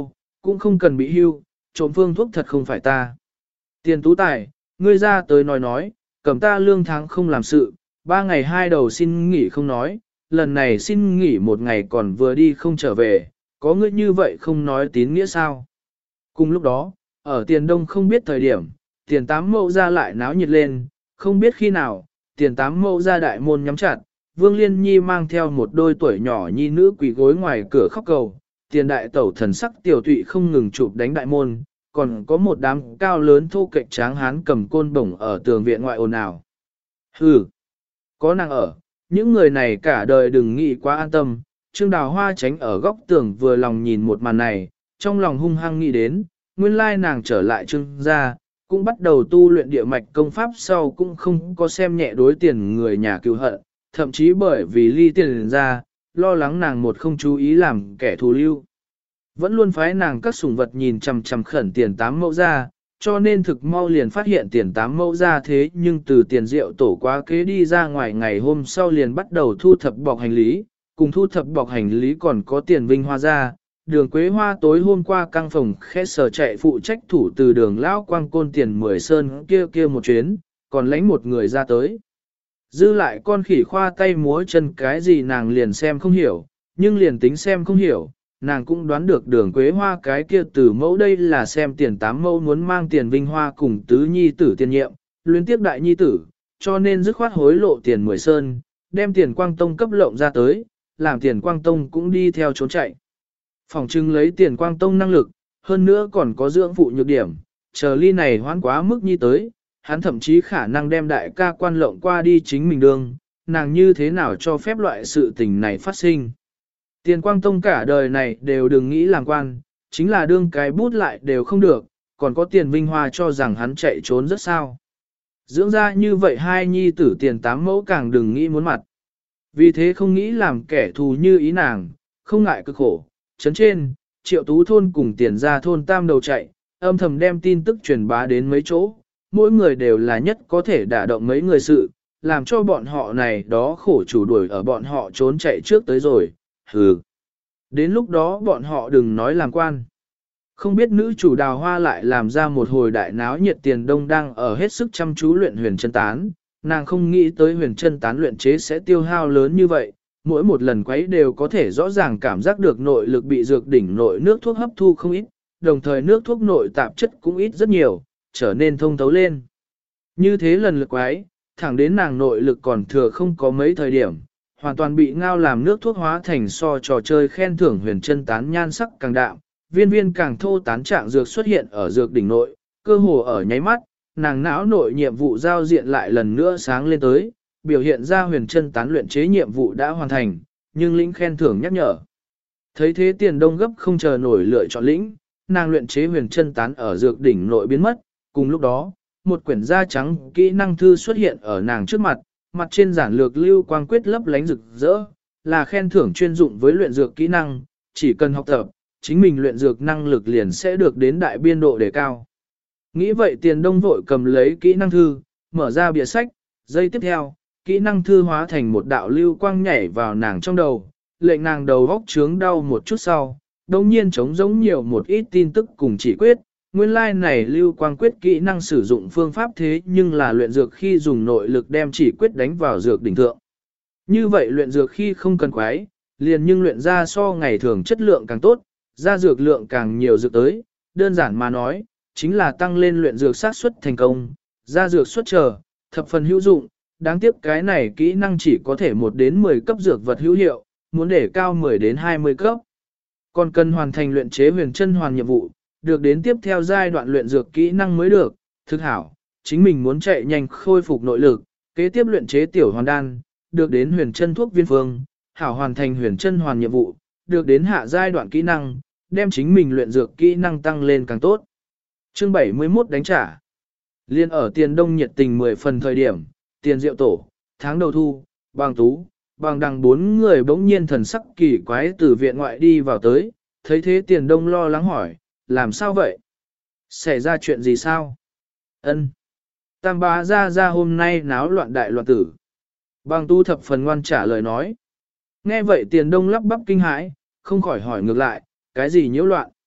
cũng không cần bị hưu, trộm phương thuốc thật không phải ta. Tiền Tú Tài, ngươi ra tới nói, cầm ta lương tháng không làm sự, 3 ngày 2 đầu xin nghỉ không nói, lần này xin nghỉ 1 ngày còn vừa đi không trở về, có ngươi như vậy không nói tín nghĩa sao? Cùng lúc đó, ở tiền đông không biết thời điểm, tiền tám mẫu ra lại náo nhiệt lên, không biết khi nào, tiền tám mẫu ra đại môn nhắm chặt, Vương Liên Nhi mang theo một đôi tuổi nhỏ nhi nữ quỳ gối ngoài cửa khóc cầu, tiền đại tẩu thần sắc tiểu tụy không ngừng chụp đánh đại môn, còn có một đám cao lớn thô kệch tráng hán cầm côn bổng ở tường viện ngoại ồn ào. Hừ, có nàng ở, những người này cả đời đừng nghĩ quá an tâm. Trương Đào Hoa tránh ở góc tường vừa lòng nhìn một màn này, trong lòng hung hăng nghĩ đến, nguyên lai nàng trở lại Trương gia, cũng bắt đầu tu luyện địa mạch công pháp sau cũng không có xem nhẹ đối tiền người nhà cứu hận, thậm chí bởi vì ly tiền ra, lo lắng nàng một không chú ý làm kẻ thù lưu. Vẫn luôn phái nàng các sủng vật nhìn chằm chằm khẩn tiền tám mẫu ra, cho nên thực mau liền phát hiện tiền tám mẫu ra thế nhưng từ tiền rượu tổ quá kế đi ra ngoài ngày hôm sau liền bắt đầu thu thập bọc hành lý, cùng thu thập bọc hành lý còn có tiền vinh hoa ra. Đường Quế Hoa tối hôm qua căng phòng khẽ sở chạy phụ trách thủ từ đường Lão Quang Côn tiền 10 sơn kia một chuyến, còn lãnh một người ra tới. Dư lại con khỉ khoa tay múa chân cái gì nàng liền xem không hiểu, nhưng liền tính xem không hiểu, nàng cũng đoán được đường Quế Hoa cái kia từ mẫu đây là xem tiền tám mẫu muốn mang tiền vinh hoa cùng tứ nhi tử tiền nhiệm, luyến tiếp đại nhi tử, cho nên dứt khoát hối lộ tiền 10 sơn, đem tiền quang tông cấp lộng ra tới, làm tiền quang tông cũng đi theo trốn chạy. Phòng trưng lấy tiền quang tông năng lực, hơn nữa còn có dưỡng phụ nhược điểm, chờ ly này hoán quá mức nhi tới, hắn thậm chí khả năng đem đại ca quan lộng qua đi chính mình đương, nàng như thế nào cho phép loại sự tình này phát sinh. Tiền quang tông cả đời này đều đừng nghĩ làm quan, chính là đương cái bút lại đều không được, còn có tiền vinh hoa cho rằng hắn chạy trốn rất sao. Dưỡng ra như vậy hai nhi tử tiền tám mẫu càng đừng nghĩ muốn mặt. Vì thế không nghĩ làm kẻ thù như ý nàng, không ngại cực khổ, chấn trên, triệu tú thôn cùng tiền ra thôn tam đầu chạy, âm thầm đem tin tức truyền bá đến mấy chỗ, mỗi người đều là nhất có thể đả động mấy người sự, làm cho bọn họ này đó khổ chủ đuổi ở bọn họ trốn chạy trước tới rồi, hừ. Đến lúc đó bọn họ đừng nói làm quan. Không biết nữ chủ Đào Hoa lại làm ra một hồi đại náo nhiệt tiền đông đang ở hết sức chăm chú luyện huyền chân tán, nàng không nghĩ tới huyền chân tán luyện chế sẽ tiêu hao lớn như vậy, mỗi một lần quấy đều có thể rõ ràng cảm giác được nội lực bị dược đỉnh nội nước thuốc hấp thu không ít, đồng thời nước thuốc nội tạp chất cũng ít rất nhiều, trở nên thông thấu lên. Như thế lần lượt quấy, thẳng đến nàng nội lực còn thừa không có mấy thời điểm, hoàn toàn bị ngao làm nước thuốc hóa thành so trò chơi khen thưởng huyền chân tán nhan sắc càng đạm, viên viên càng thô tán trạng dược xuất hiện ở dược đỉnh nội, cơ hồ ở nháy mắt, nàng não nội nhiệm vụ giao diện lại lần nữa sáng lên tới, biểu hiện ra huyền chân tán luyện chế nhiệm vụ đã hoàn thành, nhưng lĩnh khen thưởng nhắc nhở. Thấy thế tiền đông gấp không chờ nổi lựa chọn lĩnh, nàng luyện chế huyền chân tán ở dược đỉnh nội biến mất, cùng lúc đó, một quyển da trắng kỹ năng thư xuất hiện ở nàng trước mặt, mặt trên giản lược lưu quang quyết lấp lánh rực rỡ, là khen thưởng chuyên dụng với luyện dược kỹ năng, chỉ cần học tập, chính mình luyện dược năng lực liền sẽ được đến đại biên độ đề cao. Nghĩ vậy tiền đông vội cầm lấy kỹ năng thư, mở ra bìa sách, giây tiếp theo, kỹ năng thư hóa thành một đạo lưu quang nhảy vào nàng trong đầu, lệnh nàng đầu góc trướng đau một chút sau, đồng nhiên trống giống nhiều một ít tin tức cùng chỉ quyết. Nguyên lai này lưu quang quyết kỹ năng sử dụng phương pháp thế nhưng là luyện dược khi dùng nội lực đem chỉ quyết đánh vào dược đỉnh thượng. Như vậy luyện dược khi không cần quái, liền nhưng luyện ra so ngày thường chất lượng càng tốt, ra dược lượng càng nhiều dược tới, đơn giản mà nói, chính là tăng lên luyện dược xác suất thành công, ra dược suất chờ, thập phần hữu dụng, đáng tiếc cái này kỹ năng chỉ có thể 1 đến 10 cấp dược vật hữu hiệu, muốn để cao 10 đến 20 cấp. Còn cần hoàn thành luyện chế huyền chân hoàn nhiệm vụ, được đến tiếp theo giai đoạn luyện dược kỹ năng mới được, thực hảo, chính mình muốn chạy nhanh khôi phục nội lực, kế tiếp luyện chế tiểu hoàn đan, được đến huyền chân thuốc viên phương, hảo hoàn thành huyền chân hoàn nhiệm vụ, được đến hạ giai đoạn kỹ năng, đem chính mình luyện dược kỹ năng tăng lên càng tốt. Chương 71 đánh trả. Liên ở tiền đông nhiệt tình 10 phần thời điểm, tiền diệu tổ, tháng đầu thu, bàng tú, bàng đằng 4 người bỗng nhiên thần sắc kỳ quái từ viện ngoại đi vào tới, thấy thế tiền đông lo lắng hỏi, làm sao vậy? Xảy ra chuyện gì sao? Ân. Tam bá ra hôm nay náo loạn đại loạn tử. Bàng tu thập phần ngoan trả lời nói. Nghe vậy tiền đông lắp bắp kinh hãi, không khỏi hỏi ngược lại, cái gì nhiễu loạn?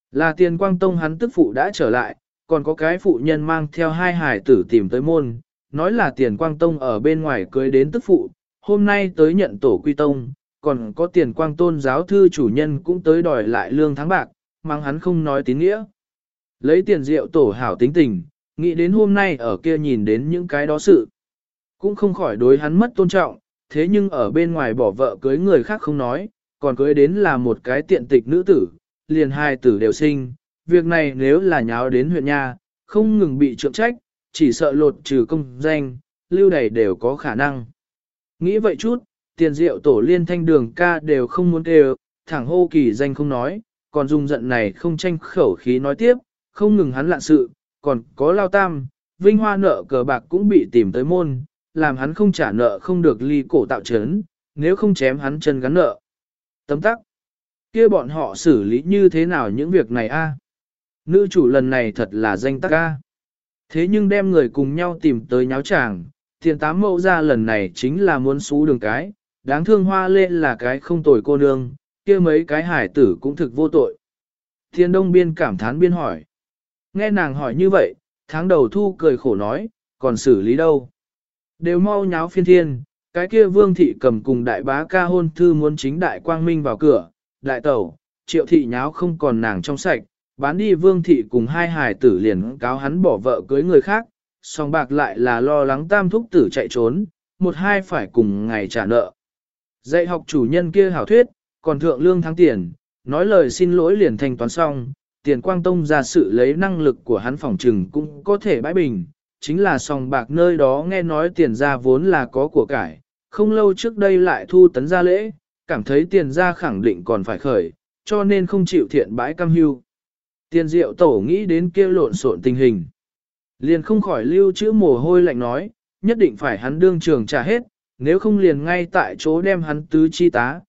Là Tiền Quang Tông hắn tức phụ đã trở lại, còn có cái phụ nhân mang theo hai hải tử tìm tới môn, nói là Tiền Quang Tông ở bên ngoài cưới đến tức phụ, hôm nay tới nhận tổ quy tông, còn có Tiền Quang Tôn giáo thư chủ nhân cũng tới đòi lại lương tháng bạc, mang hắn không nói tín nghĩa. Lấy tiền rượu tổ hảo tính tình, nghĩ đến hôm nay ở kia nhìn đến những cái đó sự, cũng không khỏi đối hắn mất tôn trọng, thế nhưng ở bên ngoài bỏ vợ cưới người khác không nói, còn cưới đến là một cái tiện tịch nữ tử, liền hai tử đều sinh, việc này nếu là nháo đến huyện nha, không ngừng bị trượng trách, chỉ sợ lột trừ công danh, lưu đầy đều có khả năng. Nghĩ vậy chút, tiền rượu tổ liên thanh đường ca đều không muốn kêu, thẳng hô kỳ danh không nói, còn dùng giận này không tranh khẩu khí nói tiếp, không ngừng hắn lạ sự, còn có lao tam, vinh hoa nợ cờ bạc cũng bị tìm tới môn, làm hắn không trả nợ không được ly cổ tạo chấn, nếu không chém hắn chân gắn nợ. Tấm tắc, kia bọn họ xử lý như thế nào những việc này a? Nữ chủ lần này thật là danh tắc a. Thế nhưng đem người cùng nhau tìm tới nháo chàng, Tiền Tám Mẫu ra lần này chính là muốn xú đường cái, đáng thương Hoa Lê là cái không tồi cô nương, kia mấy cái hải tử cũng thực vô tội. Thiên Đông Biên cảm thán biên hỏi. Nghe nàng hỏi như vậy, tháng đầu thu cười khổ nói, còn xử lý đâu? Đều mau nháo phiên thiên, cái kia Vương Thị cầm cùng đại bá ca hôn thư muốn chính đại quang minh vào cửa, đại tẩu, Triệu Thị nháo không còn nàng trong sạch, bán đi Vương Thị cùng hai hài tử liền cáo hắn bỏ vợ cưới người khác, song bạc lại là lo lắng tam thúc tử chạy trốn, một hai phải cùng ngày trả nợ. Dạy học chủ nhân kia hảo thuyết, còn thượng lương tháng tiền, nói lời xin lỗi liền thanh toán xong, Tiền Quang Tông ra sự lấy năng lực của hắn phòng trừng cũng có thể bãi bình, chính là song bạc nơi đó nghe nói tiền ra vốn là có của cải, không lâu trước đây lại thu tấn ra lễ, cảm thấy tiền ra khẳng định còn phải khởi, cho nên không chịu thiện bãi cam hưu. Tiền Diệu Tổ nghĩ đến kia lộn xộn tình hình, liền không khỏi lưu chữ mồ hôi lạnh nói, nhất định phải hắn đương trường trả hết, nếu không liền ngay tại chỗ đem hắn tứ chi tá,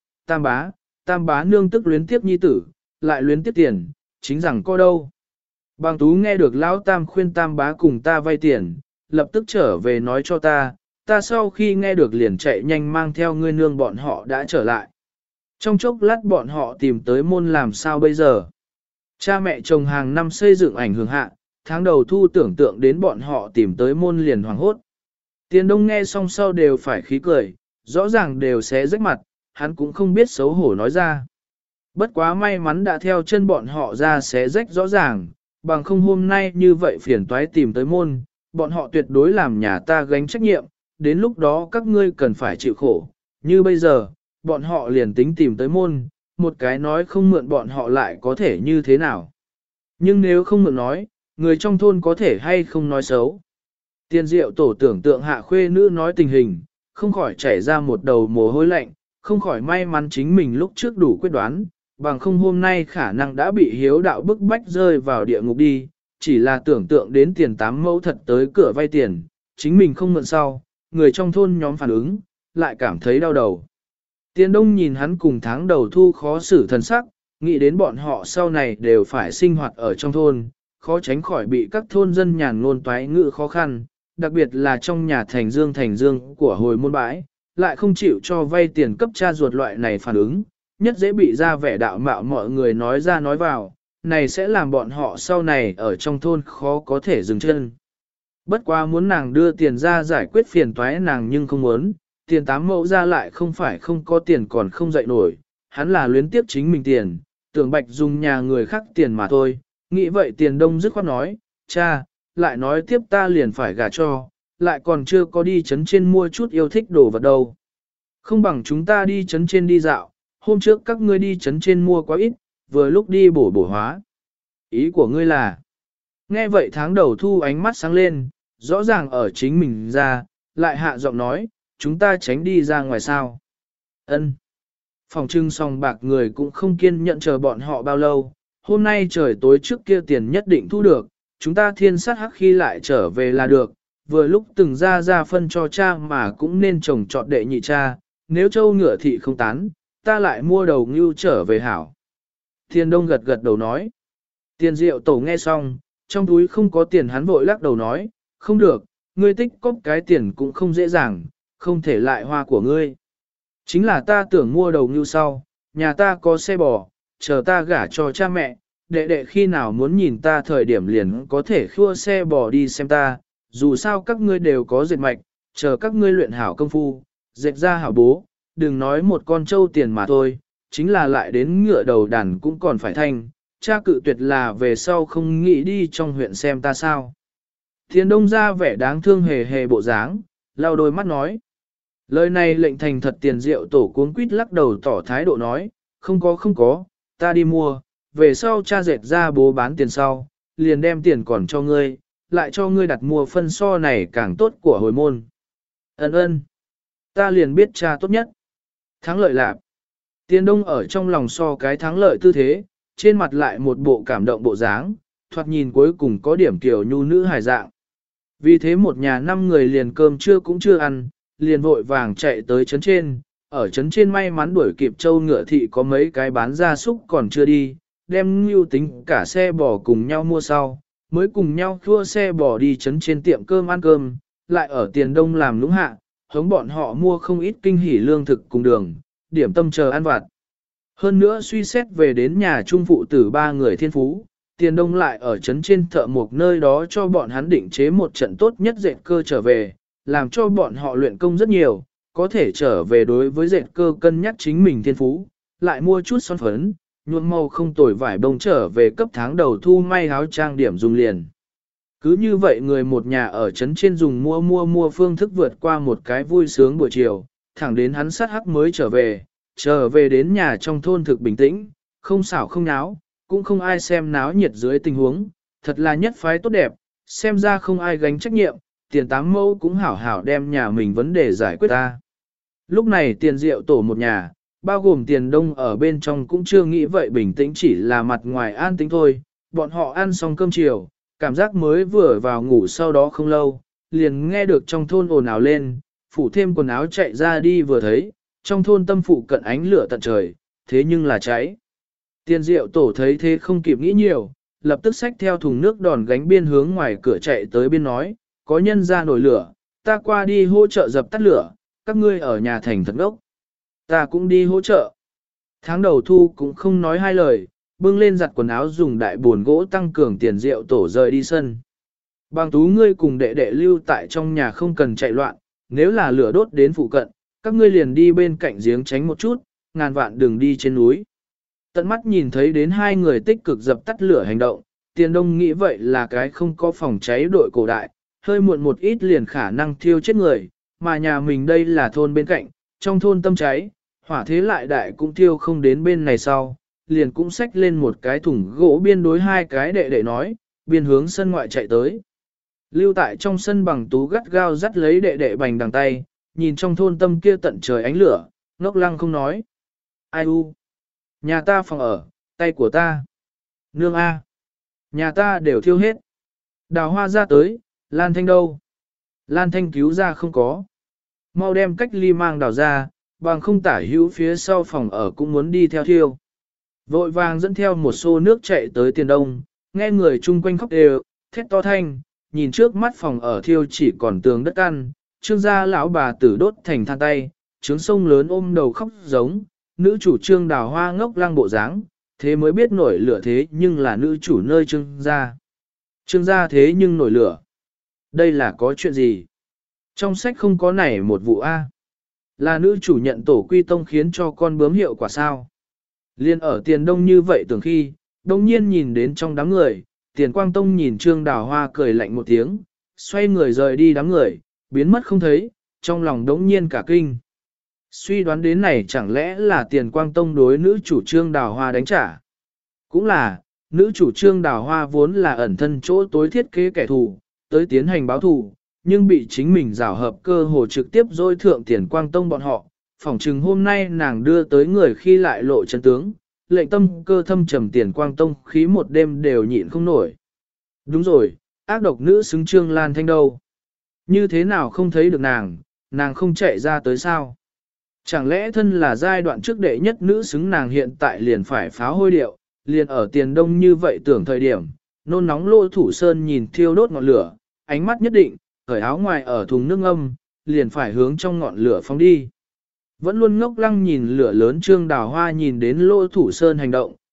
tam bá nương tức luyến tiếp nhi tử, lại luyến tiếp tiền, chính rằng có đâu. Bàng Tú nghe được Lão Tam khuyên Tam bá cùng ta vay tiền, lập tức trở về nói cho ta sau khi nghe được liền chạy nhanh mang theo ngươi nương bọn họ đã trở lại. Trong chốc lát bọn họ tìm tới môn làm sao bây giờ. Cha mẹ chồng hàng năm xây dựng ảnh hưởng hạ, tháng đầu thu tưởng tượng đến bọn họ tìm tới môn liền hoảng hốt. Tiền Đông nghe xong sau đều phải khí cười, rõ ràng đều xé rách mặt, hắn cũng không biết xấu hổ nói ra. Bất quá may mắn đã theo chân bọn họ ra xé rách rõ ràng, bằng không hôm nay như vậy phiền toái tìm tới môn, bọn họ tuyệt đối làm nhà ta gánh trách nhiệm, đến lúc đó các ngươi cần phải chịu khổ. Như bây giờ, bọn họ liền tính tìm tới môn, một cái nói không mượn bọn họ lại có thể như thế nào. Nhưng nếu không mượn nói, người trong thôn có thể hay không nói xấu. Tiền Diệu Tổ tưởng tượng hạ khuê nữ nói tình hình, không khỏi chảy ra một đầu mồ hôi lạnh, không khỏi may mắn chính mình lúc trước đủ quyết đoán, bằng không hôm nay khả năng đã bị hiếu đạo bức bách rơi vào địa ngục đi, chỉ là tưởng tượng đến Tiền Tám Mẫu thật tới cửa vay tiền, chính mình không mượn sau, người trong thôn nhóm phản ứng, lại cảm thấy đau đầu. Tiền Đông nhìn hắn cùng tháng đầu thu khó xử thần sắc, nghĩ đến bọn họ sau này đều phải sinh hoạt ở trong thôn, khó tránh khỏi bị các thôn dân nhàn ngôn toái ngữ khó khăn, đặc biệt là trong nhà thành dương của hồi môn bãi, lại không chịu cho vay tiền cấp cha ruột loại này phản ứng, nhất dễ bị ra vẻ đạo mạo mọi người nói ra nói vào, này sẽ làm bọn họ sau này ở trong thôn khó có thể dừng chân. Bất quá muốn nàng đưa tiền ra giải quyết phiền toái nàng nhưng không muốn, Tiền Tám Mẫu ra lại không phải không có tiền còn không dậy nổi, hắn là luyến tiếp chính mình tiền, tưởng Bạch dùng nhà người khác tiền mà thôi, nghĩ vậy Tiền Đông dứt khoát nói, cha, lại nói tiếp ta liền phải gả cho, lại còn chưa có đi chấn trên mua chút yêu thích đồ vật đâu. Không bằng chúng ta đi chấn trên đi dạo, hôm trước các ngươi đi chấn trên mua quá ít, vừa lúc đi bổ hóa. Ý của ngươi là, nghe vậy tháng đầu thu ánh mắt sáng lên, rõ ràng ở chính mình ra, lại hạ giọng nói, chúng ta tránh đi ra ngoài sao. Ân. Phòng trưng song bạc người cũng không kiên nhẫn chờ bọn họ bao lâu, hôm nay trời tối trước kia tiền nhất định thu được, chúng ta thiên sát hắc khi lại trở về là được, vừa lúc từng ra phân cho cha mà cũng nên trồng trọt đệ nhị cha, nếu châu ngựa thị không tán, ta lại mua đầu ngưu trở về hảo. Thiên Đông gật gật đầu nói. Tiền Diệu Tổ nghe xong, trong túi không có tiền hắn vội lắc đầu nói, không được, ngươi tích cóp cái tiền cũng không dễ dàng, không thể lại hoa của ngươi. Chính là ta tưởng mua đầu ngưu sau, nhà ta có xe bò, chờ ta gả cho cha mẹ, đệ đệ khi nào muốn nhìn ta thời điểm liền có thể khua xe bò đi xem ta, dù sao các ngươi đều có dệt mạch, chờ các ngươi luyện hảo công phu, dệt ra hảo bố, đừng nói một con trâu tiền mà thôi, chính là lại đến ngựa đầu đàn cũng còn phải thanh, cha cự tuyệt là về sau không nghĩ đi trong huyện xem ta sao. Tiền đông ra vẻ đáng thương hề hề bộ dáng, lau đôi mắt nói. Lời này lệnh thành thật Tiền Diệu Tổ cuống quýt lắc đầu tỏ thái độ nói, không có, ta đi mua, về sau cha dệt ra bố bán tiền sau, liền đem tiền còn cho ngươi, lại cho ngươi đặt mua phân so này càng tốt của hồi môn. Ân, ta liền biết cha tốt nhất. Thắng lợi lạc. Tiền đông ở trong lòng so cái thắng lợi tư thế, trên mặt lại một bộ cảm động bộ dáng, thoạt nhìn cuối cùng có điểm kiểu nhu nữ hài dạng. Vì thế một nhà 5 người liền cơm trưa cũng chưa ăn, liền vội vàng chạy tới trấn trên, ở trấn trên may mắn đuổi kịp châu ngựa thị có mấy cái bán gia súc còn chưa đi, đem Ngưu Tính cả xe bò cùng nhau mua sau, mới cùng nhau thua xe bò đi trấn trên tiệm cơm ăn cơm, lại ở Tiền Đông làm lũng hạ, hống bọn họ mua không ít kinh hỉ lương thực cùng đường, điểm tâm chờ ăn vặt. Hơn nữa suy xét về đến nhà trung phụ tử 3 người thiên phú, Tiền Đông lại ở trấn trên thợ mộc nơi đó cho bọn hắn định chế một trận tốt nhất dệt cơ trở về, làm cho bọn họ luyện công rất nhiều, có thể trở về đối với dệt cơ cân nhắc chính mình thiên phú, lại mua chút son phấn, nhuộm màu không tồi vải bông trở về cấp tháng đầu thu may áo trang điểm dùng liền. Cứ như vậy người một nhà ở trấn trên dùng mua phương thức vượt qua một cái vui sướng buổi chiều, thẳng đến hắn sát hắc mới trở về đến nhà trong thôn thực bình tĩnh, không xảo không náo, cũng không ai xem náo nhiệt dưới tình huống, thật là nhất phái tốt đẹp, xem ra không ai gánh trách nhiệm, Tiền Tám Mẫu cũng hảo hảo đem nhà mình vấn đề giải quyết ta. Lúc này Tiền Diệu Tổ một nhà, bao gồm Tiền Đông ở bên trong cũng chưa nghĩ vậy bình tĩnh, chỉ là mặt ngoài an tĩnh thôi, bọn họ ăn xong cơm chiều, cảm giác mới vừa vào ngủ sau đó không lâu, liền nghe được trong thôn ồn ào lên, phủ thêm quần áo chạy ra đi vừa thấy, trong thôn tâm phụ cận ánh lửa tận trời, thế nhưng là cháy. Tiền Diệu Tổ thấy thế không kịp nghĩ nhiều, lập tức xách theo thùng nước đòn gánh biên hướng ngoài cửa chạy tới biên nói, có nhân ra nổi lửa, ta qua đi hỗ trợ dập tắt lửa, các ngươi ở nhà thành thật ngốc. Ta cũng đi hỗ trợ. Tháng đầu thu cũng không nói hai lời, bưng lên giặt quần áo dùng đại buồn gỗ tăng cường Tiền Diệu Tổ rời đi sân. Bằng tú ngươi cùng đệ đệ lưu tại trong nhà không cần chạy loạn, nếu là lửa đốt đến phụ cận, các ngươi liền đi bên cạnh giếng tránh một chút, ngàn vạn đừng đi trên núi. Tận mắt nhìn thấy đến 2 người tích cực dập tắt lửa hành động, Tiền Đông nghĩ vậy là cái không có phòng cháy đội cổ đại, hơi muộn một ít liền khả năng thiêu chết người, mà nhà mình đây là thôn bên cạnh, trong thôn tâm cháy, hỏa thế lại đại cũng thiêu không đến bên này sau, liền cũng xách lên một cái thùng gỗ biên đối 2 cái đệ đệ nói, biên hướng sân ngoại chạy tới. Lưu tại trong sân Bằng tú gắt gao dắt lấy đệ đệ bành đằng tay, nhìn trong thôn tâm kia tận trời ánh lửa, ngốc lăng không nói. Ai u? Nhà ta phòng ở, tay của ta. Nương A. Nhà ta đều thiêu hết. Đào hoa ra tới, Lan Thanh đâu? Lan Thanh cứu ra không có. Mau đem cách ly mang đào ra, bằng không tả hữu phía sau phòng ở cũng muốn đi theo thiêu. Vội vàng dẫn theo một xô nước chạy tới Tiền Đông, nghe người chung quanh khóc đều, thét to thanh, nhìn trước mắt phòng ở thiêu chỉ còn tường đất ăn, trương gia lão bà tử đốt thành than tay, trướng sông lớn ôm đầu khóc giống, nữ chủ trương đào hoa ngốc lăng bộ dáng, thế mới biết nổi lửa thế nhưng là nữ chủ nơi trương gia. Trương gia thế nhưng nổi lửa. Đây là có chuyện gì? Trong sách không có này một vụ A. Là nữ chủ nhận tổ quy tông khiến cho con bướm hiệu quả sao? Liên ở Tiền Đông như vậy tưởng khi, đông nhiên nhìn đến trong đám người, Tiền Quang Tông nhìn Trương Đào Hoa cười lạnh một tiếng, xoay người rời đi đám người, biến mất không thấy, trong lòng đống nhiên cả kinh. Suy đoán đến này chẳng lẽ là Tiền Quang Tông đối nữ chủ Trương Đào Hoa đánh trả? Cũng là, nữ chủ Trương Đào Hoa vốn là ẩn thân chỗ tối thiết kế kẻ thù, tới tiến hành báo thù, nhưng bị chính mình rào hợp cơ hồ trực tiếp dôi thượng Tiền Quang Tông bọn họ. Phỏng chừng hôm nay nàng đưa tới người khi lại lộ chân tướng, lệnh tâm cơ thâm trầm Tiền Quang Tông khí một đêm đều nhịn không nổi. Đúng rồi, ác độc nữ xứng Trương Lan Thanh đâu? Như thế nào không thấy được nàng không chạy ra tới sao? Chẳng lẽ thân là giai đoạn trước đệ nhất nữ xứng nàng hiện tại liền phải pháo hôi điệu, liền ở Tiền Đông như vậy tưởng thời điểm, nôn nóng Lô Thủ Sơn nhìn thiêu đốt ngọn lửa, ánh mắt nhất định, cởi áo ngoài ở thùng nước ngâm, liền phải hướng trong ngọn lửa phóng đi. Vẫn luôn ngốc lăng nhìn lửa lớn Trương Đào Hoa nhìn đến Lô Thủ Sơn hành động,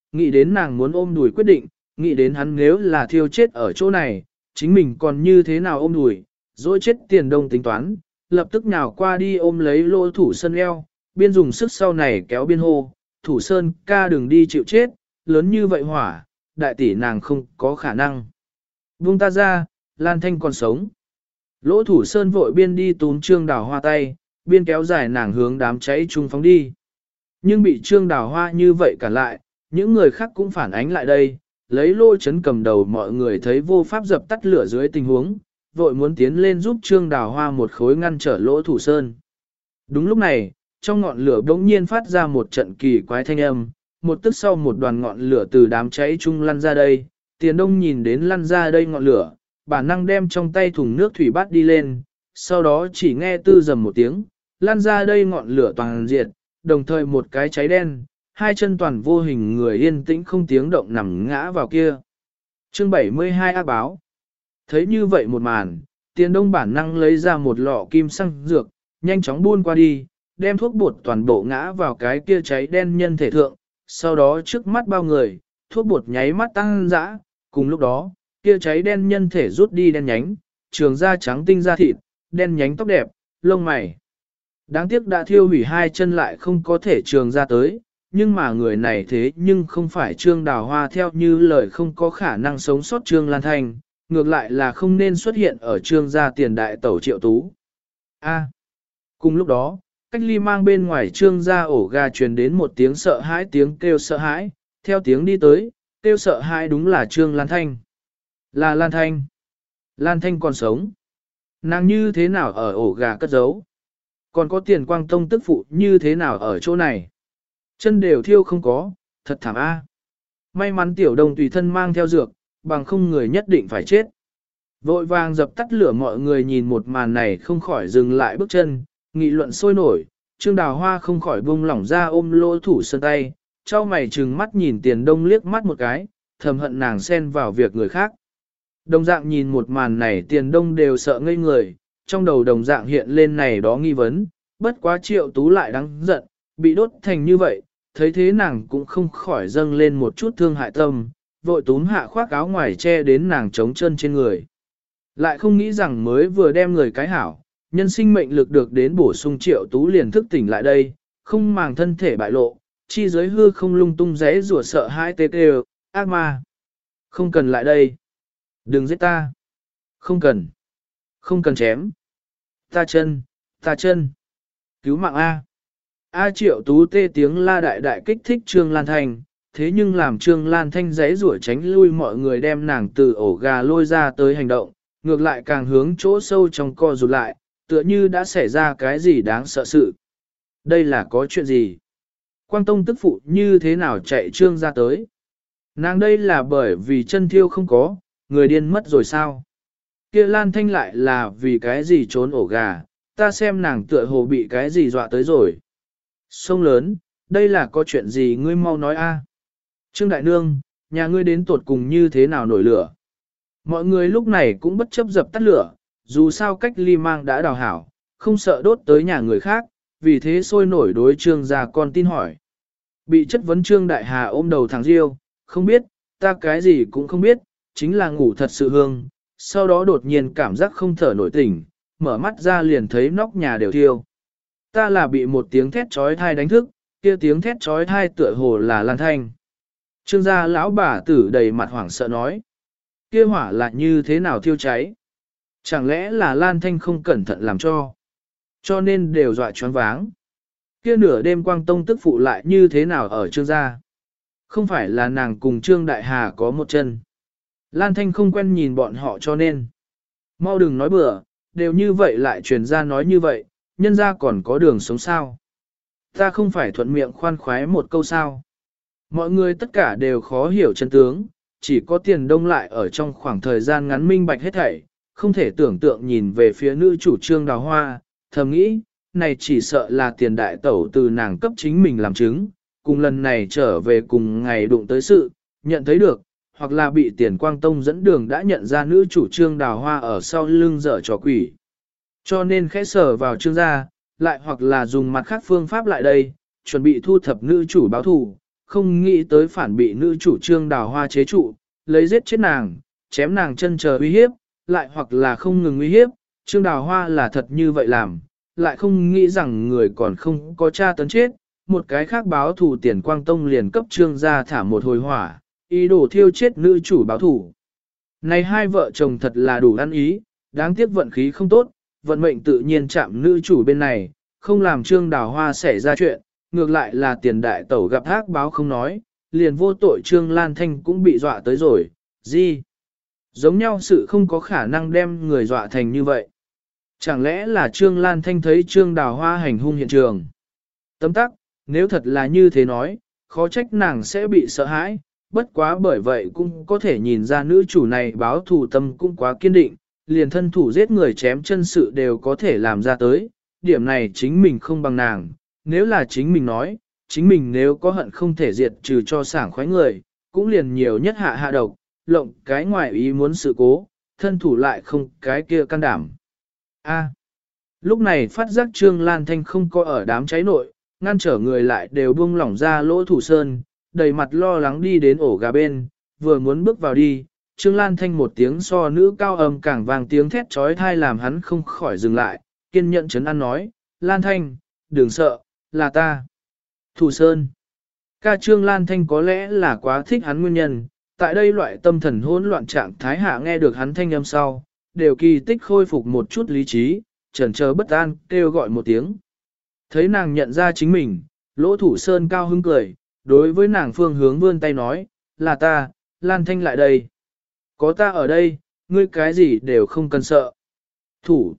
nghĩ đến nàng muốn ôm đùi quyết định, nghĩ đến hắn nếu là thiêu chết ở chỗ này, chính mình còn như thế nào ôm đùi, dối chết Tiền Đông tính toán, lập tức nhào qua đi ôm lấy Lỗ Thủ Sơn eo, biên dùng sức sau này kéo biên hô, Thủ Sơn ca đừng đi chịu chết, lớn như vậy hỏa, đại tỷ nàng không có khả năng. Buông ta ra, Lan Thanh còn sống. Lỗ Thủ Sơn vội biên đi túm Trương Đào Hoa tay, biên kéo dài nàng hướng đám cháy trung phóng đi. Nhưng bị Trương Đào Hoa như vậy cản lại, những người khác cũng phản ánh lại đây, lấy Lô Chấn cầm đầu mọi người thấy vô pháp dập tắt lửa dưới tình huống, vội muốn tiến lên giúp Trương Đào Hoa một khối ngăn trở Lỗ Thủ Sơn. Đúng lúc này, trong ngọn lửa bỗng nhiên phát ra một trận kỳ quái thanh âm, một tức sau một đoàn ngọn lửa từ đám cháy chung lăn ra đây, Tiền Đông nhìn đến lăn ra đây ngọn lửa, bản năng đem trong tay thùng nước thủy bát đi lên, sau đó chỉ nghe tư rầm một tiếng, lăn ra đây ngọn lửa toàn diệt, đồng thời một cái cháy đen, hai chân toàn vô hình người yên tĩnh không tiếng động nằm ngã vào kia. Chương 72 ác báo. Thấy như vậy một màn, Tiền Đông bản năng lấy ra một lọ kim xăng dược, nhanh chóng buôn qua đi, đem thuốc bột toàn bộ ngã vào cái kia cháy đen nhân thể thượng, sau đó trước mắt bao người, thuốc bột nháy mắt tăng dã, cùng lúc đó, kia cháy đen nhân thể rút đi đen nhánh, trường da trắng tinh da thịt, đen nhánh tóc đẹp, lông mày. Đáng tiếc đã thiêu hủy hai chân lại không có thể trường ra tới, nhưng mà người này thế nhưng không phải Trương Đào Hoa theo như lời không có khả năng sống sót Trương Lan Thanh, ngược lại là không nên xuất hiện ở Trương gia tiền đại tẩu Triệu Tú. Cùng lúc đó, cách ly mang bên ngoài Trương gia ổ gà truyền đến một tiếng sợ hãi, tiếng kêu sợ hãi, theo tiếng đi tới, kêu sợ hãi đúng là Trương Lan Thanh. Là Lan Thanh. Lan Thanh còn sống. Nàng như thế nào ở ổ gà cất giấu? Còn có Tiền Quang Tông tức phụ như thế nào ở chỗ này? Chân đều thiêu không có, thật thảm a. May mắn Tiểu Đông tùy thân mang theo dược, bằng không người nhất định phải chết. Vội vàng dập tắt lửa, mọi người nhìn một màn này không khỏi dừng lại bước chân, nghị luận sôi nổi. Trương Đào Hoa không khỏi buông lỏng ra ôm Lỗ Thủ Sơn tay, trao mày trừng mắt nhìn Tiền Đông liếc mắt một cái, thầm hận nàng xen vào việc người khác. Đồng dạng nhìn một màn này Tiền Đông đều sợ ngây người, trong đầu đồng dạng hiện lên này đó nghi vấn, bất quá Triệu Tú lại đáng giận, bị đốt thành như vậy, thấy thế nàng cũng không khỏi dâng lên một chút thương hại tâm, vội túm hạ khoác áo ngoài che đến nàng trống chân trên người. Lại không nghĩ rằng mới vừa đem người cái hảo, nhân sinh mệnh lực được đến bổ sung Triệu Tú liền thức tỉnh lại đây, không màng thân thể bại lộ, chi giới hư không lung tung rẽ rùa sợ hãi tê tê, ác ma. Không cần lại đây. Đừng giết ta. Không cần. Không cần chém. Ta chân. Cứu mạng A. A Triệu Tú tê tiếng la đại đại kích thích Trương Lan Thanh, thế nhưng làm Trương Lan Thanh giãy rủa tránh lui mọi người đem nàng từ ổ gà lôi ra tới hành động, ngược lại càng hướng chỗ sâu trong co rụt lại, tựa như đã xảy ra cái gì đáng sợ sự. Đây là có chuyện gì? Quang Tông tức phụ như thế nào chạy Trương ra tới? Nàng đây là bởi vì chân thiêu không có, người điên mất rồi sao? Kia Lan Thanh lại là vì cái gì trốn ổ gà, ta xem nàng tựa hồ bị cái gì dọa tới rồi. Sông lớn, đây là có chuyện gì ngươi mau nói a. Trương Đại Nương, nhà ngươi đến tuột cùng như thế nào nổi lửa? Mọi người lúc này cũng bất chấp dập tắt lửa, dù sao cách ly mang đã đào hảo, không sợ đốt tới nhà người khác, vì thế sôi nổi đối Trương gia con tin hỏi. Bị chất vấn Trương Đại Hà ôm đầu thằng Diêu, không biết, ta cái gì cũng không biết, chính là ngủ thật sự hương, sau đó đột nhiên cảm giác không thở nổi tỉnh, mở mắt ra liền thấy nóc nhà đều thiêu. Ta là bị một tiếng thét trói thai đánh thức, kia tiếng thét trói thai tựa hồ là Lan Thanh. Trương gia lão bà tử đầy mặt hoảng sợ nói. Kia hỏa là như thế nào thiêu cháy? Chẳng lẽ là Lan Thanh không cẩn thận làm cho nên đều dọa choáng váng. Kia nửa đêm Quang Tông tức phụ lại như thế nào ở Trương gia? Không phải là nàng cùng Trương Đại Hà có một chân. Lan Thanh không quen nhìn bọn họ cho nên. Mau đừng nói bừa, đều như vậy lại truyền ra nói như vậy, nhân ra còn có đường sống sao. Ta không phải thuận miệng khoan khoái một câu sao. Mọi người tất cả đều khó hiểu chân tướng, chỉ có Tiền Đông lại ở trong khoảng thời gian ngắn minh bạch hết thảy, không thể tưởng tượng nhìn về phía nữ chủ Trương Đào Hoa, thầm nghĩ, này chỉ sợ là Tiền đại tẩu từ nàng cấp chính mình làm chứng, cùng lần này trở về cùng ngày đụng tới sự, nhận thấy được, hoặc là bị Tiền Quang Tông dẫn đường đã nhận ra nữ chủ Trương Đào Hoa ở sau lưng dở trò quỷ. Cho nên khẽ sở vào Trương gia, lại hoặc là dùng mặt khác phương pháp lại đây, chuẩn bị thu thập nữ chủ báo thù, không nghĩ tới phản bị nữ chủ Trương Đào Hoa chế trụ, lấy giết chết nàng, chém nàng chân chờ uy hiếp, lại hoặc là không ngừng uy hiếp, Trương Đào Hoa là thật như vậy làm, lại không nghĩ rằng người còn không có tra tấn chết, một cái khác báo thù Tiền Quang Tông liền cấp Trương gia thả một hồi hỏa, ý đồ thiêu chết nữ chủ báo thù. Này hai vợ chồng thật là đủ ăn ý, đáng tiếc vận khí không tốt, vận mệnh tự nhiên chạm nữ chủ bên này, không làm Trương Đào Hoa xảy ra chuyện, ngược lại là Tiền đại tẩu gặp ác báo không nói, liền vô tội Trương Lan Thanh cũng bị dọa tới rồi, gì? Giống nhau sự không có khả năng đem người dọa thành như vậy. Chẳng lẽ là Trương Lan Thanh thấy Trương Đào Hoa hành hung hiện trường? Tấm tắc, nếu thật là như thế nói, khó trách nàng sẽ bị sợ hãi, bất quá bởi vậy cũng có thể nhìn ra nữ chủ này báo thù tâm cũng quá kiên định, liền thân thủ giết người chém chân sự đều có thể làm ra tới, điểm này chính mình không bằng nàng, nếu là chính mình nói, chính mình nếu có hận không thể diệt trừ cho sảng khoái người, cũng liền nhiều nhất hạ độc, lộng cái ngoài ý muốn sự cố, thân thủ lại không cái kia can đảm. Lúc này phát giác Trương Lan Thanh không có ở đám cháy nội, ngăn trở người lại đều buông lỏng ra lỗ thủ sơn, đầy mặt lo lắng đi đến ổ gà bên, vừa muốn bước vào đi, Trương Lan Thanh một tiếng so nữ cao âm càng vang tiếng thét trói thai làm hắn không khỏi dừng lại, kiên nhẫn chấn an nói, Lan Thanh, đừng sợ, là ta. Thủ Sơn. Ca Trương Lan Thanh có lẽ là quá thích hắn nguyên nhân, tại đây loại tâm thần hỗn loạn trạng thái hạ nghe được hắn thanh âm sau, đều kỳ tích khôi phục một chút lý trí, chần chờ bất an, kêu gọi một tiếng. Thấy nàng nhận ra chính mình, Lỗ Thủ Sơn cao hứng cười, đối với nàng phương hướng vươn tay nói, là ta, Lan Thanh lại đây. Có ta ở đây, ngươi cái gì đều không cần sợ. Thủ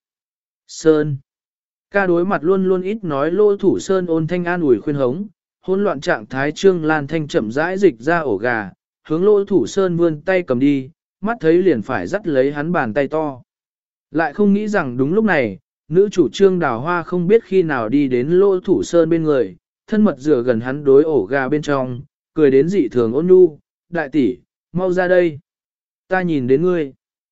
Sơn. Ca đối mặt luôn luôn ít nói Lỗ Thủ Sơn ôn thanh an ủi khuyên hống, hỗn loạn trạng thái Trương Lan Thanh chậm rãi dịch ra ổ gà, hướng Lỗ Thủ Sơn vươn tay cầm đi, mắt thấy liền phải dắt lấy hắn bàn tay to. Lại không nghĩ rằng đúng lúc này, nữ chủ Trương Đào Hoa không biết khi nào đi đến Lỗ Thủ Sơn bên người, thân mật rửa gần hắn đối ổ gà bên trong, cười đến dị thường ôn nhu, đại tỷ, mau ra đây. Ta nhìn đến ngươi.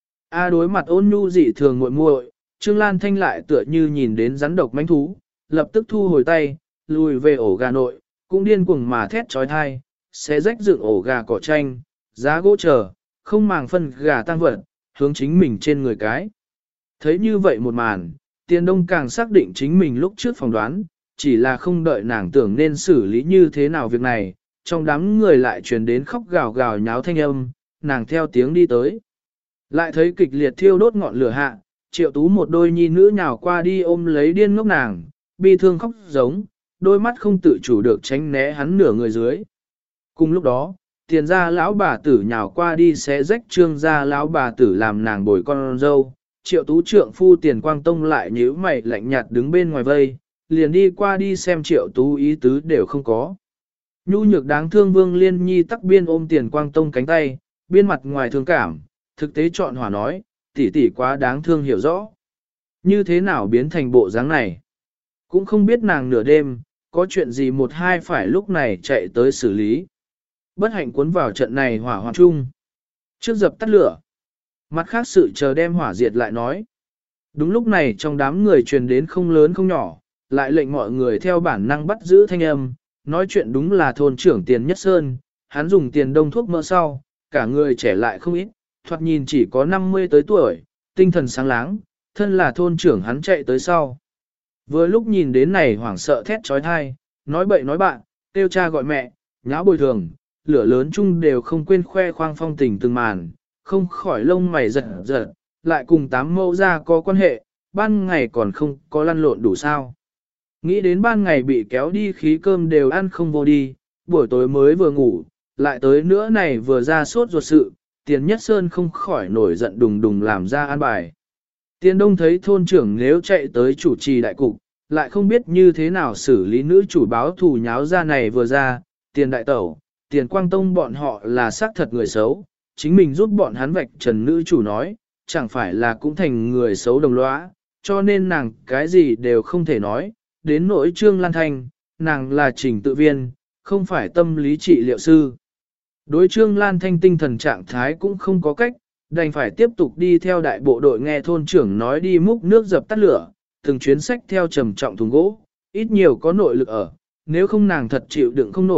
Đối mặt ôn nhu dị thường muội muội, Trương Lan Thanh lại tựa như nhìn đến rắn độc mãnh thú, lập tức thu hồi tay, lùi về ổ gà nội, cũng điên cuồng mà thét trói thai, xé rách dựng ổ gà cỏ tranh, giá gỗ chờ, không màng phân gà tăng vật, hướng chính mình trên người cái. Thấy như vậy một màn, Tiền Đông càng xác định chính mình lúc trước phỏng đoán, chỉ là không đợi nàng tưởng nên xử lý như thế nào việc này, trong đám người lại truyền đến khóc gào gào nháo thanh âm, nàng theo tiếng đi tới. Lại thấy kịch liệt thiêu đốt ngọn lửa hạ, Triệu Tú một đôi nhi nữ nhào qua đi ôm lấy điên ngốc nàng, bi thương khóc giống, đôi mắt không tự chủ được tránh né hắn nửa người dưới. Cùng lúc đó, Tiền gia lão bà tử nhào qua đi xé rách Trương gia lão bà tử làm nàng bồi con dâu. Triệu Tú trượng phu Tiền Quang Tông lại nhíu mày lạnh nhạt đứng bên ngoài vây, liền đi qua đi xem Triệu Tú ý tứ đều không có. Nhu nhược đáng thương Vương Liên Nhi tắc biên ôm Tiền Quang Tông cánh tay, biên mặt ngoài thương cảm, thực tế chọn hỏa nói, tỷ tỷ quá đáng thương hiểu rõ. Như thế nào biến thành bộ dáng này? Cũng không biết nàng nửa đêm, có chuyện gì một hai phải lúc này chạy tới xử lý. Bất hạnh cuốn vào trận này hỏa hoạn chung. Trước dập tắt lửa. Mặt khác sự chờ đem hỏa diệt lại nói. Đúng lúc này trong đám người truyền đến không lớn không nhỏ, lại lệnh mọi người theo bản năng bắt giữ thanh âm, nói chuyện đúng là thôn trưởng Tiền Nhất Sơn, hắn dùng tiền đông thuốc mỡ sau, cả người trẻ lại không ít, thoạt nhìn chỉ có 50 tới tuổi, tinh thần sáng láng, thân là thôn trưởng hắn chạy tới sau. Vừa lúc nhìn đến này hoảng sợ thét trói thai, nói bậy nói bạn, kêu cha gọi mẹ, nháo bồi thường, lửa lớn chung đều không quên khoe khoang phong tình từng màn, không khỏi lông mày giật giật, lại cùng 8 mẫu ra có quan hệ, ban ngày còn không có lăn lộn đủ sao. Nghĩ đến ban ngày bị kéo đi khí cơm đều ăn không vô đi, buổi tối mới vừa ngủ, lại tới nữa này vừa ra sốt ruột sự, Tiền Nhất Sơn không khỏi nổi giận đùng đùng làm ra an bài. Tiền Đông thấy thôn trưởng nếu chạy tới chủ trì đại cục, lại không biết như thế nào xử lý nữ chủ báo thù nháo ra này vừa ra, Tiền Đại Tẩu, Tiền Quang Tông bọn họ là xác thật người xấu, chính mình giúp bọn hắn vạch trần nữ chủ nói, chẳng phải là cũng thành người xấu đồng lõa, cho nên nàng cái gì đều không thể nói, đến nỗi Trương Lan Thanh, nàng là trình tự viên, không phải tâm lý trị liệu sư. Đối Trương Lan Thanh tinh thần trạng thái cũng không có cách, đành phải tiếp tục đi theo đại bộ đội nghe thôn trưởng nói đi múc nước dập tắt lửa, từng chuyến sách theo trầm trọng thùng gỗ, ít nhiều có nội lực ở, nếu không nàng thật chịu đựng không nổi,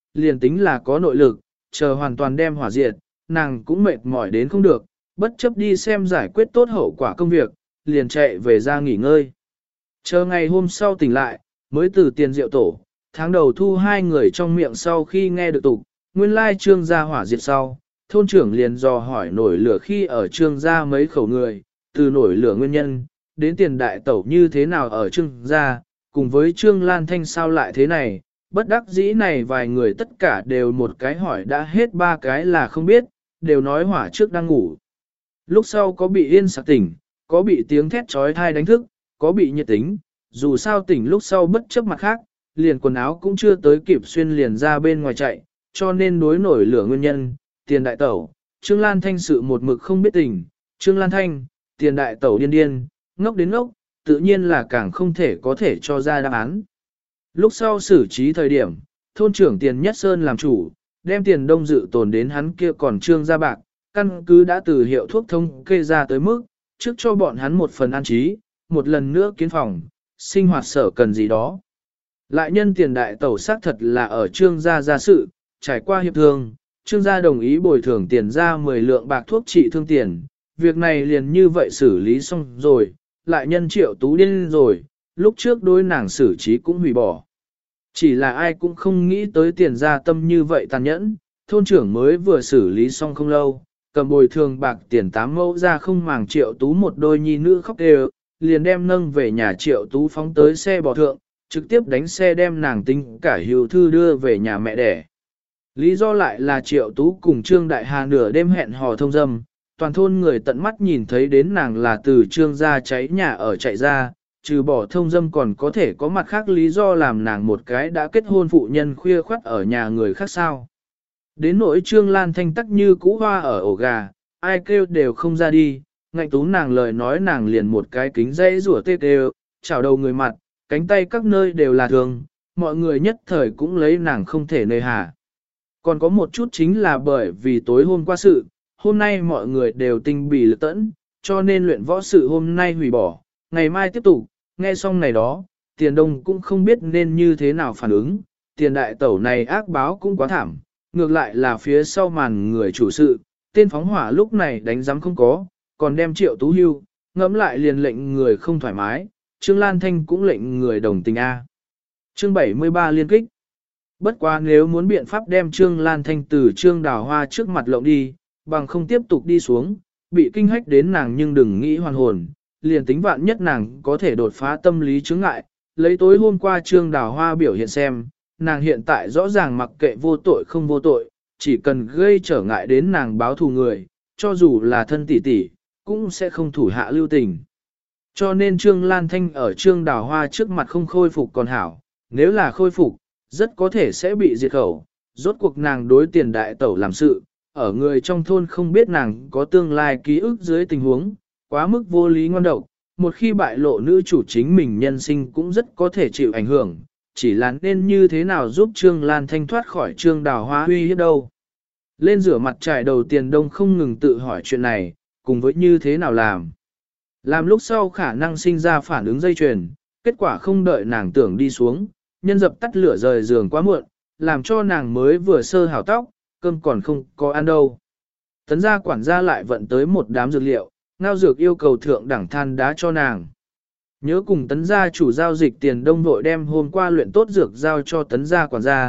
liền tính là có nội lực, chờ hoàn toàn đem hỏa diệt, nàng cũng mệt mỏi đến không được, bất chấp đi xem giải quyết tốt hậu quả công việc, liền chạy về ra nghỉ ngơi. Chờ ngày hôm sau tỉnh lại, mới từ tiền rượu tổ, tháng đầu thu hai người trong miệng sau khi nghe được tục, nguyên lai trương gia hỏa diệt sau, thôn trưởng liền dò hỏi nổi lửa khi ở trương gia mấy khẩu người, từ nổi lửa nguyên nhân, đến tiền đại tẩu như thế nào ở trương gia, cùng với trương Lan Thanh sao lại thế này, bất đắc dĩ này vài người tất cả đều một cái hỏi đã hết ba cái là không biết, đều nói hỏa trước đang ngủ. Lúc sau có bị yên sạc tỉnh, có bị tiếng thét trói thai đánh thức, có bị nhiệt tính, dù sao tỉnh lúc sau bất chấp mặt khác, liền quần áo cũng chưa tới kịp xuyên liền ra bên ngoài chạy, cho nên đối nổi lửa nguyên nhân, tiền đại tẩu, Trương Lan Thanh sự một mực không biết tình, Trương Lan Thanh, tiền đại tẩu điên điên, ngốc đến ngốc, tự nhiên là càng không thể có thể cho ra đáp án. Lúc sau xử trí thời điểm, thôn trưởng tiền nhất sơn làm chủ, đem tiền đông dự tồn đến hắn kia còn trương ra bạc, căn cứ đã từ hiệu thuốc thông kê ra tới mức, trước cho bọn hắn một phần an trí, một lần nữa kiến phòng, sinh hoạt sở cần gì đó. Lại nhân tiền đại tẩu xác thật là ở trương gia gia sự, trải qua hiệp thương, trương gia đồng ý bồi thường tiền ra 10 lượng bạc thuốc trị thương tiền, việc này liền như vậy xử lý xong rồi, lại nhân triệu tú điên rồi, lúc trước đối nàng xử trí cũng hủy bỏ. Chỉ là ai cũng không nghĩ tới tiền ra tâm như vậy tàn nhẫn, thôn trưởng mới vừa xử lý xong không lâu, cầm bồi thường bạc tiền 8 mẫu ra không màng triệu tú một đôi nhi nữ khóc đều, liền đem nâng về nhà triệu tú phóng tới xe bò thượng, trực tiếp đánh xe đem nàng tính cả hưu thư đưa về nhà mẹ đẻ. Lý do lại là triệu tú cùng Trương Đại Hà nửa đêm hẹn hò thông dâm, toàn thôn người tận mắt nhìn thấy đến nàng là từ Trương gia cháy nhà ở chạy ra, trừ bỏ thông dâm còn có thể có mặt khác lý do làm nàng một cái đã kết hôn phụ nhân khuya khoắt ở nhà người khác sao. Đến nỗi Trương Lan Thanh tắc như cũ hoa ở ổ gà, ai kêu đều không ra đi, ngạnh tú nàng lời nói nàng liền một cái kính dây rủa tê tê, chảo đầu người mặt, cánh tay các nơi đều là thường, mọi người nhất thời cũng lấy nàng không thể nơi hà. Còn có một chút chính là bởi vì tối hôm qua sự, hôm nay mọi người đều tinh bì lực tẫn, cho nên luyện võ sự hôm nay hủy bỏ, ngày mai tiếp tục, nghe xong này đó, tiền đông cũng không biết nên như thế nào phản ứng, tiền đại tẩu này ác báo cũng quá thảm, ngược lại là phía sau màn người chủ sự, tên phóng hỏa lúc này đánh giám không có, còn đem triệu tú hưu, ngẫm lại liền lệnh người không thoải mái, Trương Lan Thanh cũng lệnh người đồng tình A. Chương 73 liên kích. Bất quá nếu muốn biện pháp đem Trương Lan Thanh từ Trương Đào Hoa trước mặt lộng đi, bằng không tiếp tục đi xuống, bị kinh hách đến nàng nhưng đừng nghĩ hoàn hồn, liền tính vạn nhất nàng có thể đột phá tâm lý chứng ngại, lấy tối hôm qua Trương Đào Hoa biểu hiện xem, nàng hiện tại rõ ràng mặc kệ vô tội không vô tội, chỉ cần gây trở ngại đến nàng báo thù người, cho dù là thân tỷ tỷ, cũng sẽ không thủ hạ lưu tình. Cho nên Trương Lan Thanh ở Trương Đào Hoa trước mặt không khôi phục còn hảo, nếu là khôi phục, rất có thể sẽ bị diệt khẩu, rốt cuộc nàng đối tiền đại tẩu làm sự, ở người trong thôn không biết nàng có tương lai ký ức dưới tình huống, quá mức vô lý ngoan độc, một khi bại lộ nữ chủ chính mình nhân sinh cũng rất có thể chịu ảnh hưởng, chỉ là nên như thế nào giúp Trương Lan Thanh thoát khỏi Trương Đào Hoa uy hiếp đâu. Lên rửa mặt trải đầu tiền đông không ngừng tự hỏi chuyện này, cùng với như thế nào làm. Làm lúc sau khả năng sinh ra phản ứng dây chuyền, kết quả không đợi nàng tưởng đi xuống, nhân dập tắt lửa rời giường quá muộn, làm cho nàng mới vừa sơ hào tóc, cơm còn không có ăn đâu. Tấn gia quản gia lại vận tới một đám dược liệu, ngao dược yêu cầu thượng đẳng than đá cho nàng. Nhớ cùng tấn gia chủ giao dịch tiền đông vội đem hôm qua luyện tốt dược giao cho tấn gia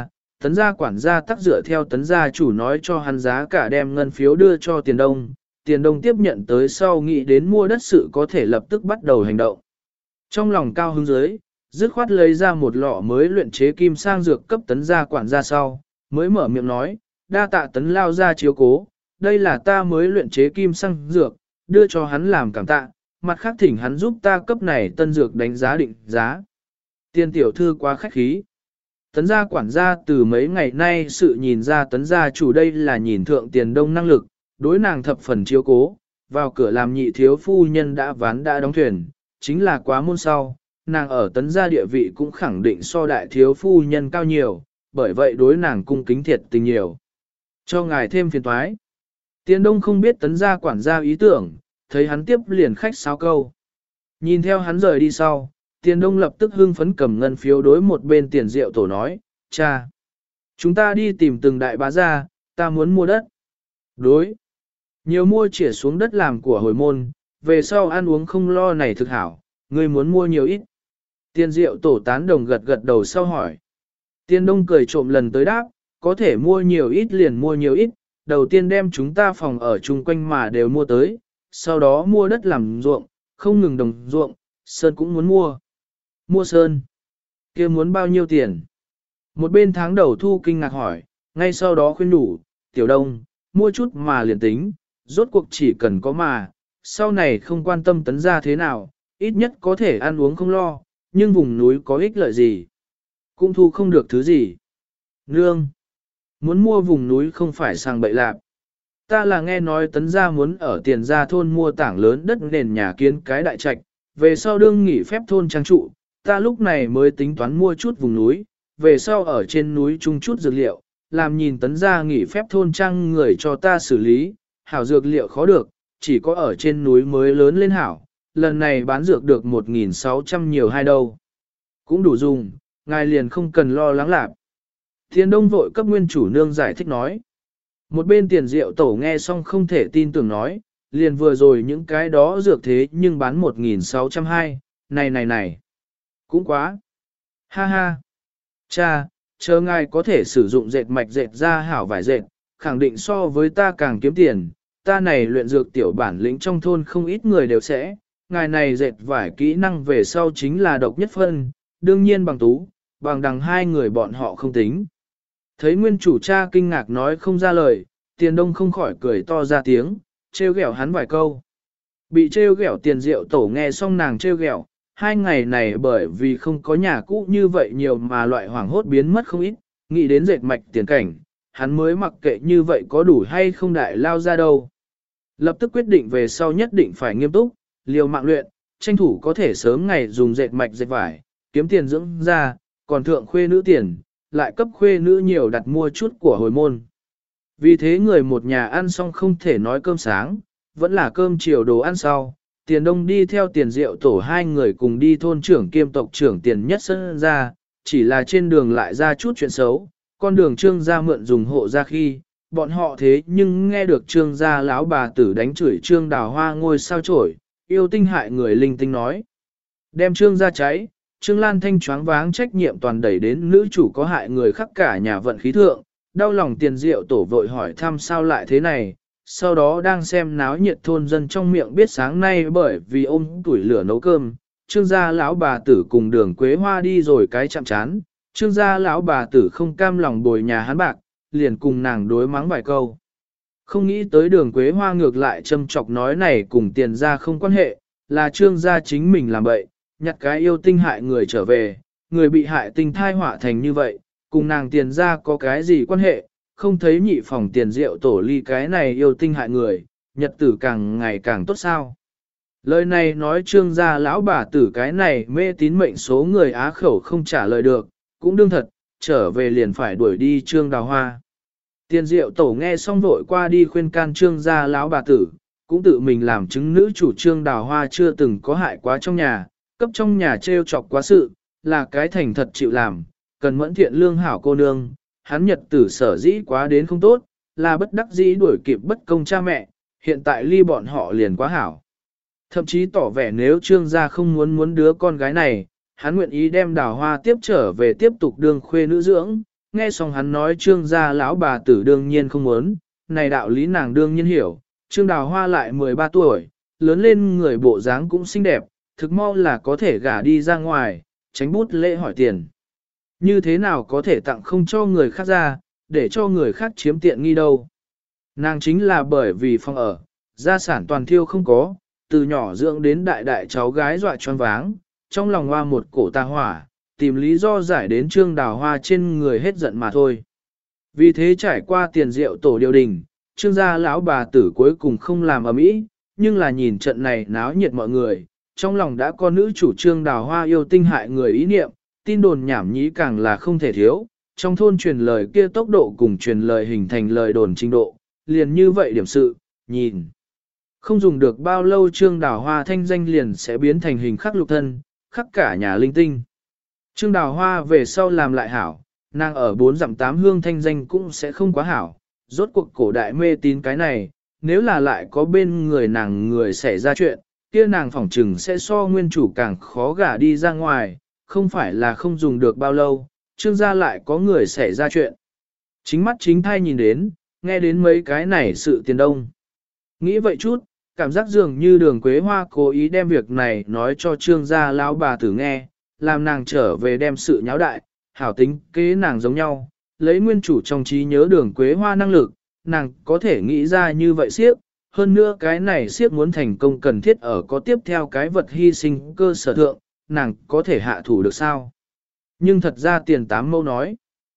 quản gia tắc dựa theo tấn gia chủ nói cho hắn giá cả đem ngân phiếu đưa cho tiền đông tiếp nhận tới sau nghĩ đến mua đất sự có thể lập tức bắt đầu hành động. Trong lòng cao hứng dưới, dứt khoát lấy ra một lọ mới luyện chế kim sang dược cấp tấn gia quản gia sau, mới mở miệng nói, đa tạ tấn lao ra chiếu cố, đây là ta mới luyện chế kim sang dược, đưa cho hắn làm cảm tạ, mặt khác thỉnh hắn giúp ta cấp này tân dược đánh giá định giá. Tiên tiểu thư quá khách khí. Tấn gia quản gia từ mấy ngày nay sự nhìn ra tấn gia chủ đây là nhìn thượng tiền đông năng lực, đối nàng thập phần chiếu cố, vào cửa làm nhị thiếu phu nhân đã ván đã đóng thuyền, chính là quá môn sau, nàng ở tấn gia địa vị cũng khẳng định so đại thiếu phu nhân cao nhiều, bởi vậy đối nàng cung kính thiệt tình nhiều. Cho ngài thêm phiền toái. Tiền đông không biết tấn gia quản gia ý tưởng, thấy hắn tiếp liền khách sáo câu. Nhìn theo hắn rời đi sau, tiền đông lập tức hưng phấn cầm ngân phiếu đối một bên tiền rượu tổ nói, cha. Chúng ta đi tìm từng đại bá gia, ta muốn mua đất. Đối. Nhiều mua chỉa xuống đất làm của hồi môn, về sau ăn uống không lo này thực hảo, ngươi muốn mua nhiều ít. Tiên Diệu Tổ tán đồng gật gật đầu sau hỏi. Tiên Đông cười trộm lần tới đáp, có thể mua nhiều ít liền mua nhiều ít, đầu tiên đem chúng ta phòng ở chung quanh mà đều mua tới, sau đó mua đất làm ruộng, không ngừng đồng ruộng, sơn cũng muốn mua. Mua sơn, kia muốn bao nhiêu tiền? Một bên tháng đầu thu kinh ngạc hỏi, ngay sau đó khuyên đủ, Tiểu Đông, mua chút mà liền tính, rốt cuộc chỉ cần có mà, sau này không quan tâm tấn gia thế nào, ít nhất có thể ăn uống không lo, nhưng vùng núi có ích lợi gì? Cũng thu không được thứ gì. Nương, muốn mua vùng núi không phải sang bậy lạp. Ta là nghe nói tấn gia muốn ở tiền gia thôn mua tảng lớn đất nền nhà kiến cái đại trạch, về sau đương nghỉ phép thôn trang trụ, ta lúc này mới tính toán mua chút vùng núi, về sau ở trên núi chung chút dược liệu, làm nhìn tấn gia nghỉ phép thôn trang người cho ta xử lý, hảo dược liệu khó được, chỉ có ở trên núi mới lớn lên hảo, lần này bán dược được 1.600 nhiều hai đâu. Cũng đủ dùng, ngài liền không cần lo lắng lạc. Thiên Đông vội cấp nguyên chủ nương giải thích nói. Một bên Tiền Diệu Tổ nghe xong không thể tin tưởng nói, liền vừa rồi những cái đó dược thế nhưng bán 1.620, này. Cũng quá. Ha ha. Cha, chờ ngài có thể sử dụng dệt mạch dệt ra hảo vải dệt, khẳng định so với ta càng kiếm tiền, ta này luyện dược tiểu bản lĩnh trong thôn không ít người đều sẽ, ngài này dệt vải kỹ năng về sau chính là độc nhất phân, đương nhiên bằng tú, bằng đằng hai người bọn họ không tính. Thấy nguyên chủ cha kinh ngạc nói không ra lời, Tiền Đông không khỏi cười to ra tiếng, trêu ghẹo hắn vài câu. Bị trêu ghẹo Tiền Diệu Tổ nghe xong nàng trêu ghẹo, hai ngày này bởi vì không có nhà cũ như vậy nhiều mà loại hoảng hốt biến mất không ít, nghĩ đến dệt mạch tiền cảnh, hắn mới mặc kệ như vậy có đủ hay không đại lao ra đâu. Lập tức quyết định về sau nhất định phải nghiêm túc, liều mạng luyện, tranh thủ có thể sớm ngày dùng dệt mạch dệt vải, kiếm tiền dưỡng ra, còn thượng khuê nữ tiền, lại cấp khuê nữ nhiều đặt mua chút của hồi môn. Vì thế người một nhà ăn xong không thể nói cơm sáng, vẫn là cơm chiều đồ ăn sau. Tiền Đông đi theo Tiền Diệu Tổ hai người cùng đi thôn trưởng kiêm tộc trưởng Tiền Nhất Sân ra, chỉ là trên đường lại ra chút chuyện xấu, con đường Trương gia mượn dùng hộ ra khi, bọn họ thế nhưng nghe được Trương gia lão bà tử đánh chửi Trương Đào Hoa ngôi sao chổi, yêu tinh hại người linh tinh nói. Đem Trương gia cháy, Trương Lan Thanh choáng váng trách nhiệm toàn đẩy đến nữ chủ có hại người khắc cả nhà vận khí thượng, đau lòng Tiền Diệu Tổ vội hỏi thăm sao lại thế này, sau đó đang xem náo nhiệt thôn dân trong miệng biết sáng nay bởi vì ôm tuổi lửa nấu cơm, Trương gia lão bà tử cùng Đường Quế Hoa đi rồi cái chạm chán, Trương gia lão bà tử không cam lòng bồi nhà hắn bạc, liền cùng nàng đối mắng vài câu. Không nghĩ tới Đường Quế Hoa ngược lại châm chọc nói này cùng Tiền gia không quan hệ, là Trương gia chính mình làm bậy, nhặt cái yêu tinh hại người trở về, người bị hại tinh thai họa thành như vậy, cùng nàng Tiền gia có cái gì quan hệ, không thấy nhị phòng Tiền Diệu Tổ ly cái này yêu tinh hại người, nhật tử càng ngày càng tốt sao. Lời này nói Trương gia lão bà tử cái này mê tín mệnh số người á khẩu không trả lời được, cũng đương thật, trở về liền phải đuổi đi Trương Đào Hoa. Tiền Diệu Tổ nghe xong vội qua đi khuyên can Trương gia lão bà tử, cũng tự mình làm chứng nữ chủ Trương Đào Hoa chưa từng có hại quá trong nhà, cấp trong nhà trêu chọc quá sự, là cái thành thật chịu làm, cần mẫn thiện lương hảo cô nương, hắn nhật tử sở dĩ quá đến không tốt, là bất đắc dĩ đuổi kịp bất công cha mẹ, hiện tại ly bọn họ liền quá hảo. Thậm chí tỏ vẻ nếu Trương gia không muốn đứa con gái này, hắn nguyện ý đem Đào Hoa tiếp trở về tiếp tục đương khuê nữ dưỡng. Nghe xong hắn nói Trương gia lão bà tử đương nhiên không muốn, này đạo lý nàng đương nhiên hiểu. Trương Đào Hoa lại 13 tuổi, lớn lên người bộ dáng cũng xinh đẹp, thực mau là có thể gả đi ra ngoài, tránh bút lễ hỏi tiền. Như thế nào có thể tặng không cho người khác ra, để cho người khác chiếm tiện nghi đâu. Nàng chính là bởi vì phòng ở, gia sản toàn thiêu không có, từ nhỏ dưỡng đến đại đại cháu gái dọa choáng váng, trong lòng hoa một cổ tà hỏa, tìm lý do giải đến Trương Đào Hoa trên người hết giận mà thôi. Vì thế trải qua Tiền Diệu Tổ điều đình, Trương gia lão bà tử cuối cùng không làm ầm ĩ, nhưng là nhìn trận này náo nhiệt mọi người, trong lòng đã có nữ chủ Trương Đào Hoa yêu tinh hại người ý niệm, tin đồn nhảm nhí càng là không thể thiếu, trong thôn truyền lời kia tốc độ cùng truyền lời hình thành lời đồn trình độ, liền như vậy điểm sự, nhìn. Không dùng được bao lâu Trương Đào Hoa thanh danh liền sẽ biến thành hình khắc lục thân, khắc cả nhà linh tinh. Trương Đào Hoa về sau làm lại hảo, nàng ở 4 dặm 8 hương thanh danh cũng sẽ không quá hảo. Rốt cuộc cổ đại mê tín cái này, nếu là lại có bên người nàng người xảy ra chuyện, kia nàng phỏng trừng sẽ so nguyên chủ càng khó gả đi ra ngoài, không phải là không dùng được bao lâu, Trương gia lại có người xảy ra chuyện. Chính mắt chính thai nhìn đến, nghe đến mấy cái này sự tiền đông. Nghĩ vậy chút, cảm giác dường như Đường Quế Hoa cố ý đem việc này nói cho Trương gia lão bà tử nghe, làm nàng trở về đem sự nháo đại, hảo tính kế nàng giống nhau, lấy nguyên chủ trong trí nhớ Đường Quế Hoa năng lực, nàng có thể nghĩ ra như vậy siếp, hơn nữa cái này siếp muốn thành công cần thiết ở có tiếp theo cái vật hy sinh cơ sở thượng, nàng có thể hạ thủ được sao? Nhưng thật ra Tiền Tám Mẫu nói,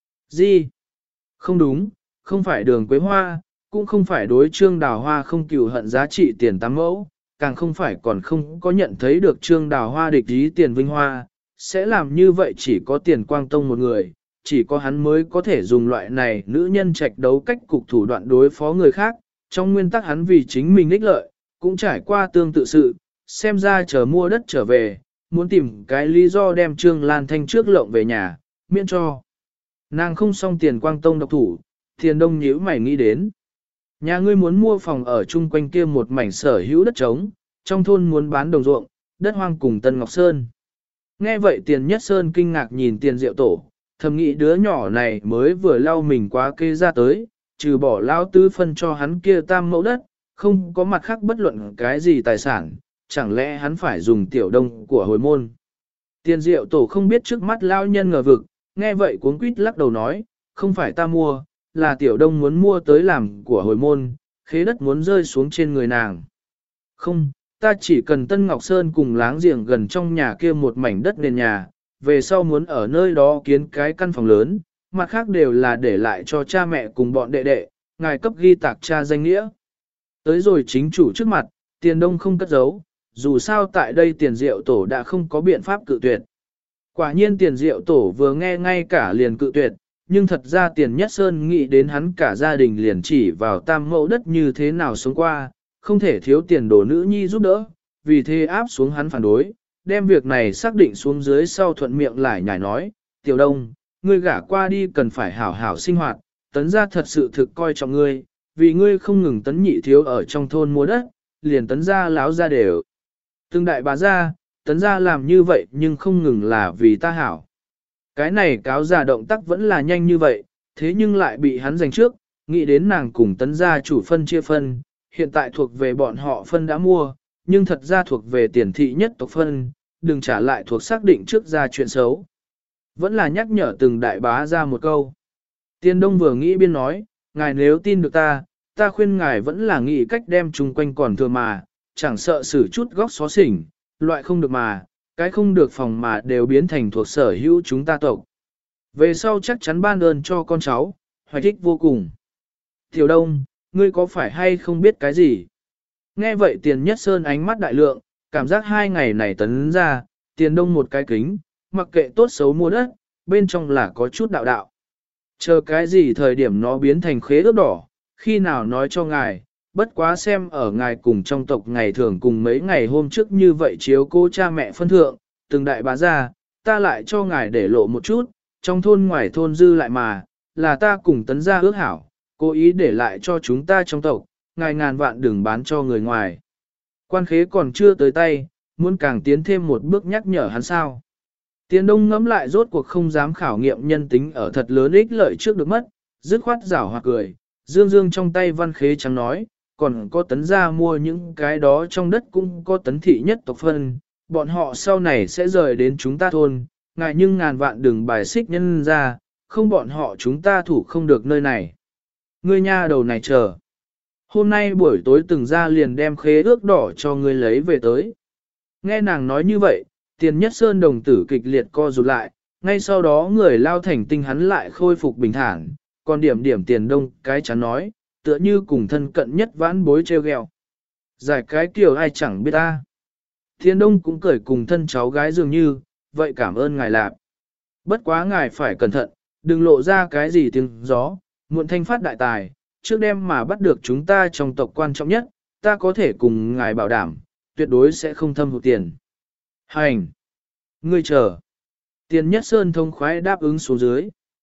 gì? Không đúng, không phải Đường Quế Hoa, cũng không phải đối Trương Đào Hoa không cừu hận giá trị Tiền Tám Mẫu, càng không phải còn không có nhận thấy được Trương Đào Hoa địch ý Tiền Vinh Hoa, sẽ làm như vậy chỉ có Tiền Quang Tông một người, chỉ có hắn mới có thể dùng loại này nữ nhân trạch đấu cách cục thủ đoạn đối phó người khác, trong nguyên tắc hắn vì chính mình ích lợi, cũng trải qua tương tự sự, xem ra chờ mua đất trở về, muốn tìm cái lý do đem Trương Lan Thanh trước lộng về nhà, miễn cho. Nàng không xong Tiền Quang Tông độc thủ, Tiền Đông nhíu mày nghĩ đến. Nhà ngươi muốn mua phòng ở chung quanh kia một mảnh sở hữu đất trống, trong thôn muốn bán đồng ruộng, đất hoang cùng Tân Ngọc Sơn. Nghe vậy Tiền Nhất Sơn kinh ngạc nhìn Tiền Diệu Tổ, thầm nghĩ đứa nhỏ này mới vừa lau mình quá kê ra tới, trừ bỏ lao tứ phân cho hắn kia tam mẫu đất, không có mặt khác bất luận cái gì tài sản, chẳng lẽ hắn phải dùng tiểu đông của hồi môn. Tiền Diệu Tổ không biết trước mắt lao nhân ngờ vực, nghe vậy cuống quýt lắc đầu nói, không phải ta mua, là tiểu đông muốn mua tới làm của hồi môn, khế đất muốn rơi xuống trên người nàng. Không, ta chỉ cần Tân Ngọc Sơn cùng láng giềng gần trong nhà kia một mảnh đất nền nhà, về sau muốn ở nơi đó kiến cái căn phòng lớn, mặt khác đều là để lại cho cha mẹ cùng bọn đệ đệ, ngài cấp ghi tạc cha danh nghĩa. Tới rồi chính chủ trước mặt, Tiền Đông không cất giấu, dù sao tại đây Tiền Diệu Tổ đã không có biện pháp cự tuyệt. Quả nhiên Tiền Diệu Tổ vừa nghe ngay cả liền cự tuyệt, nhưng thật ra Tiền Nhất Sơn nghĩ đến hắn cả gia đình liền chỉ vào tam mẫu đất như thế nào sống qua, không thể thiếu tiền đồ nữ nhi giúp đỡ, vì thế áp xuống hắn phản đối, đem việc này xác định xuống dưới sau thuận miệng lại nhảy nói, Tiểu Đông, ngươi gả qua đi cần phải hảo hảo sinh hoạt, tấn gia thật sự thực coi trọng ngươi, vì ngươi không ngừng tấn nhị thiếu ở trong thôn mua đất, liền tấn gia láo ra đều. Từng đại bá gia, tấn gia làm như vậy nhưng không ngừng là vì ta hảo. Cái này cáo già động tác vẫn là nhanh như vậy, thế nhưng lại bị hắn giành trước, nghĩ đến nàng cùng tấn gia chủ phân chia phân, hiện tại thuộc về bọn họ phân đã mua, nhưng thật ra thuộc về tiền thị nhất tộc phân, đừng trả lại thuộc xác định trước ra chuyện xấu. Vẫn là nhắc nhở từng đại bá ra một câu. Tiền Đông vừa nghĩ biên nói, ngài nếu tin được ta khuyên ngài vẫn là nghĩ cách đem chung quanh còn thừa mà, chẳng sợ xử chút góc xó xỉnh, loại không được mà, cái không được phòng mà đều biến thành thuộc sở hữu chúng ta tộc. Về sau chắc chắn ban ơn cho con cháu, hoài thích vô cùng. Tiểu Đông, ngươi có phải hay không biết cái gì? Nghe vậy Tiền Nhất Sơn ánh mắt đại lượng, cảm giác 2 ngày này tấn ra, Tiền Đông một cái kính, mặc kệ tốt xấu mua đất, bên trong là có chút đạo đạo. Chờ cái gì thời điểm nó biến thành khế ước đỏ, khi nào nói cho ngài, bất quá xem ở ngài cùng trong tộc ngày thường cùng mấy ngày hôm trước như vậy chiếu cố cha mẹ phân thượng, từng đại bá gia, ta lại cho ngài để lộ một chút, trong thôn ngoài thôn dư lại mà, là ta cùng tấn gia ước hảo, cố ý để lại cho chúng ta trong tộc, ngài ngàn vạn đừng bán cho người ngoài. Quan khế còn chưa tới tay, muốn càng tiến thêm một bước nhắc nhở hắn sao. Tiền Đông ngẫm lại rốt cuộc không dám khảo nghiệm nhân tính ở thật lớn ích lợi trước được mất, dứt khoát giảo hoặc cười, dương dương trong tay văn khế trắng nói, còn có tấn gia mua những cái đó trong đất cũng có tấn thị nhất tộc phân, bọn họ sau này sẽ rời đến chúng ta thôn, ngài nhưng ngàn vạn đừng bài xích nhân ra, không bọn họ chúng ta thủ không được nơi này. Ngươi nha đầu này chờ. Hôm nay buổi tối từng ra liền đem khế ước đỏ cho ngươi lấy về tới. Nghe nàng nói như vậy, Tiền Nhất Sơn đồng tử kịch liệt co rụt lại, ngay sau đó người lao thành tinh hắn lại khôi phục bình thản, còn điểm điểm Tiền Đông cái chán nói, tựa như cùng thân cận nhất vãn bối treo gheo. Giải cái kiểu ai chẳng biết ta. Tiền Đông cũng cười cùng thân cháu gái dường như, vậy cảm ơn ngài lạp. Bất quá ngài phải cẩn thận, đừng lộ ra cái gì tiếng gió, muộn thanh phát đại tài, trước đêm mà bắt được chúng ta trong tộc quan trọng nhất, ta có thể cùng ngài bảo đảm, tuyệt đối sẽ không thâm hụt tiền. Hành! Ngươi chờ! Tiền Nhất Sơn thông khoái đáp ứng xuống dưới.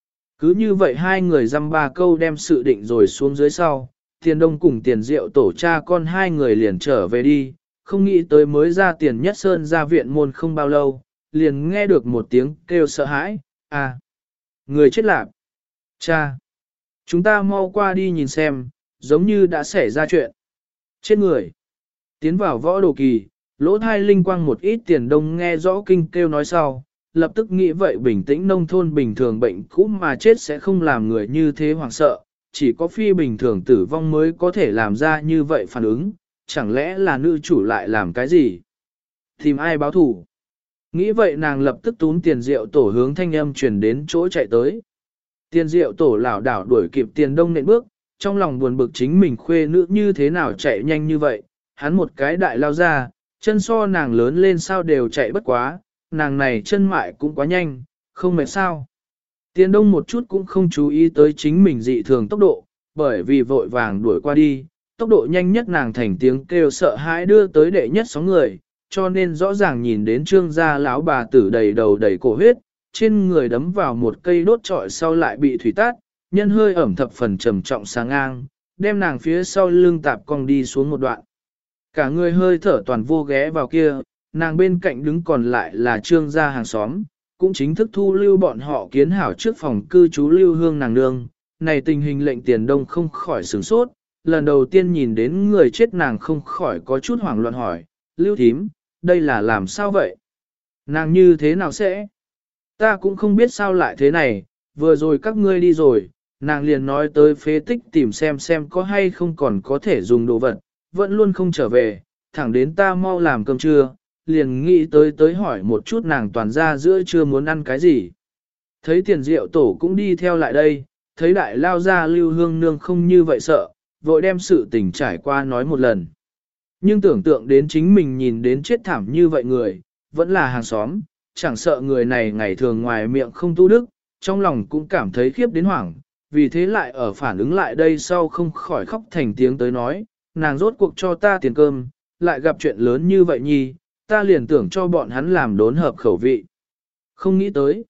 Cứ như vậy hai người dăm ba câu đem sự định rồi xuống dưới sau, Tiền Đông cùng Tiền Diệu tổ cha con hai người liền trở về đi, không nghĩ tới mới ra Tiền Nhất Sơn ra viện môn không bao lâu, liền nghe được một tiếng kêu sợ hãi, à, người chết lạc, cha, chúng ta mau qua đi nhìn xem, giống như đã xảy ra chuyện, chết người, tiến vào võ đồ kỳ, lỗ thai linh quang một ít Tiền Đông nghe rõ kinh kêu nói sau. Lập tức nghĩ vậy bình tĩnh nông thôn bình thường bệnh cũ mà chết sẽ không làm người như thế hoảng sợ, chỉ có phi bình thường tử vong mới có thể làm ra như vậy phản ứng, chẳng lẽ là nữ chủ lại làm cái gì? Tìm ai báo thủ? Nghĩ vậy nàng lập tức túm Tiền Diệu tổ hướng thanh âm truyền đến chỗ chạy tới. Tiền Diệu tổ lảo đảo đuổi kịp Tiền Đông nện bước, trong lòng buồn bực chính mình khuê nữ như thế nào chạy nhanh như vậy, hắn một cái đại lao ra, chân so nàng lớn lên sao đều chạy bất quá, nàng này chân mại cũng quá nhanh, không mệt sao. Tiền Đông một chút cũng không chú ý tới chính mình dị thường tốc độ, bởi vì vội vàng đuổi qua đi, tốc độ nhanh nhất nàng thành tiếng kêu sợ hãi đưa tới đệ nhất sóng người, cho nên rõ ràng nhìn đến trương gia lão bà tử đầy đầu đầy cổ huyết, trên người đấm vào một cây đốt trọi sau lại bị thủy tát, nhân hơi ẩm thập phần trầm trọng sáng ngang, đem nàng phía sau lưng tạp cong đi xuống một đoạn. Cả người hơi thở toàn vô ghé vào kia, nàng bên cạnh đứng còn lại là trương gia hàng xóm, cũng chính thức thu lưu bọn họ kiến hảo trước phòng cư trú lưu hương nàng nương. Này tình hình lệnh Tiền Đông không khỏi sửng sốt, lần đầu tiên nhìn đến người chết nàng không khỏi có chút hoảng loạn hỏi, lưu thím, đây là làm sao vậy? Nàng như thế nào sẽ? Ta cũng không biết sao lại thế này, vừa rồi các ngươi đi rồi, nàng liền nói tới phế tích tìm xem có hay không còn có thể dùng đồ vật, vẫn luôn không trở về, thẳng đến ta mau làm cơm trưa, liền nghĩ tới hỏi một chút nàng toàn ra giữa trưa muốn ăn cái gì. Thấy Tiền Diệu tổ cũng đi theo lại đây, thấy đại lao ra lưu hương nương không như vậy sợ, vội đem sự tình trải qua nói một lần. Nhưng tưởng tượng đến chính mình nhìn đến chết thảm như vậy người, vẫn là hàng xóm, chẳng sợ người này ngày thường ngoài miệng không tu đức, trong lòng cũng cảm thấy khiếp đến hoảng, vì thế lại ở phản ứng lại đây sau không khỏi khóc thành tiếng tới nói, nàng rốt cuộc cho ta tiền cơm, lại gặp chuyện lớn như vậy nhi, ta liền tưởng cho bọn hắn làm đốn hợp khẩu vị. Không nghĩ tới.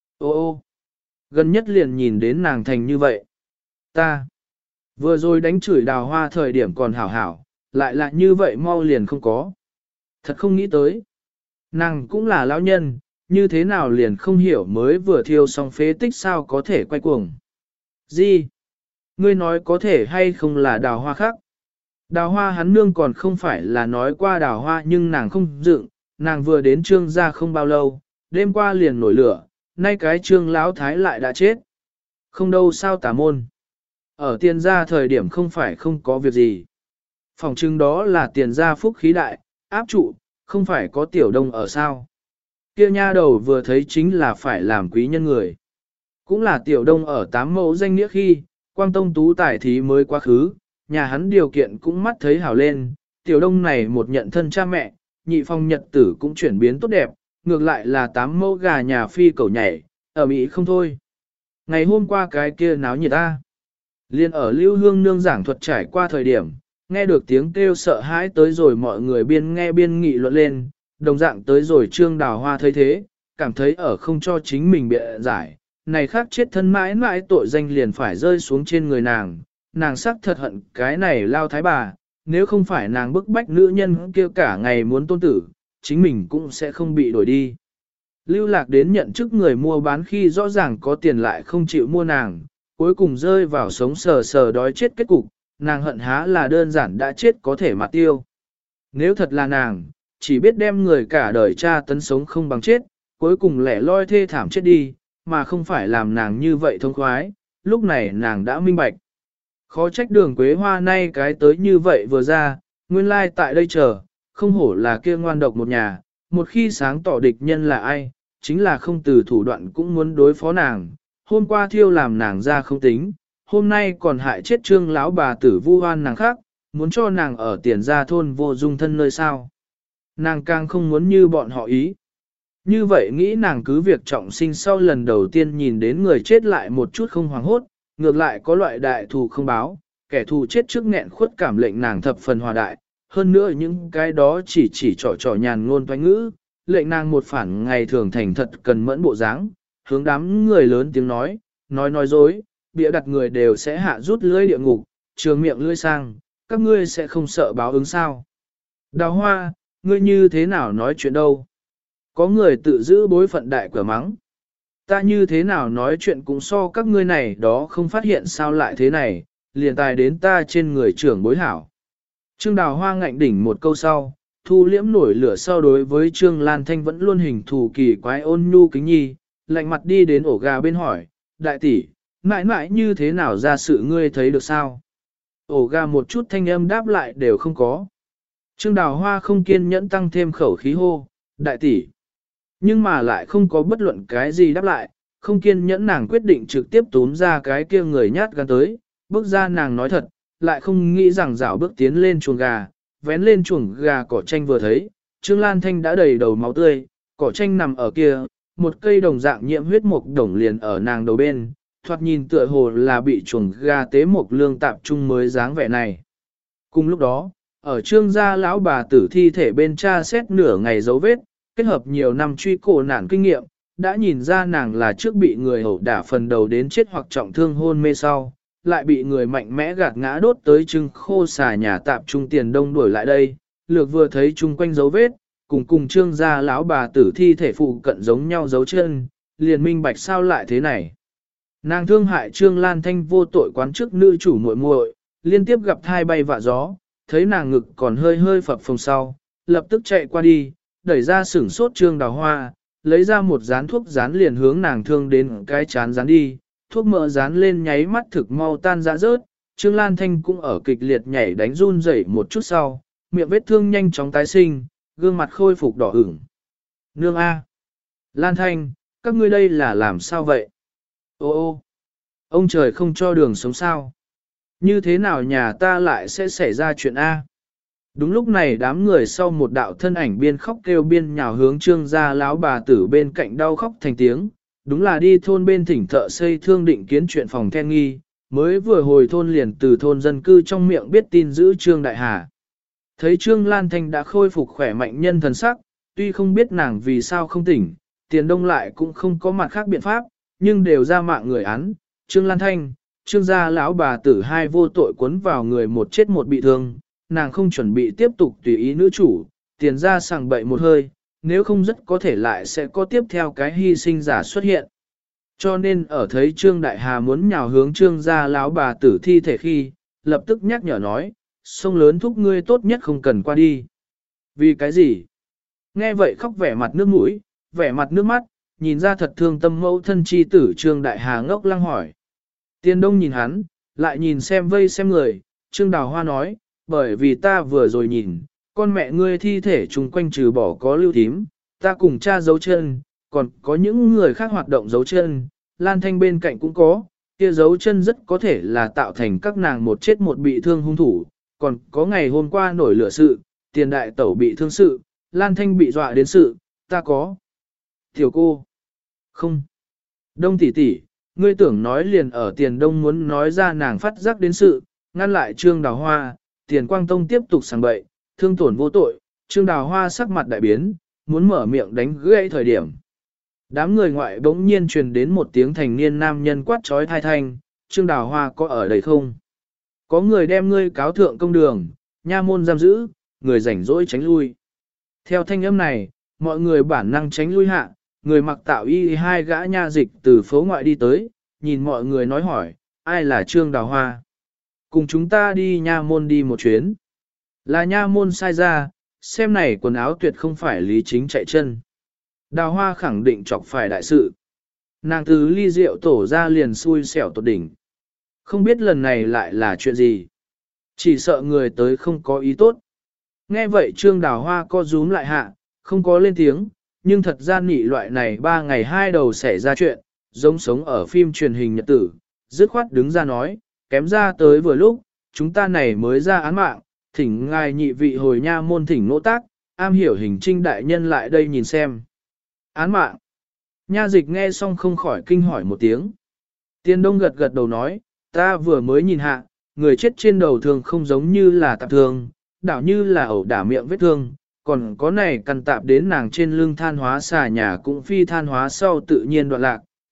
Ô, gần nhất liền nhìn đến nàng thành như vậy. Ta, vừa rồi đánh chửi Đào Hoa thời điểm còn hảo hảo, lại là như vậy mau liền không có. Thật không nghĩ tới. Nàng cũng là lão nhân, như thế nào liền không hiểu mới vừa thiêu xong phế tích sao có thể quay cuồng. Gì? Ngươi nói có thể hay không là Đào Hoa khác? Đào Hoa hắn nương còn không phải là nói qua Đào Hoa nhưng nàng không dựng, nàng vừa đến trương gia không bao lâu, đêm qua liền nổi lửa, nay cái trương lão thái lại đã chết. Không đâu sao tả môn. Ở tiền gia thời điểm không phải không có việc gì. Phòng trưng đó là tiền gia phúc khí đại, áp trụ, không phải có tiểu đông ở sao. Kia nha đầu vừa thấy chính là phải làm quý nhân người. Cũng là tiểu đông ở 8 mẫu danh nghĩa khi, quang tông tú tài thí mới quá khứ, nhà hắn điều kiện cũng mắt thấy hảo lên, tiểu đông này một nhận thân cha mẹ, nhị phong nhật tử cũng chuyển biến tốt đẹp, ngược lại là 8 mẫu gà nhà phi cầu nhảy, ở Mỹ không thôi. Ngày hôm qua cái kia náo nhiệt ta. Liên ở Lưu Hương Nương giảng thuật trải qua thời điểm, nghe được tiếng kêu sợ hãi tới rồi mọi người biên nghe biên nghị luận lên, đồng dạng tới rồi Trương Đào Hoa thấy thế, cảm thấy ở không cho chính mình bịa giải, này khác chết thân mãi mãi tội danh liền phải rơi xuống trên người nàng sắc thật hận cái này lao thái bà, nếu không phải nàng bức bách nữ nhân kia cả ngày muốn tôn tử, chính mình cũng sẽ không bị đổi đi. Lưu Lạc đến nhận chức người mua bán khi rõ ràng có tiền lại không chịu mua nàng, cuối cùng rơi vào sống sờ sờ đói chết kết cục, nàng hận há là đơn giản đã chết có thể mà tiêu. Nếu thật là nàng, chỉ biết đem người cả đời cha tấn sống không bằng chết, cuối cùng lẻ loi thê thảm chết đi, mà không phải làm nàng như vậy thông khoái, lúc này nàng đã minh bạch. Khó trách Đường Quế Hoa nay cái tới như vậy vừa ra, nguyên lai tại đây chờ, không hổ là kia ngoan độc một nhà, một khi sáng tỏ địch nhân là ai, chính là không từ thủ đoạn cũng muốn đối phó nàng, hôm qua thiêu làm nàng ra không tính, hôm nay còn hại chết trương lão bà tử vu oan nàng khác, muốn cho nàng ở tiền gia thôn vô dung thân nơi sao. Nàng càng không muốn như bọn họ ý. Như vậy nghĩ nàng cứ việc trọng sinh sau lần đầu tiên nhìn đến người chết lại một chút không hoảng hốt, ngược lại có loại đại thù không báo, kẻ thù chết trước nghẹn khuất cảm lệnh nàng thập phần hòa đại, hơn nữa những cái đó chỉ trò nhàn ngôn toanh ngữ, lệnh nàng một phản ngày thường thành thật cần mẫn bộ dáng, hướng đám người lớn tiếng nói, nói dối, bịa đặt người đều sẽ hạ rút lưỡi địa ngục, trường miệng lưỡi sang, các ngươi sẽ không sợ báo ứng sao. Đào Hoa, ngươi như thế nào nói chuyện đâu? Có người tự giữ bối phận đại cửa mắng. Ta như thế nào nói chuyện cũng so các ngươi này đó không phát hiện sao lại thế này, liền tài đến ta trên người trưởng bối hảo. Trương Đào Hoa ngạnh đỉnh một câu sau, thu liễm nổi lửa sau đối với Trương Lan Thanh vẫn luôn hình thù kỳ quái ôn nhu kính nhi, lạnh mặt đi đến ổ gà bên hỏi, đại tỷ, mãi mãi như thế nào ra sự ngươi thấy được sao? Ổ gà một chút thanh âm đáp lại đều không có. Trương Đào Hoa không kiên nhẫn tăng thêm khẩu khí hô, đại tỷ. Nhưng mà lại không có bất luận cái gì đáp lại, không kiên nhẫn nàng quyết định trực tiếp túm ra cái kia người nhát gan tới, bước ra nàng nói thật, lại không nghĩ rằng dạo bước tiến lên chuồng gà, vén lên chuồng gà cỏ tranh vừa thấy, Trương Lan Thanh đã đầy đầu máu tươi, cỏ tranh nằm ở kia, một cây đồng dạng nhiễm huyết mục đồng liền ở nàng đầu bên, thoạt nhìn tựa hồ là bị chuồng gà tế mục lương tạp trung mới dáng vẻ này. Cùng lúc đó, ở Trương gia lão bà tử thi thể bên tra xét nửa ngày dấu vết, kết hợp nhiều năm truy cổ nạn kinh nghiệm, đã nhìn ra nàng là trước bị người ẩu đả phần đầu đến chết hoặc trọng thương hôn mê sau, lại bị người mạnh mẽ gạt ngã đốt tới trưng khô xà nhà tạp trung tiền đông đuổi lại đây, lược vừa thấy chung quanh dấu vết, cùng Trương gia lão bà tử thi thể phụ cận giống nhau dấu chân, liền minh bạch sao lại thế này. Nàng thương hại Trương Lan Thanh vô tội quán trước nữ chủ muội muội, liên tiếp gặp thai bay vạ gió, thấy nàng ngực còn hơi hơi phập phồng sau, lập tức chạy qua đi, đẩy ra sửng sốt Trương Đào Hoa, lấy ra một dán thuốc dán liền hướng nàng thương đến cái chán dán đi, thuốc mỡ dán lên nháy mắt thực mau tan ra rớt, Trương Lan Thanh cũng ở kịch liệt nhảy đánh run rẩy một chút sau, miệng vết thương nhanh chóng tái sinh, gương mặt khôi phục đỏ ửng. Nương A. Lan Thanh, các ngươi đây là làm sao vậy? Ô, ông trời không cho đường sống sao? Như thế nào nhà ta lại sẽ xảy ra chuyện A? Đúng lúc này đám người sau một đạo thân ảnh biên khóc kêu biên nhào hướng Trương gia lão bà tử bên cạnh đau khóc thành tiếng, đúng là đi thôn bên thỉnh thợ xây thương định kiến chuyện phòng then nghi, mới vừa hồi thôn liền từ thôn dân cư trong miệng biết tin giữ Trương Đại Hà. Thấy Trương Lan Thanh đã khôi phục khỏe mạnh nhân thần sắc, tuy không biết nàng vì sao không tỉnh, tiền đông lại cũng không có mặt khác biện pháp, nhưng đều ra mạng người án, Trương Lan Thanh, Trương gia lão bà tử hai vô tội cuốn vào người một chết một bị thương, nàng không chuẩn bị tiếp tục tùy ý nữ chủ, tiền ra sàng bậy một hơi, nếu không rất có thể lại sẽ có tiếp theo cái hy sinh giả xuất hiện. Cho nên ở thấy Trương Đại Hà muốn nhào hướng Trương gia lão bà tử thi thể khi, lập tức nhắc nhở nói, sông lớn thúc ngươi tốt nhất không cần qua đi. Vì cái gì? Nghe vậy khóc vẻ mặt nước mũi, vẻ mặt nước mắt, nhìn ra thật thương tâm mẫu thân chi tử Trương Đại Hà ngốc lăng hỏi. Tiên Đông nhìn hắn, lại nhìn xem vây xem người, Trương Đào Hoa nói, bởi vì ta vừa rồi nhìn, con mẹ ngươi thi thể chung quanh trừ bỏ có lưu thím, ta cùng cha dấu chân, còn có những người khác hoạt động dấu chân, Lan Thanh bên cạnh cũng có, kia dấu chân rất có thể là tạo thành các nàng một chết một bị thương hung thủ, còn có ngày hôm qua nổi lửa sự, tiền đại tẩu bị thương sự, Lan Thanh bị dọa đến sự, ta có. Tiểu cô. Không. Đông tỷ tỷ, ngươi tưởng nói liền ở tiền đông muốn nói ra nàng phát giác đến sự, ngăn lại Trương Đào Hoa, tiền quang tông tiếp tục sàng bậy, thương tổn vô tội, Trương Đào Hoa sắc mặt đại biến, muốn mở miệng đánh gãy thời điểm. Đám người ngoại bỗng nhiên truyền đến một tiếng thành niên nam nhân quát trói thai thanh, Trương Đào Hoa có ở đây không? Có người đem ngươi cáo thượng công đường, nha môn giam giữ, người rảnh rỗi tránh lui. Theo thanh âm này, mọi người bản năng tránh lui hạ, người mặc tạo y hai gã nha dịch từ phố ngoại đi tới, nhìn mọi người nói hỏi, ai là Trương Đào Hoa? Cùng chúng ta đi nha môn đi một chuyến. Là nha môn sai ra, xem này quần áo tuyệt không phải lý chính chạy chân. Đào Hoa khẳng định chọc phải đại sự. Nàng từ ly rượu tổ ra liền xui xẻo tột đỉnh. Không biết lần này lại là chuyện gì. Chỉ sợ người tới không có ý tốt. Nghe vậy Trương Đào Hoa co rúm lại hạ, không có lên tiếng, nhưng thật ra nị loại này 3 ngày 2 đầu xảy ra chuyện, giống sống ở phim truyền hình nhật tử, dứt khoát đứng ra nói, kém ra tới vừa lúc, chúng ta này mới ra án mạng, thỉnh ngài nhị vị hồi nha môn thỉnh nỗ tác, am hiểu hình trinh đại nhân lại đây nhìn xem. Án mạng. Nha dịch nghe xong không khỏi kinh hỏi một tiếng. Tiên Đông gật gật đầu nói, ta vừa mới nhìn hạ, người chết trên đầu thường không giống như là tạp thương, đảo như là ẩu đả miệng vết thương, còn có này căn tạp đến nàng trên lưng than hóa xà nhà cũng phi than hóa sau tự nhiên đoạn lạc,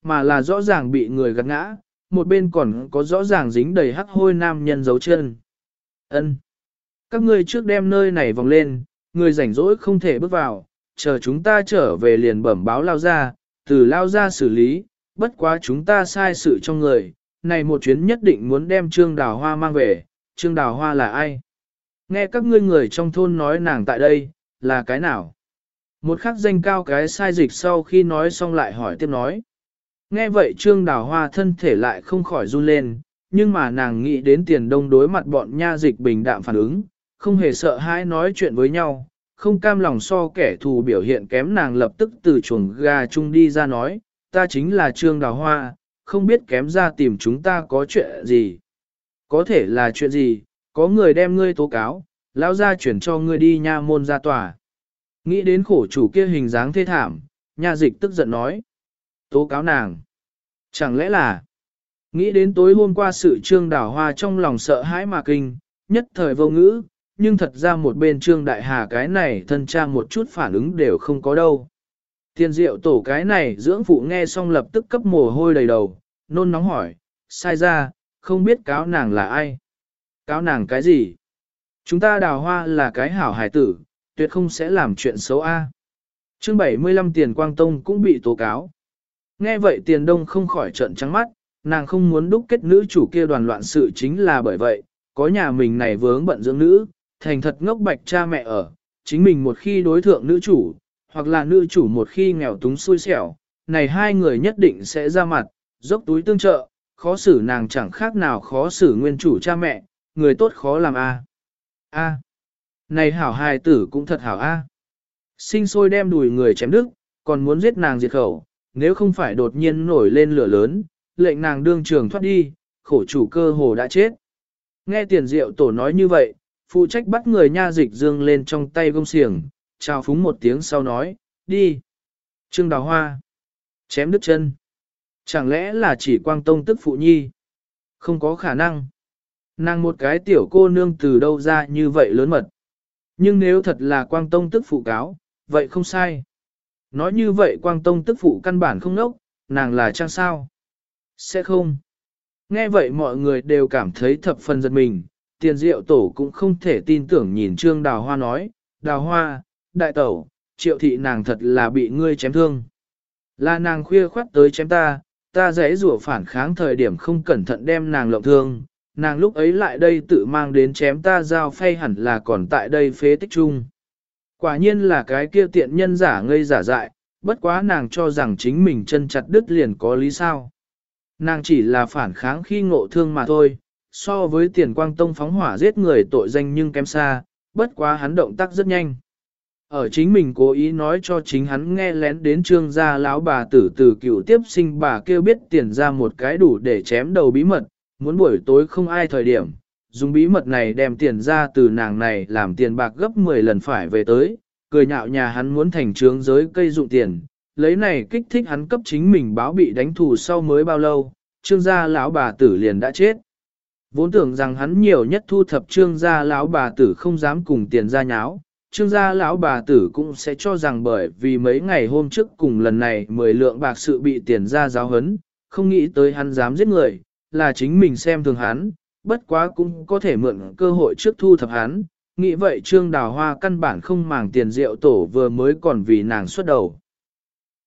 mà là rõ ràng bị người gạt ngã, một bên còn có rõ ràng dính đầy hắc hôi nam nhân dấu chân. Ân, các ngươi trước đem nơi này vòng lên, người rảnh rỗi không thể bước vào, chờ chúng ta trở về liền bẩm báo lao ra, từ lao ra xử lý, bất quá chúng ta sai sự trong người, này một chuyến nhất định muốn đem Trương Đào Hoa mang về. Trương Đào Hoa là ai? Nghe các ngươi người trong thôn nói nàng tại đây, là cái nào? Một khắc danh cao cái sai dịch sau khi nói xong lại hỏi tiếp nói. Nghe vậy Trương Đào Hoa thân thể lại không khỏi run lên, nhưng mà nàng nghĩ đến Tiền Đông đối mặt bọn nha dịch bình đạm phản ứng, không hề sợ hãi nói chuyện với nhau, không cam lòng so kẻ thù biểu hiện kém, nàng lập tức từ chuồng gà chung đi ra nói, ta chính là Trương Đào Hoa, không biết kém ra tìm chúng ta có chuyện gì. Có thể là chuyện gì, có người đem ngươi tố cáo, lão ra chuyển cho ngươi đi nha môn ra tòa. Nghĩ đến khổ chủ kia hình dáng thê thảm, nha dịch tức giận nói. Tố cáo nàng. Chẳng lẽ là... Nghĩ đến tối hôm qua sự Trương Đào Hoa trong lòng sợ hãi mà kinh, nhất thời vô ngữ, nhưng thật ra một bên Trương Đại Hà cái này thân cha một chút phản ứng đều không có đâu. Tiền Diệu Tổ cái này dưỡng phụ nghe xong lập tức cấp mồ hôi đầy đầu, nôn nóng hỏi, sai ra, không biết cáo nàng là ai? Cáo nàng cái gì? Chúng ta Đào Hoa là cái hảo hải tử, tuyệt không sẽ làm chuyện xấu a. Chương 75 Tiền Quang Tông cũng bị tố cáo. Nghe vậy Tiền Đông không khỏi trợn trắng mắt, nàng không muốn đúc kết nữ chủ kia đoàn loạn sự chính là bởi vậy, có nhà mình này vướng bận dưỡng nữ, thành thật ngốc bạch cha mẹ ở, chính mình một khi đối thượng nữ chủ, hoặc là nữ chủ một khi nghèo túng xui xẻo, này hai người nhất định sẽ ra mặt, dốc túi tương trợ, khó xử nàng chẳng khác nào khó xử nguyên chủ cha mẹ, người tốt khó làm a. A. Này hảo hài tử cũng thật hảo a. Sinh sôi đem đùi người chém đứt, còn muốn giết nàng diệt khẩu, nếu không phải đột nhiên nổi lên lửa lớn, lệnh nàng đương trường thoát đi, khổ chủ cơ hồ đã chết. Nghe Tiền Diệu Tổ nói như vậy, phụ trách bắt người nha dịch dương lên trong tay gông xiềng, chào phúng một tiếng sau nói, đi. Trương Đào Hoa. Chém đứt chân. Chẳng lẽ là chỉ Quang Tông tức phụ nhi? Không có khả năng. Nàng một cái tiểu cô nương từ đâu ra như vậy lớn mật. Nhưng nếu thật là Quang Tông tức phụ cáo, vậy không sai. Nói như vậy Quang Tông tức phụ căn bản không nốc, nàng là trang sao? Sẽ không. Nghe vậy mọi người đều cảm thấy thập phần giật mình, Tiền Diệu Tổ cũng không thể tin tưởng nhìn Trương Đào Hoa nói, Đào Hoa, đại tẩu, Triệu thị nàng thật là bị ngươi chém thương. Là nàng khuya khoắt tới chém ta, ta dễ rủa phản kháng thời điểm không cẩn thận đem nàng lộng thương, nàng lúc ấy lại đây tự mang đến chém ta dao phay hẳn là còn tại đây phế tích chung. Quả nhiên là cái kia tiện nhân giả ngây giả dại, bất quá nàng cho rằng chính mình chân chặt đứt liền có lý sao. Nàng chỉ là phản kháng khi ngộ thương mà thôi, so với Tiền Quang Tông phóng hỏa giết người tội danh nhưng kém xa, bất quá hắn động tác rất nhanh. Ở chính mình cố ý nói cho chính hắn nghe lén đến Trương gia lão bà tử từ cựu tiếp sinh bà kêu biết Tiền ra một cái đủ để chém đầu bí mật, muốn buổi tối không ai thời điểm, dùng bí mật này đem Tiền ra từ nàng này làm tiền bạc gấp 10 lần phải về tới, cười nhạo nhà hắn muốn thành trướng giới cây dụng tiền, lấy này kích thích hắn cấp chính mình báo bị đánh thù sau mới bao lâu, Trương gia lão bà tử liền đã chết. Vốn tưởng rằng hắn nhiều nhất thu thập Trương gia lão bà tử không dám cùng Tiền ra nháo, Trương gia lão bà tử cũng sẽ cho rằng bởi vì mấy ngày hôm trước cùng lần này 10 lượng bạc sự bị Tiền ra giáo hấn, không nghĩ tới hắn dám giết người, là chính mình xem thường hắn, bất quá cũng có thể mượn cơ hội trước thu thập hắn. Nghĩ vậy Trương Đào Hoa căn bản không màng Tiền Diệu Tổ vừa mới còn vì nàng xuất đầu.